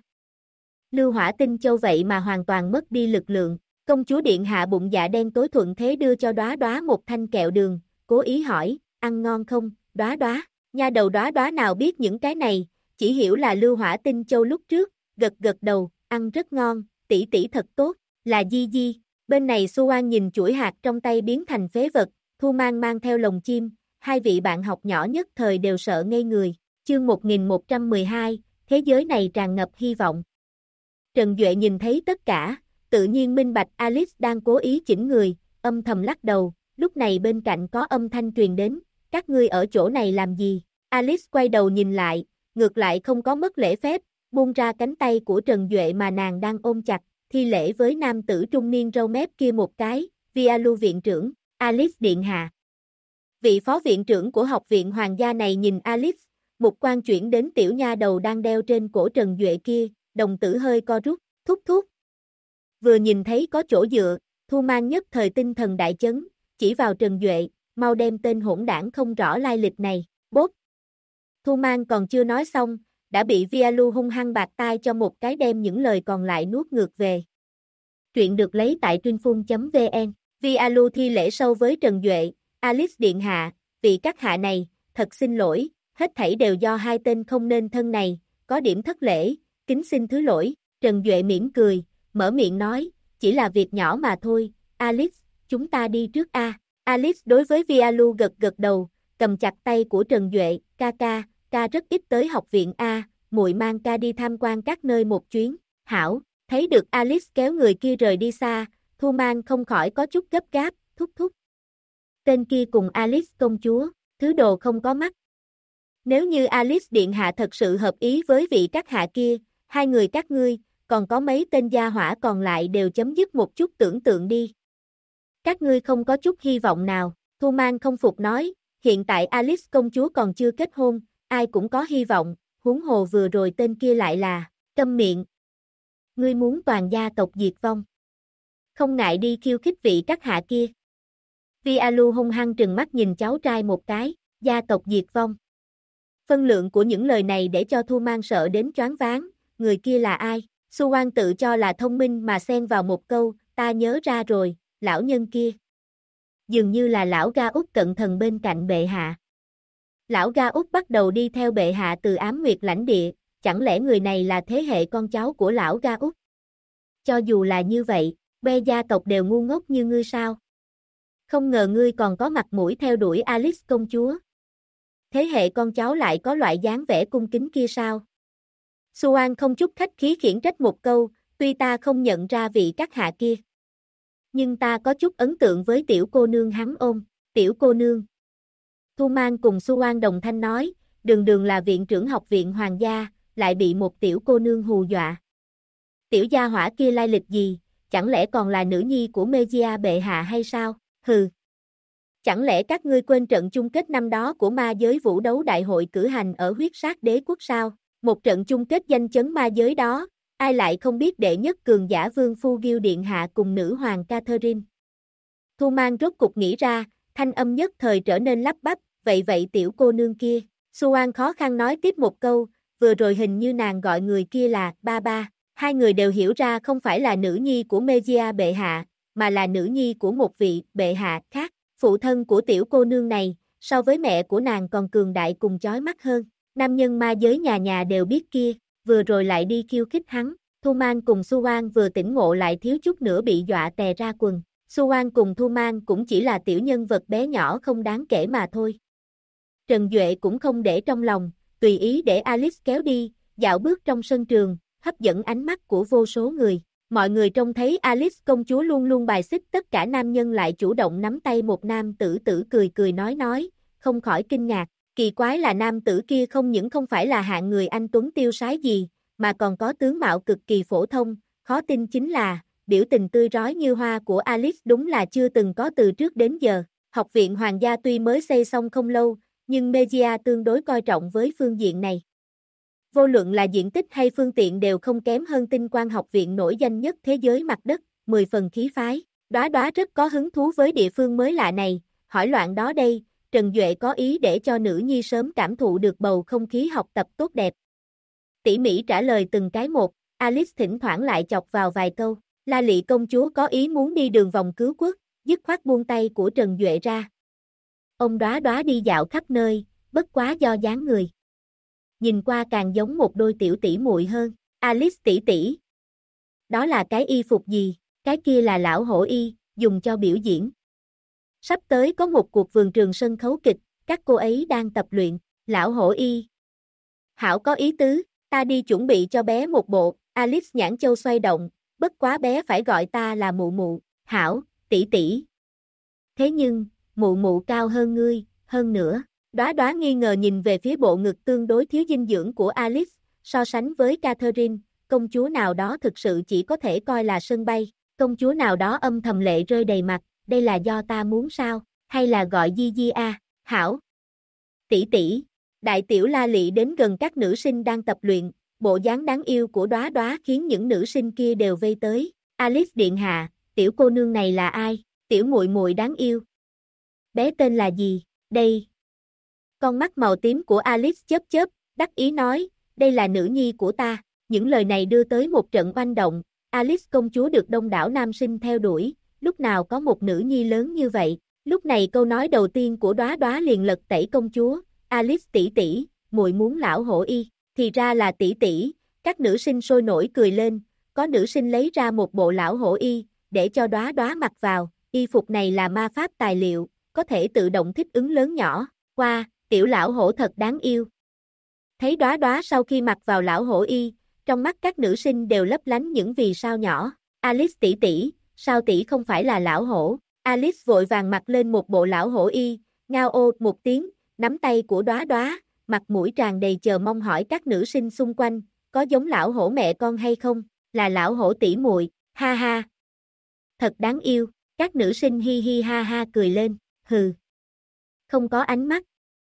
Lưu hỏa tinh châu vậy mà hoàn toàn mất đi lực lượng, công chúa điện hạ bụng dạ đen tối thuận thế đưa cho đóa một thanh kẹo đường, cố ý hỏi, ăn ngon không, đóa, nha đầu đóa nào biết những cái này, chỉ hiểu là lưu hỏa tinh châu lúc trước, gật đầu, ăn rất ngon, tỷ thật tốt, là Di. Bên này Xuan nhìn chuỗi hạt trong tay biến thành phế vật, Thu mang theo lồng chim, hai vị bạn học nhỏ nhất thời đều sợ ngây người. Chương 1112, thế giới này tràn ngập hy vọng. Trần Duệ nhìn thấy tất cả, tự nhiên minh bạch Alice đang cố ý chỉnh người, âm thầm lắc đầu, lúc này bên cạnh có âm thanh truyền đến, các ngươi ở chỗ này làm gì? Alice quay đầu nhìn lại, ngược lại không có mất lễ phép, buông ra cánh tay của Trần Duệ mà nàng đang ôm chặt, thi lễ với nam tử trung niên râu mép kia một cái, Vialu viện trưởng, Alice điện hạ. Vị phó viện trưởng của học viện hoàng gia này nhìn Alice, mục quan chuyển đến tiểu nha đầu đang đeo trên cổ Trần Duệ kia, đồng tử hơi co rút, thúc. Vừa nhìn thấy có chỗ dựa, Thu Mang nhất thời tinh thần đại chấn, chỉ vào Trần Duệ, mau đem tên hỗn đảng không rõ lai lịch này, bốp. Thu Mang còn chưa nói xong, đã bị Vialu hung hăng bạt tai cho một cái đem những lời còn lại nuốt ngược về. Truyện được lấy tại truyệnphun.vn. Vialu thi lễ sâu với Trần Duệ, Alice điện hạ, vì các hạ này, thật xin lỗi, hết thảy đều do hai tên không nên thân này, có điểm thất lễ, kính xin thứ lỗi. Trần Duệ mỉm cười, mở miệng nói, chỉ là việc nhỏ mà thôi, Alice, chúng ta đi trước a. Alice đối với Vialu gật đầu, cầm chặt tay của Trần Duệ, ca rất ít tới học viện a, muội mang ca đi tham quan các nơi một chuyến. Hảo, thấy được Alice kéo người kia rời đi xa, Thu Mang không khỏi có chút gấp gáp, thúc. Tên kia cùng Alice công chúa, thứ đồ không có mắt. Nếu như Alice điện hạ thật sự hợp ý với vị các hạ kia, hai người các ngươi, còn có mấy tên gia hỏa còn lại đều chấm dứt một chút tưởng tượng đi. Các ngươi không có chút hy vọng nào, Thu Mang không phục nói, hiện tại Alice công chúa còn chưa kết hôn, ai cũng có hy vọng, huống hồ vừa rồi tên kia lại là, câm miệng. Ngươi muốn toàn gia tộc diệt vong. Không ngại đi khiêu khích vị các hạ kia. Vialu hung hăng trừng mắt nhìn cháu trai một cái, gia tộc diệt vong. Phân lượng của những lời này để cho Thu Mang sợ đến choáng váng, người kia là ai? Xuan tự cho là thông minh mà xen vào một câu, ta nhớ ra rồi, lão nhân kia. Dường như là lão Ga Út cận thần bên cạnh bệ hạ. Lão Ga Út bắt đầu đi theo bệ hạ từ Ám Nguyệt lãnh địa, chẳng lẽ người này là thế hệ con cháu của lão Ga Út? Cho dù là như vậy, be gia tộc đều ngu ngốc như ngươi sao? Không ngờ ngươi còn có mặt mũi theo đuổi Alice công chúa. Thế hệ con cháu lại có loại dáng vẻ cung kính kia sao? Xuan không chút khách khí khiển trách một câu, tuy ta không nhận ra vị các hạ kia. Nhưng ta có chút ấn tượng với tiểu cô nương hắn ôm, tiểu cô nương. Thu Mang cùng Xuan đồng thanh nói, đường là viện trưởng học viện hoàng gia, lại bị một tiểu cô nương hù dọa. Tiểu gia hỏa kia lai lịch gì, chẳng lẽ còn là nữ nhi của Megia bệ hạ hay sao? Hừ. Chẳng lẽ các ngươi quên trận chung kết năm đó của ma giới vũ đấu đại hội cử hành ở huyết sát đế quốc sao? Một trận chung kết danh chấn ma giới đó, ai lại không biết đệ nhất cường giả Vương Phu Ghiêu điện hạ cùng nữ hoàng Catherine. Thu Mang rốt cục nghĩ ra, thanh âm nhất thời trở nên lắp bắp, vậy tiểu cô nương kia. Xuan khó khăn nói tiếp một câu, vừa rồi hình như nàng gọi người kia là ba. Hai người đều hiểu ra không phải là nữ nhi của Megia bệ hạ, mà là nữ nhi của một vị bệ hạ khác. Phụ thân của tiểu cô nương này, so với mẹ của nàng còn cường đại cùng chói mắt hơn. Nam nhân ma giới nhà nhà đều biết kia, vừa rồi lại đi khiêu khích hắn. Thu Mang cùng Xuan vừa tỉnh ngộ lại thiếu chút nữa bị dọa tè ra quần. Xuan cùng Thu Mang cũng chỉ là tiểu nhân vật bé nhỏ không đáng kể mà thôi. Trần Duệ cũng không để trong lòng, tùy ý để Alice kéo đi, dạo bước trong sân trường, hấp dẫn ánh mắt của vô số người. Mọi người trông thấy Alice công chúa luôn luôn bài xích tất cả nam nhân lại chủ động nắm tay một nam tử tử cười cười nói, không khỏi kinh ngạc. Kỳ quái là nam tử kia không những không phải là hạng người anh tuấn tiêu sái gì, mà còn có tướng mạo cực kỳ phổ thông, khó tin chính là, biểu tình tươi rói như hoa của Alice đúng là chưa từng có từ trước đến giờ. Học viện Hoàng gia tuy mới xây xong không lâu, nhưng Megia tương đối coi trọng với phương diện này. Vô luận là diện tích hay phương tiện đều không kém hơn Tinh Quang học viện nổi danh nhất thế giới mặt đất, 10 phần khí phái. Đóa Đóa rất có hứng thú với địa phương mới lạ này, hỏi loạn đó đây, Trần Duệ có ý để cho nữ nhi sớm cảm thụ được bầu không khí học tập tốt đẹp. Tỉ mỉ trả lời từng cái một, Alice thỉnh thoảng lại chọc vào vài câu. La Lị công chúa có ý muốn đi đường vòng cứu quốc, dứt khoát buông tay của Trần Duệ ra. Ông Đóa Đóa đi dạo khắp nơi, bất quá do dáng người. Nhìn qua càng giống một đôi tiểu tỷ muội hơn. Alice tỷ tỷ. Đó là cái y phục gì? Cái kia là lão hổ y, dùng cho biểu diễn. Sắp tới có một cuộc vườn trường sân khấu kịch, các cô ấy đang tập luyện. Lão hổ y. Hảo có ý tứ, ta đi chuẩn bị cho bé một bộ. Alice nhãn châu xoay động, bất quá bé phải gọi ta là mụ mụ. Hảo, tỷ tỷ. Thế nhưng, mụ mụ cao hơn ngươi, hơn nữa. Đóa Đóa nghi ngờ nhìn về phía bộ ngực tương đối thiếu dinh dưỡng của Alice, so sánh với Catherine, công chúa nào đó thực sự chỉ có thể coi là sân bay. Công chúa nào đó âm thầm lệ rơi đầy mặt, đây là do ta muốn sao, hay là gọi Di Di a? Hảo. Tỷ tỷ. Đại tiểu La Lị đến gần các nữ sinh đang tập luyện, bộ dáng đáng yêu của Đóa Đóa khiến những nữ sinh kia đều vây tới. Alice điện hạ, tiểu cô nương này là ai? Tiểu muội muội đáng yêu. Bé tên là gì? Đây. Con mắt màu tím của Alice chớp chớp, đắc ý nói, đây là nữ nhi của ta. Những lời này đưa tới một trận oanh động, Alice công chúa được đông đảo nam sinh theo đuổi, lúc nào có một nữ nhi lớn như vậy. Lúc này câu nói đầu tiên của Đóa Đóa liền lật tẩy công chúa, Alice tỷ tỷ, muội muốn lão hổ y, thì ra là tỷ tỷ. Các nữ sinh sôi nổi cười lên, có nữ sinh lấy ra một bộ lão hổ y, để cho Đóa Đóa mặc vào, y phục này là ma pháp tài liệu, có thể tự động thích ứng lớn nhỏ, qua, tiểu lão hổ thật đáng yêu. Thấy Đóa Đóa sau khi mặc vào lão hổ y, trong mắt các nữ sinh đều lấp lánh những vì sao nhỏ. Alice tỷ tỷ, sao tỷ không phải là lão hổ? Alice vội vàng mặc lên một bộ lão hổ y, ngao ô một tiếng, nắm tay của Đóa Đóa, mặt mũi tràn đầy chờ mong hỏi các nữ sinh xung quanh, có giống lão hổ mẹ con hay không? Là lão hổ tỷ muội, ha ha. Thật đáng yêu, các nữ sinh hi hi ha ha cười lên, hừ. Không có ánh mắt.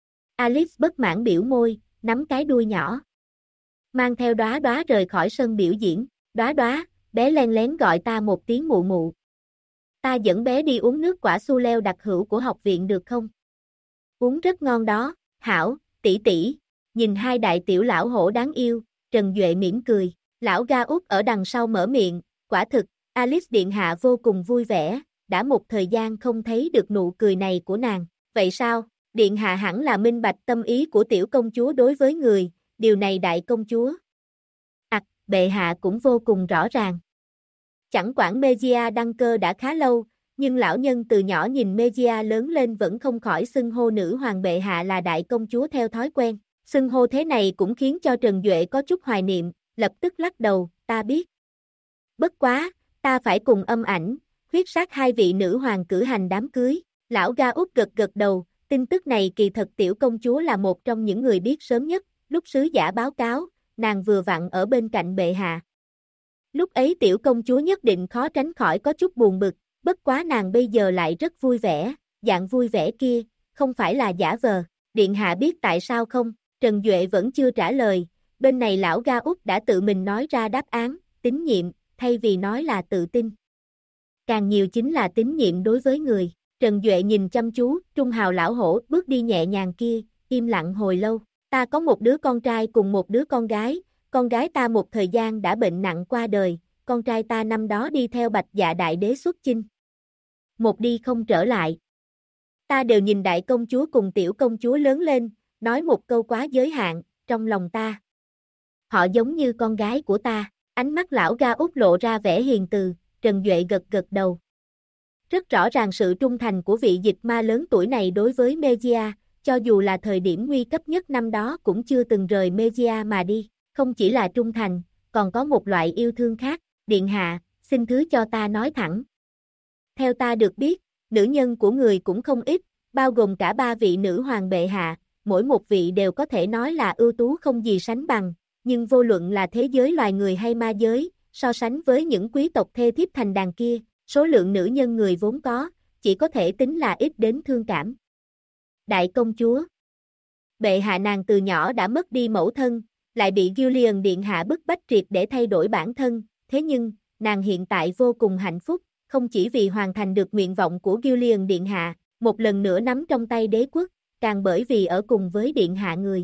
Alice bất mãn biểu môi, nắm cái đuôi nhỏ. Mang theo Đóa Đóa rời khỏi sân biểu diễn, Đóa Đóa, bé len lén gọi ta một tiếng mụ mụ. Ta dẫn bé đi uống nước quả su leo đặc hữu của học viện được không? Uống rất ngon đó, hảo, tỷ tỷ. Nhìn hai đại tiểu lão hổ đáng yêu, Trần Duệ mỉm cười. Lão Ga Út ở đằng sau mở miệng, quả thực, Alice điện hạ vô cùng vui vẻ, đã một thời gian không thấy được nụ cười này của nàng. Vậy sao, điện hạ hẳn là minh bạch tâm ý của tiểu công chúa đối với người, điều này đại công chúa. Bệ hạ cũng vô cùng rõ ràng. Chẳng quản Megia đăng cơ đã khá lâu, nhưng lão nhân từ nhỏ nhìn Megia lớn lên vẫn không khỏi xưng hô nữ hoàng bệ hạ là đại công chúa theo thói quen. Xưng hô thế này cũng khiến cho Trần Duệ có chút hoài niệm, lập tức lắc đầu, ta biết. Bất quá, ta phải cùng âm ảnh, huyết sát hai vị nữ hoàng cử hành đám cưới. Lão Ga Út gật gật đầu, tin tức này kỳ thật tiểu công chúa là một trong những người biết sớm nhất, lúc sứ giả báo cáo, nàng vừa vặn ở bên cạnh bệ hạ. Lúc ấy tiểu công chúa nhất định khó tránh khỏi có chút buồn bực, bất quá nàng bây giờ lại rất vui vẻ, dạng vui vẻ kia, không phải là giả vờ. Điện hạ biết tại sao không? Trần Duệ vẫn chưa trả lời, bên này lão Ga Út đã tự mình nói ra đáp án, tín nhiệm, thay vì nói là tự tin. Càng nhiều chính là tín nhiệm đối với người. Trần Duệ nhìn chăm chú, trung hào lão hổ bước đi nhẹ nhàng kia, im lặng hồi lâu. Ta có một đứa con trai cùng một đứa con gái ta một thời gian đã bệnh nặng qua đời, con trai ta năm đó đi theo Bạch Dạ đại đế xuất chinh. Một đi không trở lại. Ta đều nhìn đại công chúa cùng tiểu công chúa lớn lên, nói một câu quá giới hạn, trong lòng ta. Họ giống như con gái của ta, ánh mắt lão Ga Út lộ ra vẻ hiền từ, Trần Duệ gật gật đầu. Rất rõ ràng sự trung thành của vị dịch ma lớn tuổi này đối với Mejia, cho dù là thời điểm nguy cấp nhất năm đó cũng chưa từng rời Mejia mà đi, không chỉ là trung thành, còn có một loại yêu thương khác, điện hạ, xin thứ cho ta nói thẳng. Theo ta được biết, nữ nhân của người cũng không ít, bao gồm cả 3 vị nữ hoàng bệ hạ, mỗi một vị đều có thể nói là ưu tú không gì sánh bằng, nhưng vô luận là thế giới loài người hay ma giới, so sánh với những quý tộc thê thiếp thành đàn kia, số lượng nữ nhân người vốn có, chỉ có thể tính là ít đến thương cảm. Đại công chúa bệ hạ nàng từ nhỏ đã mất đi mẫu thân, lại bị Gillian điện hạ bức bách triệt để thay đổi bản thân, thế nhưng, nàng hiện tại vô cùng hạnh phúc, không chỉ vì hoàn thành được nguyện vọng của Gillian điện hạ, một lần nữa nắm trong tay đế quốc, càng bởi vì ở cùng với điện hạ người.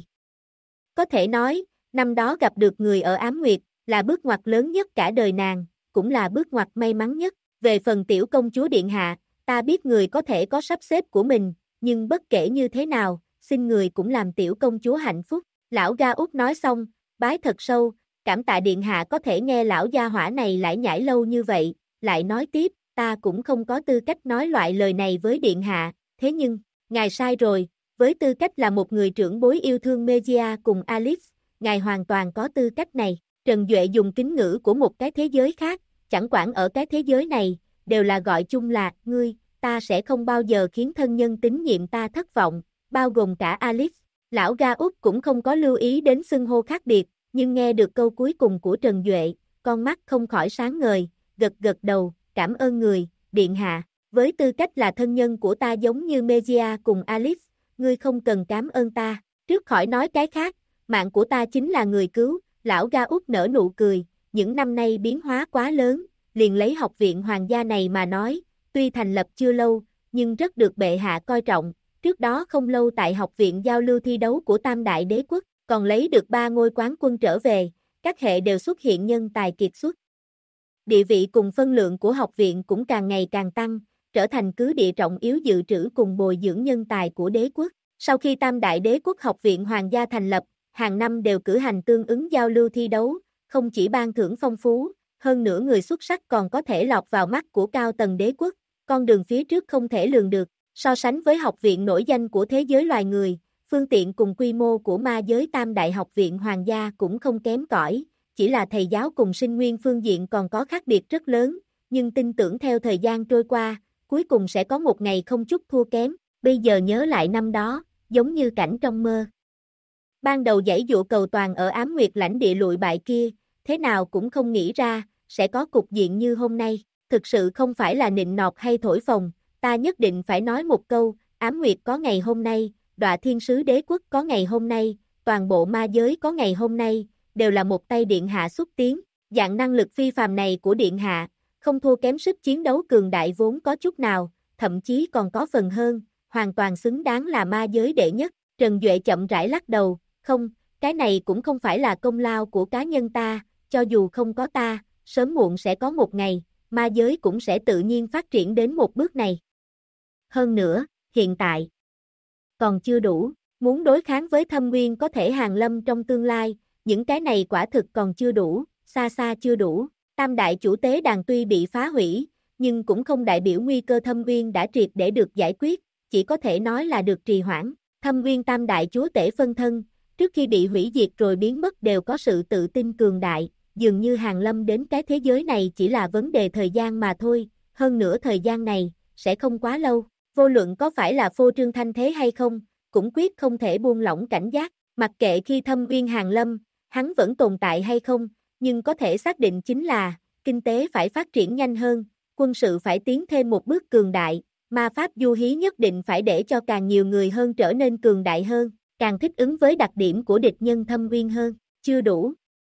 Có thể nói, năm đó gặp được người ở Ám Nguyệt, là bước ngoặt lớn nhất cả đời nàng, cũng là bước ngoặt may mắn nhất. Về phần tiểu công chúa điện hạ, ta biết người có thể có sắp xếp của mình, nhưng bất kể như thế nào, xin người cũng làm tiểu công chúa hạnh phúc. Lão Ga Út nói xong, bái thật sâu, cảm tạ điện hạ có thể nghe lão gia hỏa này lải nhải lâu như vậy, lại nói tiếp, ta cũng không có tư cách nói loại lời này với điện hạ, thế nhưng, ngài sai rồi, với tư cách là một người trưởng bối yêu thương Mejia cùng Alice, ngài hoàn toàn có tư cách này. Trần Duệ dùng kính ngữ của một cái thế giới khác, chẳng quản ở cái thế giới này, đều là gọi chung là, ngươi, ta sẽ không bao giờ khiến thân nhân tín nhiệm ta thất vọng, bao gồm cả Alice. Lão Ga Út cũng không có lưu ý đến xưng hô khác biệt, nhưng nghe được câu cuối cùng của Trần Duệ, con mắt không khỏi sáng ngời, gật gật đầu, cảm ơn người, điện hạ, với tư cách là thân nhân của ta giống như Mejia cùng Alice, ngươi không cần cảm ơn ta, trước khỏi nói cái khác, mạng của ta chính là người cứu. Lão Ga Út nở nụ cười, những năm nay biến hóa quá lớn, liền lấy học viện hoàng gia này mà nói, tuy thành lập chưa lâu, nhưng rất được bệ hạ coi trọng, trước đó không lâu tại học viện giao lưu thi đấu của Tam Đại Đế Quốc, còn lấy được 3 ngôi quán quân trở về, các hệ đều xuất hiện nhân tài kiệt xuất. Địa vị cùng phân lượng của học viện cũng càng ngày càng tăng, trở thành cứ địa trọng yếu dự trữ cùng bồi dưỡng nhân tài của đế quốc. Sau khi Tam Đại Đế Quốc học viện hoàng gia thành lập, hàng năm đều cử hành tương ứng giao lưu thi đấu, không chỉ ban thưởng phong phú, hơn nữa người xuất sắc còn có thể lọt vào mắt của cao tầng đế quốc, con đường phía trước không thể lường được, so sánh với học viện nổi danh của thế giới loài người, phương tiện cùng quy mô của ma giới Tam Đại học viện hoàng gia cũng không kém cỏi, chỉ là thầy giáo cùng sinh nguyên phương diện còn có khác biệt rất lớn, nhưng tin tưởng theo thời gian trôi qua, cuối cùng sẽ có một ngày không chút thua kém, bây giờ nhớ lại năm đó, giống như cảnh trong mơ. Ban đầu giãy dụa cầu toàn ở Ám Nguyệt lãnh địa lụi bại kia, thế nào cũng không nghĩ ra, sẽ có cục diện như hôm nay, thực sự không phải là nịnh nọt hay thổi phồng, ta nhất định phải nói một câu, Ám Nguyệt có ngày hôm nay, Đọa Thiên Sứ Đế Quốc có ngày hôm nay, toàn bộ ma giới có ngày hôm nay, đều là một tay điện hạ xuất tiến, dạng năng lực phi phàm này của điện hạ, không thua kém sức chiến đấu cường đại vốn có chút nào, thậm chí còn có phần hơn, hoàn toàn xứng đáng là ma giới đệ nhất. Trần Duệ chậm rãi lắc đầu, không, cái này cũng không phải là công lao của cá nhân ta, cho dù không có ta, sớm muộn sẽ có một ngày, ma giới cũng sẽ tự nhiên phát triển đến một bước này. Hơn nữa, hiện tại, còn chưa đủ, muốn đối kháng với Thâm Nguyên có thể hàng lâm trong tương lai, những cái này quả thực còn chưa đủ, xa xa chưa đủ. Tam đại chủ tế đàn tuy bị phá hủy, nhưng cũng không đại biểu nguy cơ Thâm Nguyên đã triệt để được giải quyết, chỉ có thể nói là được trì hoãn. Thâm Nguyên tam đại chúa tể phân thân, trước khi bị hủy diệt rồi biến mất đều có sự tự tin cường đại, dường như hàng lâm đến cái thế giới này chỉ là vấn đề thời gian mà thôi, hơn nữa thời gian này, sẽ không quá lâu, vô luận có phải là phô trương thanh thế hay không, cũng quyết không thể buông lỏng cảnh giác, mặc kệ khi Thâm Nguyên hàng lâm, hắn vẫn tồn tại hay không, nhưng có thể xác định chính là, kinh tế phải phát triển nhanh hơn, quân sự phải tiến thêm một bước cường đại, ma pháp du hí nhất định phải để cho càng nhiều người hơn trở nên cường đại hơn, càng thích ứng với đặc điểm của địch nhân Thâm Nguyên hơn, chưa đủ.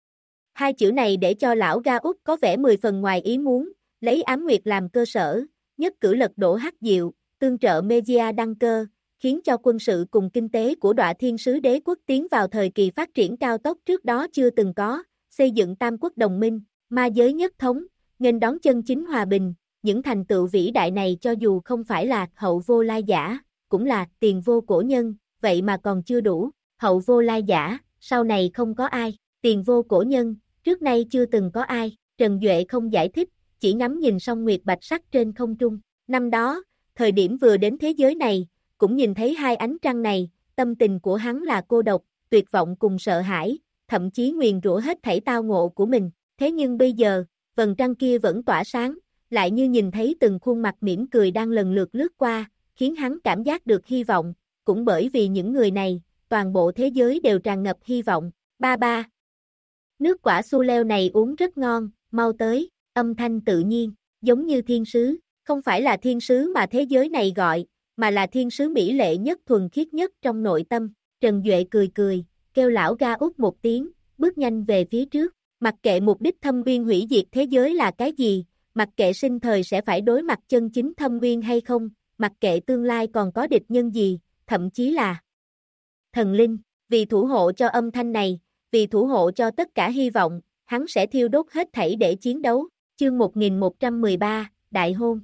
Hai chữ này để cho lão Ga Út có vẻ 10 phần ngoài ý muốn, lấy Ám Nguyệt làm cơ sở, nhất cử lật đổ Hắc Diệu, tương trợ Mejia đăng cơ, khiến cho quân sự cùng kinh tế của Đọa Thiên Sứ Đế Quốc tiến vào thời kỳ phát triển cao tốc trước đó chưa từng có, xây dựng Tam Quốc đồng minh, ma giới nhất thống, nghênh đón chân chính hòa bình, những thành tựu vĩ đại này cho dù không phải là hậu vô lai giả, cũng là tiền vô cổ nhân, vậy mà còn chưa đủ, hậu vô lai giả, sau này không có ai, tiền vô cổ nhân, trước nay chưa từng có ai, Trần Duệ không giải thích, chỉ ngắm nhìn song nguyệt bạch sắc trên không trung, Năm đó, thời điểm vừa đến thế giới này, cũng nhìn thấy hai ánh trăng này, tâm tình của hắn là cô độc, tuyệt vọng cùng sợ hãi, thậm chí nguyền rủa hết thảy tao ngộ của mình. Thế nhưng bây giờ, vầng trăng kia vẫn tỏa sáng, lại như nhìn thấy từng khuôn mặt mỉm cười đang lần lượt lướt qua, khiến hắn cảm giác được hy vọng, cũng bởi vì những người này, toàn bộ thế giới đều tràn ngập hy vọng. Ba ba. Nước quả su leo này uống rất ngon, mau tới, âm thanh tự nhiên, giống như thiên sứ, không phải là thiên sứ mà thế giới này gọi, mà là thiên sứ mỹ lệ nhất thuần khiết nhất trong nội tâm. Trần Duệ cười cười, kêu lão ga út một tiếng, bước nhanh về phía trước, mặc kệ mục đích thâm uyên hủy diệt thế giới là cái gì, mặc kệ sinh thời sẽ phải đối mặt chân chính thâm uyên hay không, mặc kệ tương lai còn có địch nhân gì, thậm chí là thần linh, vì thủ hộ cho âm thanh này, vì thủ hộ cho tất cả hy vọng, hắn sẽ thiêu đốt hết thảy để chiến đấu. Chương 1113, Đại hôn.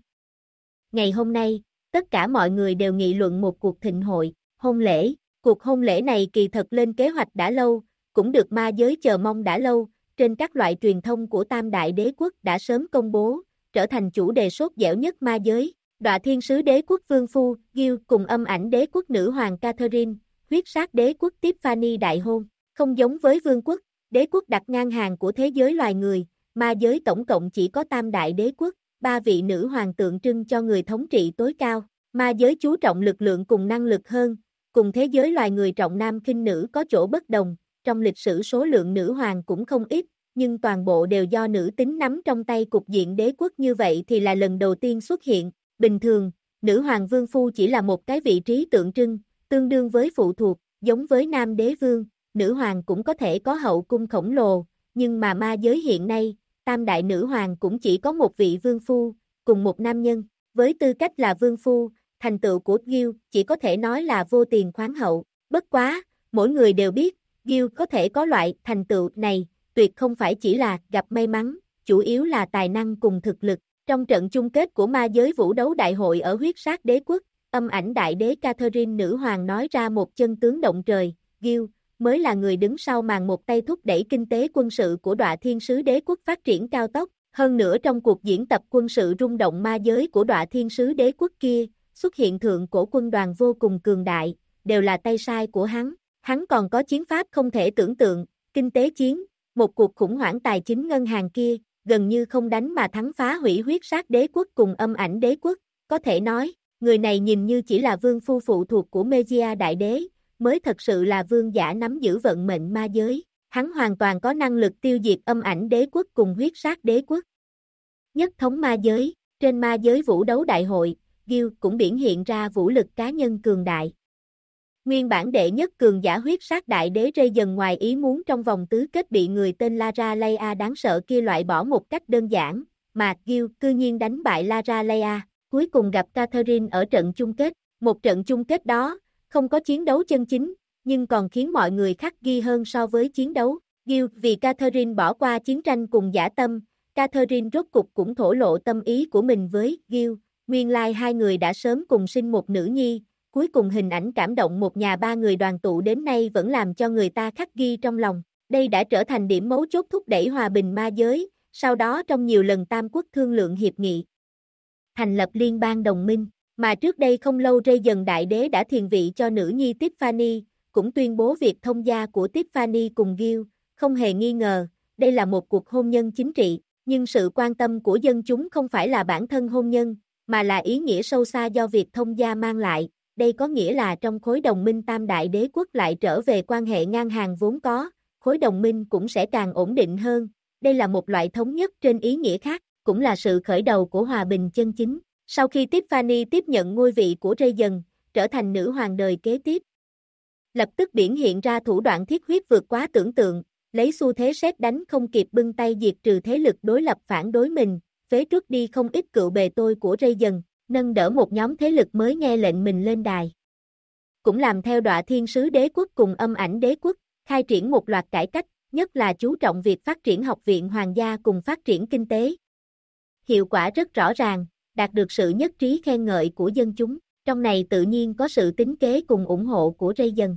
Ngày hôm nay, tất cả mọi người đều nghị luận một cuộc thịnh hội, hôn lễ. Cuộc hôn lễ này kỳ thật lên kế hoạch đã lâu, cũng được ma giới chờ mong đã lâu, trên các loại truyền thông của Tam Đại Đế Quốc đã sớm công bố, trở thành chủ đề sốt dẻo nhất ma giới. Đọa Thiên Sứ Đế Quốc Vương Phu, Gil cùng Âm Ảnh Đế Quốc Nữ Hoàng Catherine, huyết sát Đế Quốc Tiffany đại hôn. Không giống với Vương quốc, Đế Quốc đặt ngang hàng của thế giới loài người, ma giới tổng cộng chỉ có Tam Đại Đế Quốc, 3 vị nữ hoàng tượng trưng cho người thống trị tối cao. Ma giới chú trọng lực lượng cùng năng lực hơn, cùng thế giới loài người trọng nam khinh nữ có chỗ bất đồng, trong lịch sử số lượng nữ hoàng cũng không ít, nhưng toàn bộ đều do nữ tính nắm trong tay cục diện đế quốc như vậy thì là lần đầu tiên xuất hiện. Bình thường, nữ hoàng vương phu chỉ là một cái vị trí tượng trưng, tương đương với phụ thuộc, giống với nam đế vương, nữ hoàng cũng có thể có hậu cung khổng lồ, nhưng mà ma giới hiện nay, tam đại nữ hoàng cũng chỉ có một vị vương phu, cùng một nam nhân, với tư cách là vương phu, thành tựu của Gil chỉ có thể nói là vô tiền khoáng hậu, bất quá, mỗi người đều biết, Gil có thể có loại thành tựu này, tuyệt không phải chỉ là gặp may mắn, chủ yếu là tài năng cùng thực lực. Trong trận chung kết của ma giới vũ đấu đại hội ở huyết sát đế quốc, Âm Ảnh đại đế Catherine nữ hoàng nói ra một chân tướng động trời, Gil mới là người đứng sau màn một tay thúc đẩy kinh tế quân sự của Đọa Thiên Sứ Đế Quốc phát triển cao tốc, hơn nữa trong cuộc diễn tập quân sự rung động ma giới của Đọa Thiên Sứ Đế Quốc kia, xuất hiện thượng cổ quân đoàn vô cùng cường đại, đều là tay sai của hắn còn có chiến pháp không thể tưởng tượng, kinh tế chiến, một cuộc khủng hoảng tài chính ngân hàng kia, gần như không đánh mà thắng phá hủy huyết sát đế quốc cùng Âm Ảnh đế quốc, có thể nói, người này nhìn như chỉ là vương phu phụ thuộc của Megia đại đế, mới thật sự là vương giả nắm giữ vận mệnh ma giới, hắn hoàn toàn có năng lực tiêu diệt Âm Ảnh đế quốc cùng huyết sát đế quốc. Nhất thống ma giới, trên ma giới vũ đấu đại hội, Gil cũng biểu hiện ra vũ lực cá nhân cường đại. Nguyên bản đệ nhất cường giả huyết sát đại đế rơi dần ngoài ý muốn trong vòng tứ kết bị người tên Lara Leia đáng sợ kia loại bỏ một cách đơn giản, mà Gil cư nhiên đánh bại Lara Leia, cuối cùng gặp Catherine ở trận chung kết, một trận chung kết đó, không có chiến đấu chân chính, nhưng còn khiến mọi người khắc ghi hơn so với chiến đấu. Gil vì Catherine bỏ qua chiến tranh cùng dã tâm, Catherine rốt cục cũng thổ lộ tâm ý của mình với Gil, nguyên lai hai người đã sớm cùng sinh một nữ nhi, cuối cùng hình ảnh cảm động một nhà ba người đoàn tụ đến nay vẫn làm cho người ta khắc ghi trong lòng. Đây đã trở thành điểm mấu chốt thúc đẩy hòa bình ma giới, sau đó trong nhiều lần tam quốc thương lượng hiệp nghị, thành lập liên bang đồng minh, mà trước đây không lâu Rây Dần đại đế đã thiền vị cho nữ nhi Tiffany, cũng tuyên bố việc thông gia của Tiffany cùng Gil, không hề nghi ngờ, đây là một cuộc hôn nhân chính trị, nhưng sự quan tâm của dân chúng không phải là bản thân hôn nhân, mà là ý nghĩa sâu xa do việc thông gia mang lại. Đây có nghĩa là trong khối đồng minh Tam Đại Đế Quốc lại trở về quan hệ ngang hàng vốn có, khối đồng minh cũng sẽ càng ổn định hơn. Đây là một loại thống nhất trên ý nghĩa khác, cũng là sự khởi đầu của hòa bình chân chính. Sau khi Tiffany tiếp nhận ngôi vị của Rây Dần, trở thành nữ hoàng đời kế tiếp, lập tức biểu hiện ra thủ đoạn thiết huyết vượt quá tưởng tượng, lấy xu thế sét đánh không kịp bưng tay diệt trừ thế lực đối lập phản đối mình, phế truất đi không ít cựu bề tôi của Rây Dần, nâng đỡ một nhóm thế lực mới nghe lệnh mình lên đài. Cũng làm theo Đọa Thiên Sứ Đế Quốc cùng Âm Ảnh Đế Quốc, khai triển một loạt cải cách, nhất là chú trọng việc phát triển học viện hoàng gia cùng phát triển kinh tế. Hiệu quả rất rõ ràng, đạt được sự nhất trí khen ngợi của dân chúng, trong này tự nhiên có sự tính kế cùng ủng hộ của Rây Dần.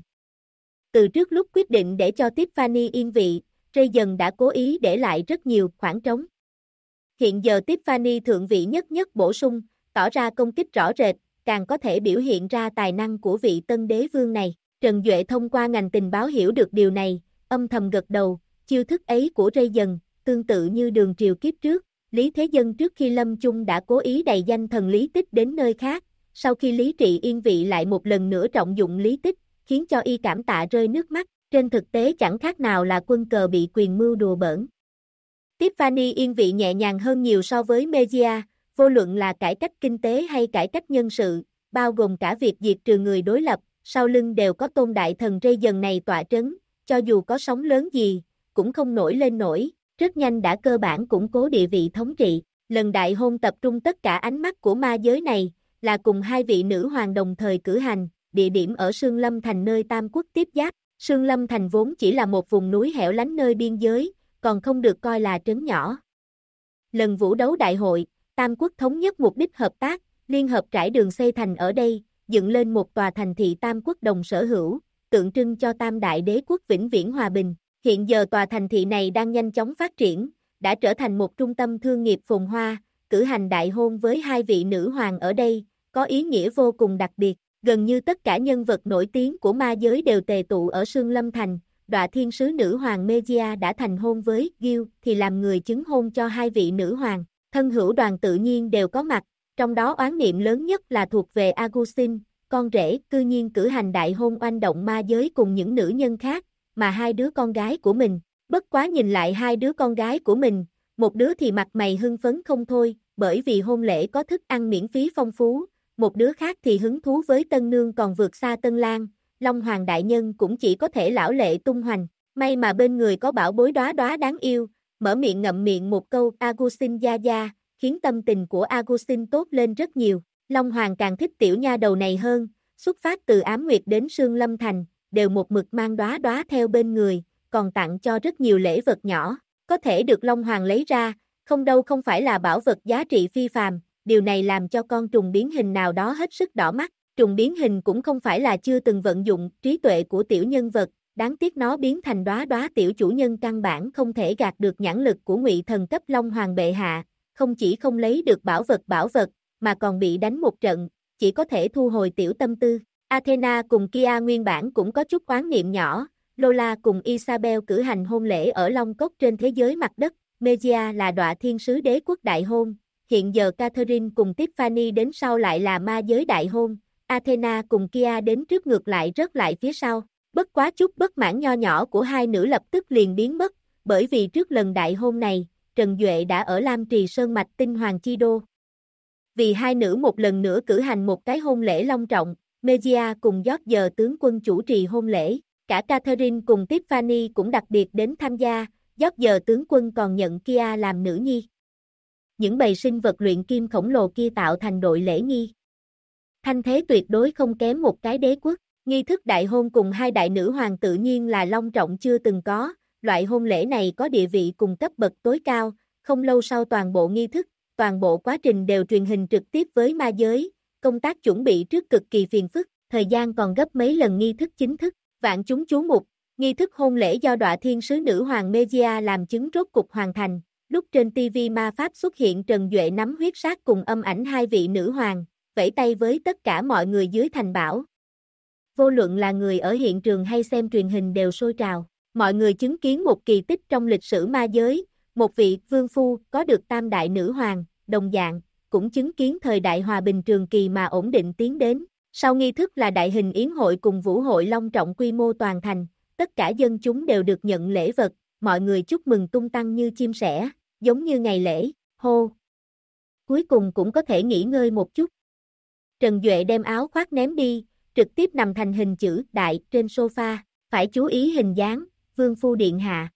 Từ trước lúc quyết định để cho Tiffany yên vị, Rây Dần đã cố ý để lại rất nhiều khoảng trống. Hiện giờ Tiffany thượng vị nhất bổ sung, tỏ ra công kích rõ rệt, càng có thể biểu hiện ra tài năng của vị tân đế vương này. Trần Duệ thông qua ngành tình báo hiểu được điều này, âm thầm gật đầu, chiêu thức ấy của Rây Dần, tương tự như Đường Triều kiếp trước, Lý Thế Dân trước khi lâm chung đã cố ý đày danh thần Lý Tích đến nơi khác, sau khi Lý Trị yên vị lại một lần nữa trọng dụng Lý Tích, khiến cho y cảm tạ rơi nước mắt, trên thực tế chẳng khác nào là quân cờ bị quyền mưu đùa bỡn. Tiffany yên vị nhẹ nhàng hơn nhiều so với Megia, vô luận là cải cách kinh tế hay cải cách nhân sự, bao gồm cả việc diệt trừ người đối lập, sau lưng đều có tôn đại thần Rây Dần này tọa trấn, cho dù có sóng lớn gì, cũng không nổi lên nổi, rất nhanh đã cơ bản củng cố địa vị thống trị. Lần đại hôn tập trung tất cả ánh mắt của ma giới này, là cùng hai vị nữ hoàng đồng thời cử hành, địa điểm ở Sương Lâm Thành nơi Tam Quốc tiếp giáp. Sương Lâm Thành vốn chỉ là một vùng núi hẻo lánh nơi biên giới, còn không được coi là trấn nhỏ. Lần vũ đấu đại hội, Tam Quốc thống nhất mục đích hợp tác, liên hợp trải đường xây thành ở đây, dựng lên một tòa thành thị Tam Quốc đồng sở hữu, tượng trưng cho Tam Đại Đế quốc vĩnh viễn hòa bình. Hiện giờ tòa thành thị này đang nhanh chóng phát triển, đã trở thành một trung tâm thương nghiệp phồn hoa, cử hành đại hôn với hai vị nữ hoàng ở đây, có ý nghĩa vô cùng đặc biệt. Gần như tất cả nhân vật nổi tiếng của ma giới đều tề tụ ở Sương Lâm Thành, Đọa Thiên Sứ nữ hoàng Megia đã thành hôn với Gil thì làm người chứng hôn cho hai vị nữ hoàng, thân hữu đoàn tự nhiên đều có mặt, trong đó oán niệm lớn nhất là thuộc về Augustin, con rể, cư nhiên cử hành đại hôn oanh động ma giới cùng những nữ nhân khác, mà hai đứa con gái của mình, bất quá nhìn lại hai đứa con gái của mình, một đứa thì mặt mày hưng phấn không thôi, bởi vì hôn lễ có thức ăn miễn phí phong phú, một đứa khác thì hứng thú với tân nương còn vượt xa tân lang, Long Hoàng đại nhân cũng chỉ có thể lão lệ tung hoành, may mà bên người có bảo bối đóa đóa đáng yêu, mở miệng ngậm miệng một câu Augustin gia gia, khiến tâm tình của Augustin tốt lên rất nhiều, Long Hoàng càng thích tiểu nha đầu này hơn, xuất phát từ Ám Nguyệt đến Sương Lâm Thành, đều một mực mang đóa đóa theo bên người, còn tặng cho rất nhiều lễ vật nhỏ, có thể được Long Hoàng lấy ra, không đâu không phải là bảo vật giá trị phi phàm, điều này làm cho con trùng biến hình nào đó hết sức đỏ mắt, trùng biến hình cũng không phải là chưa từng vận dụng trí tuệ của tiểu nhân vật, đáng tiếc nó biến thành đóa đóa tiểu chủ nhân căn bản không thể gạt được nhãn lực của Ngụy Thần cấp Long Hoàng bệ hạ, không chỉ không lấy được bảo vật, mà còn bị đánh một trận, chỉ có thể thu hồi tiểu tâm tư. Athena cùng Kia nguyên bản cũng có chút oán niệm nhỏ, Lola cùng Isabel cử hành hôn lễ ở Long Cốc trên thế giới mặt đất, Megia là Đọa Thiên Sứ đế quốc đại hôn, hiện giờ Catherine cùng Tiffany đến sau lại là ma giới đại hôn, Athena cùng Kia đến trước ngược lại rớt lại phía sau, bất quá chút bất mãn nho nhỏ của hai nữ lập tức liền biến mất, bởi vì trước lần đại hôn này, Trần Duệ đã ở Lam Trì Sơn Mạch Tinh Hoàng Chi Đô. Vì hai nữ một lần nữa cử hành một cái hôn lễ long trọng, Megia cùng George tướng quân chủ trì hôn lễ, cả Catherine cùng Tiffany cũng đặc biệt đến tham gia, George tướng quân còn nhận Kia làm nữ nhi. Những bầy sinh vật luyện kim khổng lồ kia tạo thành đội lễ nghi. Thanh thế tuyệt đối không kém một cái đế quốc, nghi thức đại hôn cùng hai đại nữ hoàng tự nhiên là long trọng chưa từng có, loại hôn lễ này có địa vị cùng cấp bậc tối cao, không lâu sau toàn bộ nghi thức, toàn bộ quá trình đều truyền hình trực tiếp với ma giới, công tác chuẩn bị trước cực kỳ phiền phức, thời gian còn gấp mấy lần nghi thức chính thức, vạn chúng chú mục, nghi thức hôn lễ do Đọa Thiên Sứ nữ hoàng Megia làm chứng rốt cục hoàn thành, lúc trên TV ma pháp xuất hiện Trần Duệ nắm huyết sát cùng âm ảnh hai vị nữ hoàng, vẫy tay với tất cả mọi người dưới thành bảo. Vô luận là người ở hiện trường hay xem truyền hình đều sôi trào, mọi người chứng kiến một kỳ tích trong lịch sử ma giới, một vị vương phu có được tam đại nữ hoàng, đồng dạng, cũng chứng kiến thời đại hòa bình trường kỳ mà ổn định tiến đến. Sau nghi thức là đại hình yến hội cùng vũ hội long trọng quy mô toàn thành, tất cả dân chúng đều được nhận lễ vật, mọi người chúc mừng tung tăng như chim sẻ, giống như ngày lễ, hô. Cuối cùng cũng có thể nghỉ ngơi một chút. Trần Duệ đem áo khoác ném đi, trực tiếp nằm thành hình chữ đại trên sofa, phải chú ý hình dáng, vương phu điện hạ.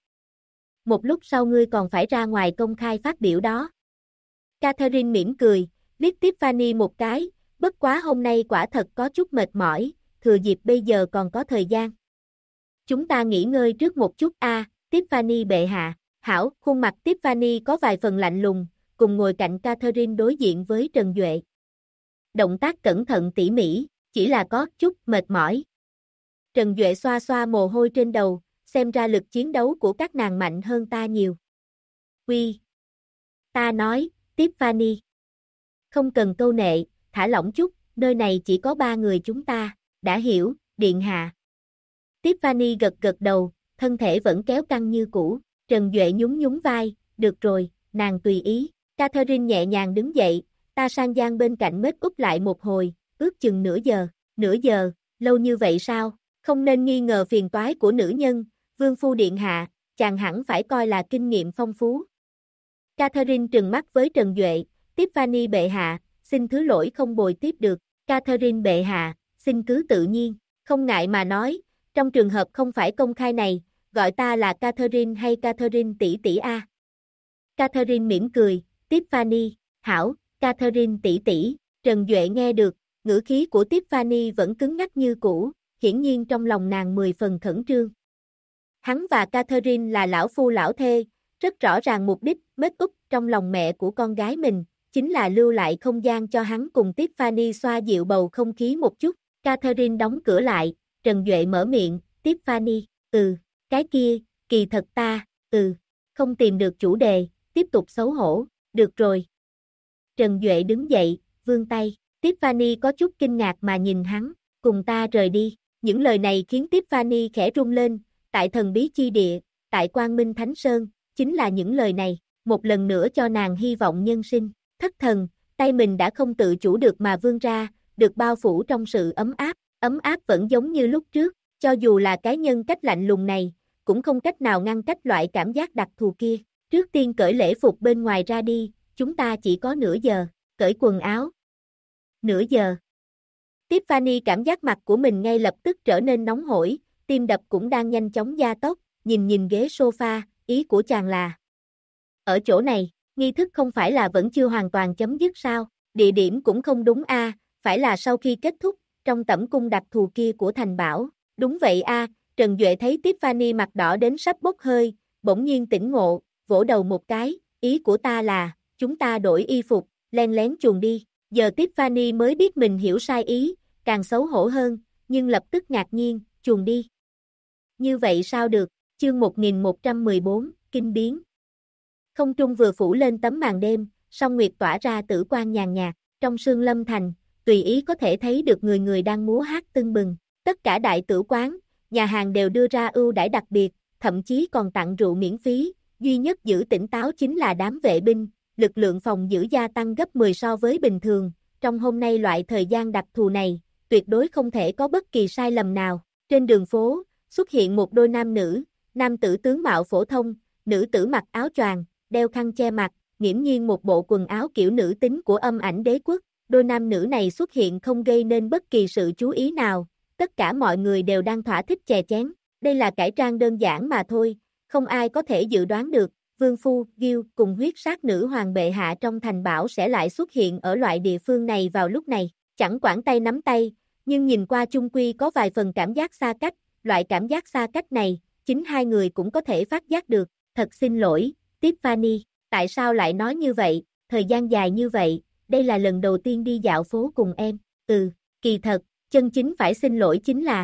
Một lúc sau ngươi còn phải ra ngoài công khai phát biểu đó. Catherine mỉm cười, liếc Tiffany một cái, bất quá hôm nay quả thật có chút mệt mỏi, thừa dịp bây giờ còn có thời gian. Chúng ta nghỉ ngơi trước một chút Tiffany bệ hạ, hảo, khuôn mặt Tiffany có vài phần lạnh lùng, cùng ngồi cạnh Catherine đối diện với Trần Duệ. Động tác cẩn thận tỉ mỉ, chỉ là có chút mệt mỏi. Trần Duệ xoa xoa mồ hôi trên đầu, xem ra lực chiến đấu của các nàng mạnh hơn ta nhiều. Ta nói, Tiffany. Không cần câu nệ, thả lỏng chút, nơi này chỉ có 3 người chúng ta, đã hiểu, điện hạ. Tiffany gật gật đầu, thân thể vẫn kéo căng như cũ, Trần Duệ nhún nhún vai, được rồi, nàng tùy ý. Catherine nhẹ nhàng đứng dậy, ta sang gian bên cạnh mết úp lại một hồi, ước chừng nửa giờ, lâu như vậy sao, không nên nghi ngờ phiền toái của nữ nhân, vương phu điện hạ, chàng hẳn phải coi là kinh nghiệm phong phú. Catherine trừng mắt với Trần Duệ, Tiffany bệ hạ, xin thứ lỗi không bồi tiếp được, Catherine bệ hạ, xin cứ tự nhiên, không ngại mà nói, trong trường hợp không phải công khai này, gọi ta là Catherine hay Catherine tỷ tỷ a. Catherine mỉm cười, Tiffany, hảo, Catherine tỷ tỷ, Trần Duệ nghe được, ngữ khí của Tiffany vẫn cứng ngắc như cũ, hiển nhiên trong lòng nàng 10 phần khẩn trương. Hắn và Catherine là lão phu lão thê, rất rõ ràng mục đích, mết úp trong lòng mẹ của con gái mình, chính là lưu lại không gian cho hắn cùng Tiffany xoa dịu bầu không khí một chút. Catherine đóng cửa lại, Trần Duệ mở miệng, Tiffany, cái kia, kỳ thật ta, không tìm được chủ đề, tiếp tục xấu hổ, được rồi. Trần Duệ đứng dậy, vươn tay, Tiffany có chút kinh ngạc mà nhìn hắn, cùng ta rời đi, những lời này khiến Tiffany khẽ rung lên, tại thần bí chi địa, tại Quang Minh Thánh Sơn, chính là những lời này, một lần nữa cho nàng hy vọng nhân sinh, thất thần, tay mình đã không tự chủ được mà vươn ra, được bao phủ trong sự ấm áp vẫn giống như lúc trước, cho dù là cái nhân cách lạnh lùng này, cũng không cách nào ngăn cách loại cảm giác đặc thù kia, trước tiên cởi lễ phục bên ngoài ra đi, chúng ta chỉ có nửa giờ, cởi quần áo. Nửa giờ. Tiffany cảm giác mặt của mình ngay lập tức trở nên nóng hổi, tim đập cũng đang nhanh chóng gia tốc, nhìn ghế sofa, ý của chàng là ở chỗ này, nghi thức không phải là vẫn chưa hoàn toàn chấm dứt sao, địa điểm cũng không đúng a, phải là sau khi kết thúc, trong tẩm cung đặc thù kia của thành bảo, đúng vậy a. Trần Duệ thấy Tiffany mặt đỏ đến sắp bốc hơi, bỗng nhiên tỉnh ngộ, vỗ đầu một cái, ý của ta là, chúng ta đổi y phục, len lén chuồn đi, giờ Tiffany mới biết mình hiểu sai ý, càng xấu hổ hơn, nhưng lập tức ngạc nhiên, chuồn đi. Như vậy sao được, chương 1114, kinh biến. Không trung vừa phủ lên tấm màn đêm, song nguyệt tỏa ra tử quang nhàn nhạt, trong sương lâm thành, tùy ý có thể thấy được người đang múa hát tưng bừng, tất cả đại tử quán, nhà hàng đều đưa ra ưu đãi đặc biệt, thậm chí còn tặng rượu miễn phí, duy nhất giữ tỉnh táo chính là đám vệ binh, lực lượng phòng giữ gia tăng gấp 10 so với bình thường, trong hôm nay loại thời gian đặc thù này, tuyệt đối không thể có bất kỳ sai lầm nào, trên đường phố, xuất hiện một đôi nam nữ, nam tử tướng mạo phổ thông, nữ tử mặc áo choàng, đeo khăn che mặt, nghiễm nhiên một bộ quần áo kiểu nữ tính của Âm Ảnh Đế Quốc, đôi nam nữ này xuất hiện không gây nên bất kỳ sự chú ý nào, tất cả mọi người đều đang thỏa thích chè chén, đây là cải trang đơn giản mà thôi, không ai có thể dự đoán được, Vương Phu, Gil cùng huyết sát nữ hoàng bệ hạ trong thành bảo sẽ lại xuất hiện ở loại địa phương này vào lúc này, chẳng quản tay nắm tay, nhưng nhìn qua chung quy có vài phần cảm giác xa cách, loại cảm giác xa cách này, chính hai người cũng có thể phát giác được, thật xin lỗi, Tiffany, tại sao lại nói như vậy, thời gian dài như vậy, đây là lần đầu tiên đi dạo phố cùng em, kỳ thật, chân chính phải xin lỗi chính là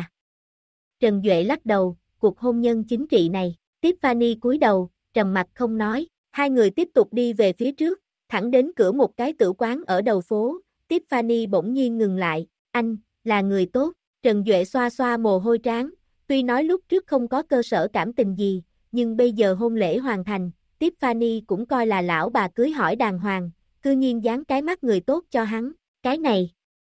Trần Duệ lắc đầu, cuộc hôn nhân chính trị này, Tiffany cúi đầu, trầm mặt không nói, hai người tiếp tục đi về phía trước, thẳng đến cửa một cái tử quán ở đầu phố, Tiffany bỗng nhiên ngừng lại, anh, là người tốt, Trần Duệ xoa xoa mồ hôi trán, tuy nói lúc trước không có cơ sở cảm tình gì, nhưng bây giờ hôn lễ hoàn thành, Tiffany cũng coi là lão bà cưới hỏi đàng hoàng, cư nhiên dán cái mắt người tốt cho hắn, cái này.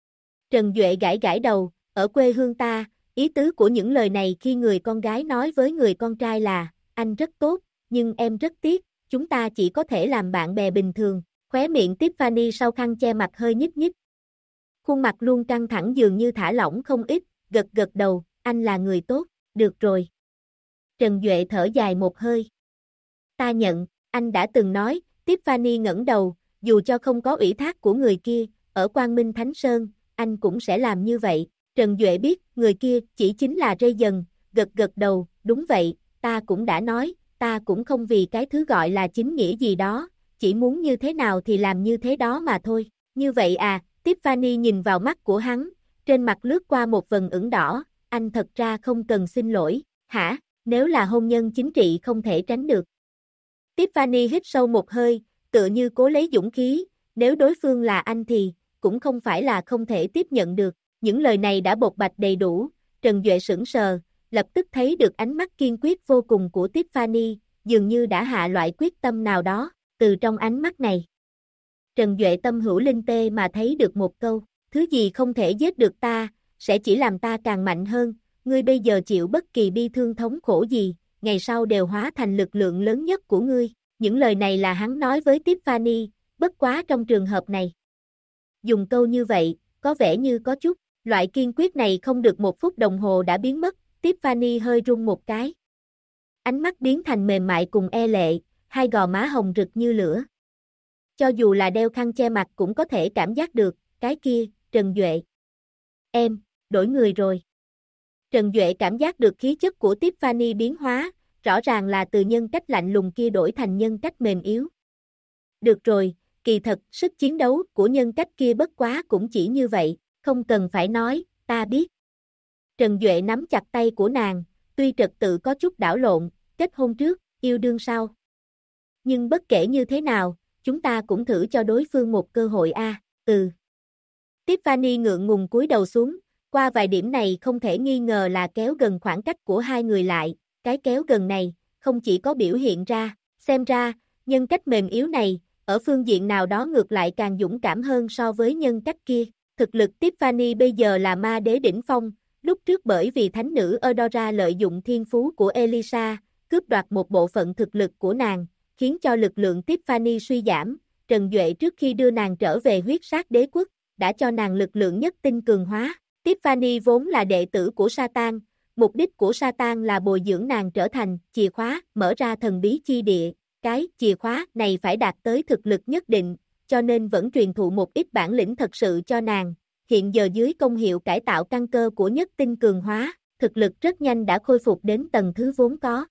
Trần Duệ gãi đầu, ở quê hương ta, ý tứ của những lời này khi người con gái nói với người con trai là, anh rất tốt, nhưng em rất tiếc, chúng ta chỉ có thể làm bạn bè bình thường, khóe miệng Tiffany sau khăn che mặt hơi nhích nhích. Khuôn mặt luôn căng thẳng dường như thả lỏng không ít, gật đầu, anh là người tốt, được rồi. Trần Duệ thở dài một hơi. Ta nhận, anh đã từng nói, Tiffany ngẩng đầu, dù cho không có ủy thác của người kia, ở Quang Minh Thánh Sơn, anh cũng sẽ làm như vậy. Trần Duệ biết, người kia chỉ chính là Rây Dần, gật đầu, đúng vậy, ta cũng đã nói, ta cũng không vì cái thứ gọi là chính nghĩa gì đó, chỉ muốn như thế nào thì làm như thế đó mà thôi. Như vậy à, Tiffany nhìn vào mắt của hắn, trên mặt lướt qua một vần ửng đỏ, anh thật ra không cần xin lỗi, hả, nếu là hôn nhân chính trị không thể tránh được. Tiffany hít sâu một hơi, tựa như cố lấy dũng khí, nếu đối phương là anh thì, cũng không phải là không thể tiếp nhận được. Những lời này đã bộc bạch đầy đủ, Trần Duệ sững sờ, lập tức thấy được ánh mắt kiên quyết vô cùng của Tiffany, dường như đã hạ loại quyết tâm nào đó, từ trong ánh mắt này. Trần Duệ tâm hữu linh tê mà thấy được một câu, thứ gì không thể giết được ta, sẽ chỉ làm ta càng mạnh hơn, ngươi bây giờ chịu bất kỳ bi thương thống khổ gì, ngày sau đều hóa thành lực lượng lớn nhất của ngươi. Những lời này là hắn nói với Tiffany, bất quá trong trường hợp này. Dùng câu như vậy, có vẻ như có chút, loại kiên quyết này không được 1 phút đồng hồ đã biến mất, Tiffany hơi run một cái. Ánh mắt biến thành mềm mại cùng e lệ, hai gò má hồng rực như lửa. Cho dù là đeo khăn che mặt cũng có thể cảm giác được, cái kia, Trần Duệ. Em, đổi người rồi. Trần Duệ cảm giác được khí chất của Tiffany biến hóa, rõ ràng là từ nhân cách lạnh lùng kia đổi thành nhân cách mềm yếu. Được rồi, kỳ thật, sức chiến đấu của nhân cách kia bất quá cũng chỉ như vậy, không cần phải nói, ta biết. Trần Duệ nắm chặt tay của nàng, tuy trật tự có chút đảo lộn, kết hôn trước, yêu đương sau. Nhưng bất kể như thế nào, chúng ta cũng thử cho đối phương một cơ hội a. Tiffany ngượng ngùng cúi đầu xuống, qua vài điểm này không thể nghi ngờ là kéo gần khoảng cách của hai người lại, cái kéo gần này, không chỉ có biểu hiện ra, xem ra, nhân cách mềm yếu này, ở phương diện nào đó ngược lại càng dũng cảm hơn so với nhân cách kia. Thực lực Tiffany bây giờ là ma đế đỉnh phong, lúc trước bởi vì thánh nữ Eudora lợi dụng thiên phú của Elisa, cướp đoạt một bộ phận thực lực của nàng, khiến cho lực lượng Tiffany suy giảm, Trần Duệ trước khi đưa nàng trở về huyết sát đế quốc, đã cho nàng lực lượng nhất tinh cường hóa. Tiffany vốn là đệ tử của Satan, mục đích của Satan là bồi dưỡng nàng trở thành chìa khóa, mở ra thần bí chi địa, cái chìa khóa này phải đạt tới thực lực nhất định, cho nên vẫn truyền thụ một ít bản lĩnh thật sự cho nàng. Hiện giờ dưới công hiệu cải tạo căn cơ của nhất tinh cường hóa, thực lực rất nhanh đã khôi phục đến tầng thứ vốn có.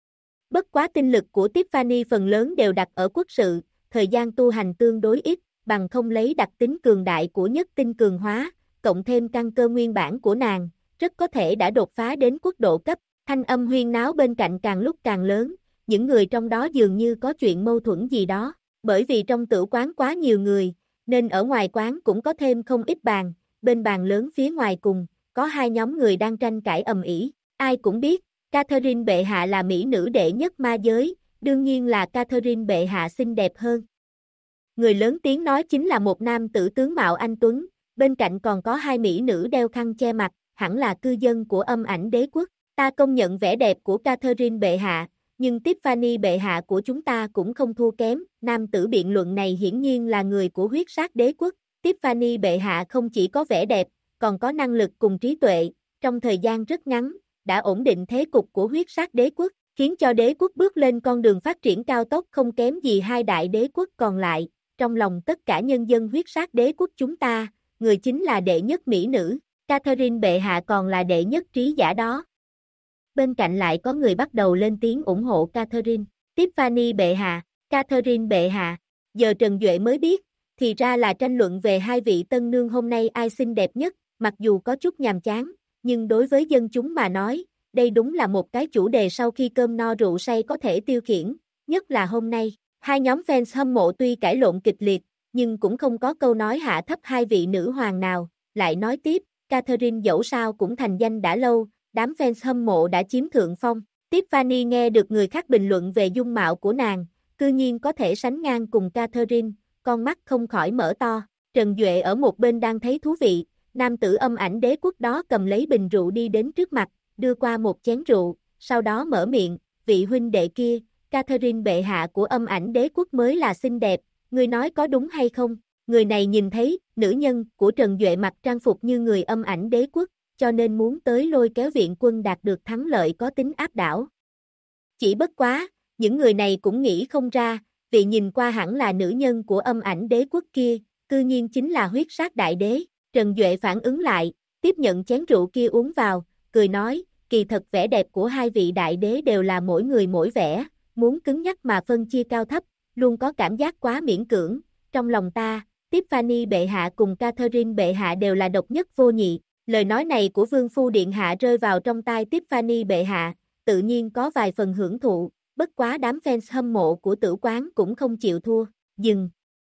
Bất quá tinh lực của Tiffany phần lớn đều đặt ở quốc sự, thời gian tu hành tương đối ít, bằng không lấy đặc tính cường đại của nhất tinh cường hóa, cộng thêm căn cơ nguyên bản của nàng, rất có thể đã đột phá đến quốc độ cấp. Thanh âm huyên náo bên cạnh càng lúc càng lớn, những người trong đó dường như có chuyện mâu thuẫn gì đó, bởi vì trong tử quán quá nhiều người, nên ở ngoài quán cũng có thêm không ít bàn, bên bàn lớn phía ngoài cùng, có hai nhóm người đang tranh cãi ầm ĩ. Ai cũng biết, Catherine bệ hạ là mỹ nữ đệ nhất ma giới, đương nhiên là Catherine bệ hạ xinh đẹp hơn. Người lớn tiếng nói chính là một nam tử tướng mạo anh tuấn, bên cạnh còn có hai mỹ nữ đeo khăn che mặt, hẳn là cư dân của Âm Ảnh Đế quốc. Ta công nhận vẻ đẹp của Catherine bệ hạ, nhưng Tiffany bệ hạ của chúng ta cũng không thua kém. Nam tử biện luận này hiển nhiên là người của huyết sát đế quốc. Tiffany bệ hạ không chỉ có vẻ đẹp, còn có năng lực cùng trí tuệ, trong thời gian rất ngắn, đã ổn định thế cục của huyết sát đế quốc, khiến cho đế quốc bước lên con đường phát triển cao tốc không kém gì hai đại đế quốc còn lại. Trong lòng tất cả nhân dân huyết sát đế quốc chúng ta, người chính là đệ nhất mỹ nữ, Catherine bệ hạ còn là đệ nhất trí giả đó. Bên cạnh lại có người bắt đầu lên tiếng ủng hộ Catherine. Tiffany bệ hạ, Catherine bệ hạ. Giờ Trần Duệ mới biết, thì ra là tranh luận về hai vị tân nương hôm nay ai xinh đẹp nhất, mặc dù có chút nhàm chán, nhưng đối với dân chúng mà nói, đây đúng là một cái chủ đề sau khi cơm no rượu say có thể tiêu khiển, nhất là hôm nay. Hai nhóm fans hâm mộ tuy cãi lộn kịch liệt, nhưng cũng không có câu nói hạ thấp hai vị nữ hoàng nào, lại nói tiếp, Catherine dẫu sao cũng thành danh đã lâu, đám fans hâm mộ đã chiếm thượng phong. Tiffany nghe được người khác bình luận về dung mạo của nàng, cư nhiên có thể sánh ngang cùng Catherine, con mắt không khỏi mở to. Trần Duệ ở một bên đang thấy thú vị, nam tử Âm Ảnh Đế quốc đó cầm lấy bình rượu đi đến trước mặt, đưa qua một chén rượu, sau đó mở miệng, vị huynh đệ kia, Catherine bệ hạ của Âm Ảnh Đế quốc mới là xinh đẹp, ngươi nói có đúng hay không? Người này nhìn thấy, nữ nhân của Trần Duệ mặc trang phục như người Âm Ảnh Đế quốc, cho nên muốn tới lôi kéo viện quân đạt được thắng lợi có tính áp đảo. Chỉ bất quá, những người này cũng nghĩ không ra, vì nhìn qua hẳn là nữ nhân của Âm Ảnh Đế quốc kia, cư nhiên chính là huyết sát đại đế. Trần Duệ phản ứng lại, tiếp nhận chén rượu kia uống vào, cười nói, kỳ thật vẻ đẹp của hai vị đại đế đều là mỗi người mỗi vẻ, muốn cứng nhắc mà phân chia cao thấp, luôn có cảm giác quá miễn cưỡng. Trong lòng ta, Tiffany bệ hạ cùng Catherine bệ hạ đều là độc nhất vô nhị. Lời nói này của Vương Phu Điện Hạ rơi vào trong tai Tiffany bệ hạ, tự nhiên có vài phần hưởng thụ, bất quá đám fans hâm mộ của tử quán cũng không chịu thua, dừng.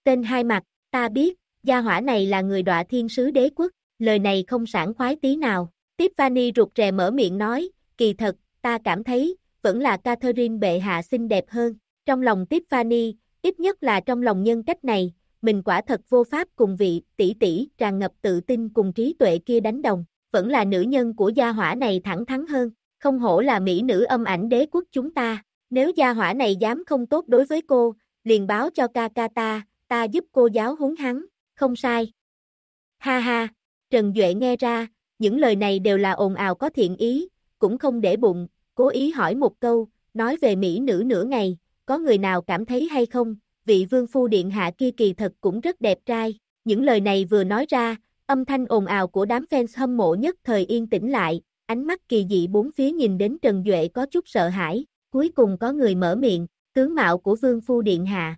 Tên hai mặt, ta biết, gia hỏa này là người đọa thiên sứ đế quốc, lời này không sảng khoái tí nào. Tiffany rụt rè mở miệng nói, kỳ thật, ta cảm thấy, vẫn là Catherine bệ hạ xinh đẹp hơn. Trong lòng Tiffany, ít nhất là trong lòng nhân cách này, mình quả thật vô pháp cùng vị tỷ tỷ tràn ngập tự tin cùng trí tuệ kia đánh đồng, vẫn là nữ nhân của gia hỏa này thẳng thắn hơn, không hổ là mỹ nữ âm ảnh đế quốc chúng ta, nếu gia hỏa này dám không tốt đối với cô, liền báo cho ca ca ta giúp cô giáo huấn hắn, không sai. Ha ha, Trần Duệ nghe ra, những lời này đều là ồn ào có thiện ý, cũng không để bụng, cố ý hỏi một câu, nói về mỹ nữ nửa ngày, có người nào cảm thấy hay không, vị vương phu điện hạ kia kỳ thật cũng rất đẹp trai, những lời này vừa nói ra, âm thanh ồn ào của đám fans hâm mộ nhất thời yên tĩnh lại, ánh mắt kỳ dị bốn phía nhìn đến Trần Duệ có chút sợ hãi, cuối cùng có người mở miệng, tướng mạo của vương phu điện hạ.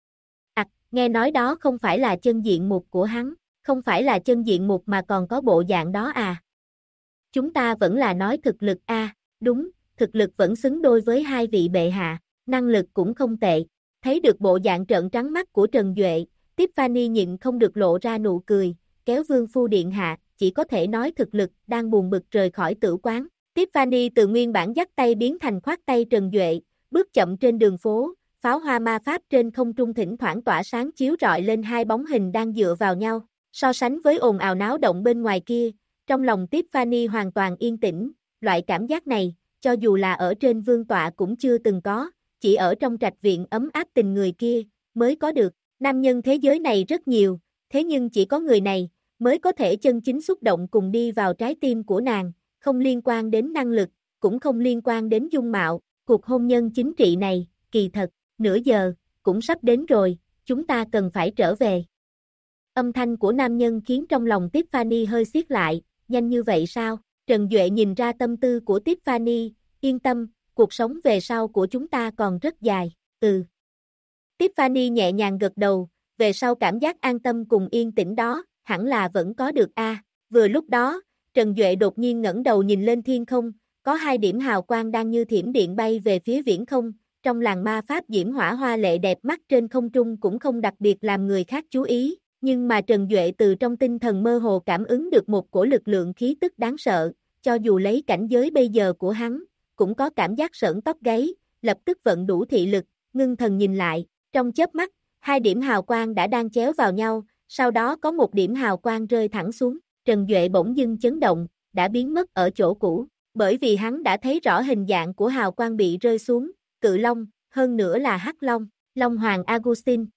Nghe nói đó không phải là chân diện mục của hắn, không phải là chân diện mục mà còn có bộ dạng đó à. Chúng ta vẫn là nói thực lực a, đúng, thực lực vẫn xứng đôi với hai vị bệ hạ, năng lực cũng không tệ. Thấy được bộ dạng trợn trắng mắt của Trần Duệ, Tiffany nhịn không được lộ ra nụ cười, kéo vương phu điện hạ, chỉ có thể nói thực lực, đang buồn bực rời khỏi tử quán. Tiffany từ nguyên bản dắt tay biến thành khoát tay Trần Duệ, bước chậm trên đường phố, pháo hoa ma pháp trên không trung thỉnh thoảng tỏa sáng chiếu rọi lên hai bóng hình đang dựa vào nhau, so sánh với ồn ào náo động bên ngoài kia, trong lòng Tiffany hoàn toàn yên tĩnh, loại cảm giác này, cho dù là ở trên vương tọa cũng chưa từng có, chỉ ở trong trạch viện ấm áp tình người kia, mới có được, nam nhân thế giới này rất nhiều, thế nhưng chỉ có người này, mới có thể chân chính xúc động cùng đi vào trái tim của nàng, không liên quan đến năng lực, cũng không liên quan đến dung mạo, cuộc hôn nhân chính trị này, kỳ thật, nửa giờ, cũng sắp đến rồi, chúng ta cần phải trở về. Âm thanh của nam nhân khiến trong lòng Tiffany hơi siết lại, nhanh như vậy sao? Trần Duệ nhìn ra tâm tư của Tiffany, yên tâm, cuộc sống về sau của chúng ta còn rất dài, Tiffany nhẹ nhàng gật đầu, về sau cảm giác an tâm cùng yên tĩnh đó, hẳn là vẫn có được a. Vừa lúc đó, Trần Duệ đột nhiên ngẩng đầu nhìn lên thiên không, có hai điểm hào quang đang như thiểm điện bay về phía viễn không, trong làn ma pháp diễm hỏa hoa lệ đẹp mắt trên không trung cũng không đặc biệt làm người khác chú ý, nhưng mà Trần Duệ từ trong tinh thần mơ hồ cảm ứng được một cổ lực lượng khí tức đáng sợ, cho dù lấy cảnh giới bây giờ của hắn, cũng có cảm giác sởn tóc gáy, lập tức vận đủ thị lực, ngưng thần nhìn lại, trong chớp mắt, hai điểm hào quang đã đang chéo vào nhau, sau đó có một điểm hào quang rơi thẳng xuống, Trần Duệ bỗng dưng chấn động, đã biến mất ở chỗ cũ, bởi vì hắn đã thấy rõ hình dạng của hào quang bị rơi xuống, cự long, hơn nữa là hắc long, Long Hoàng Augustin,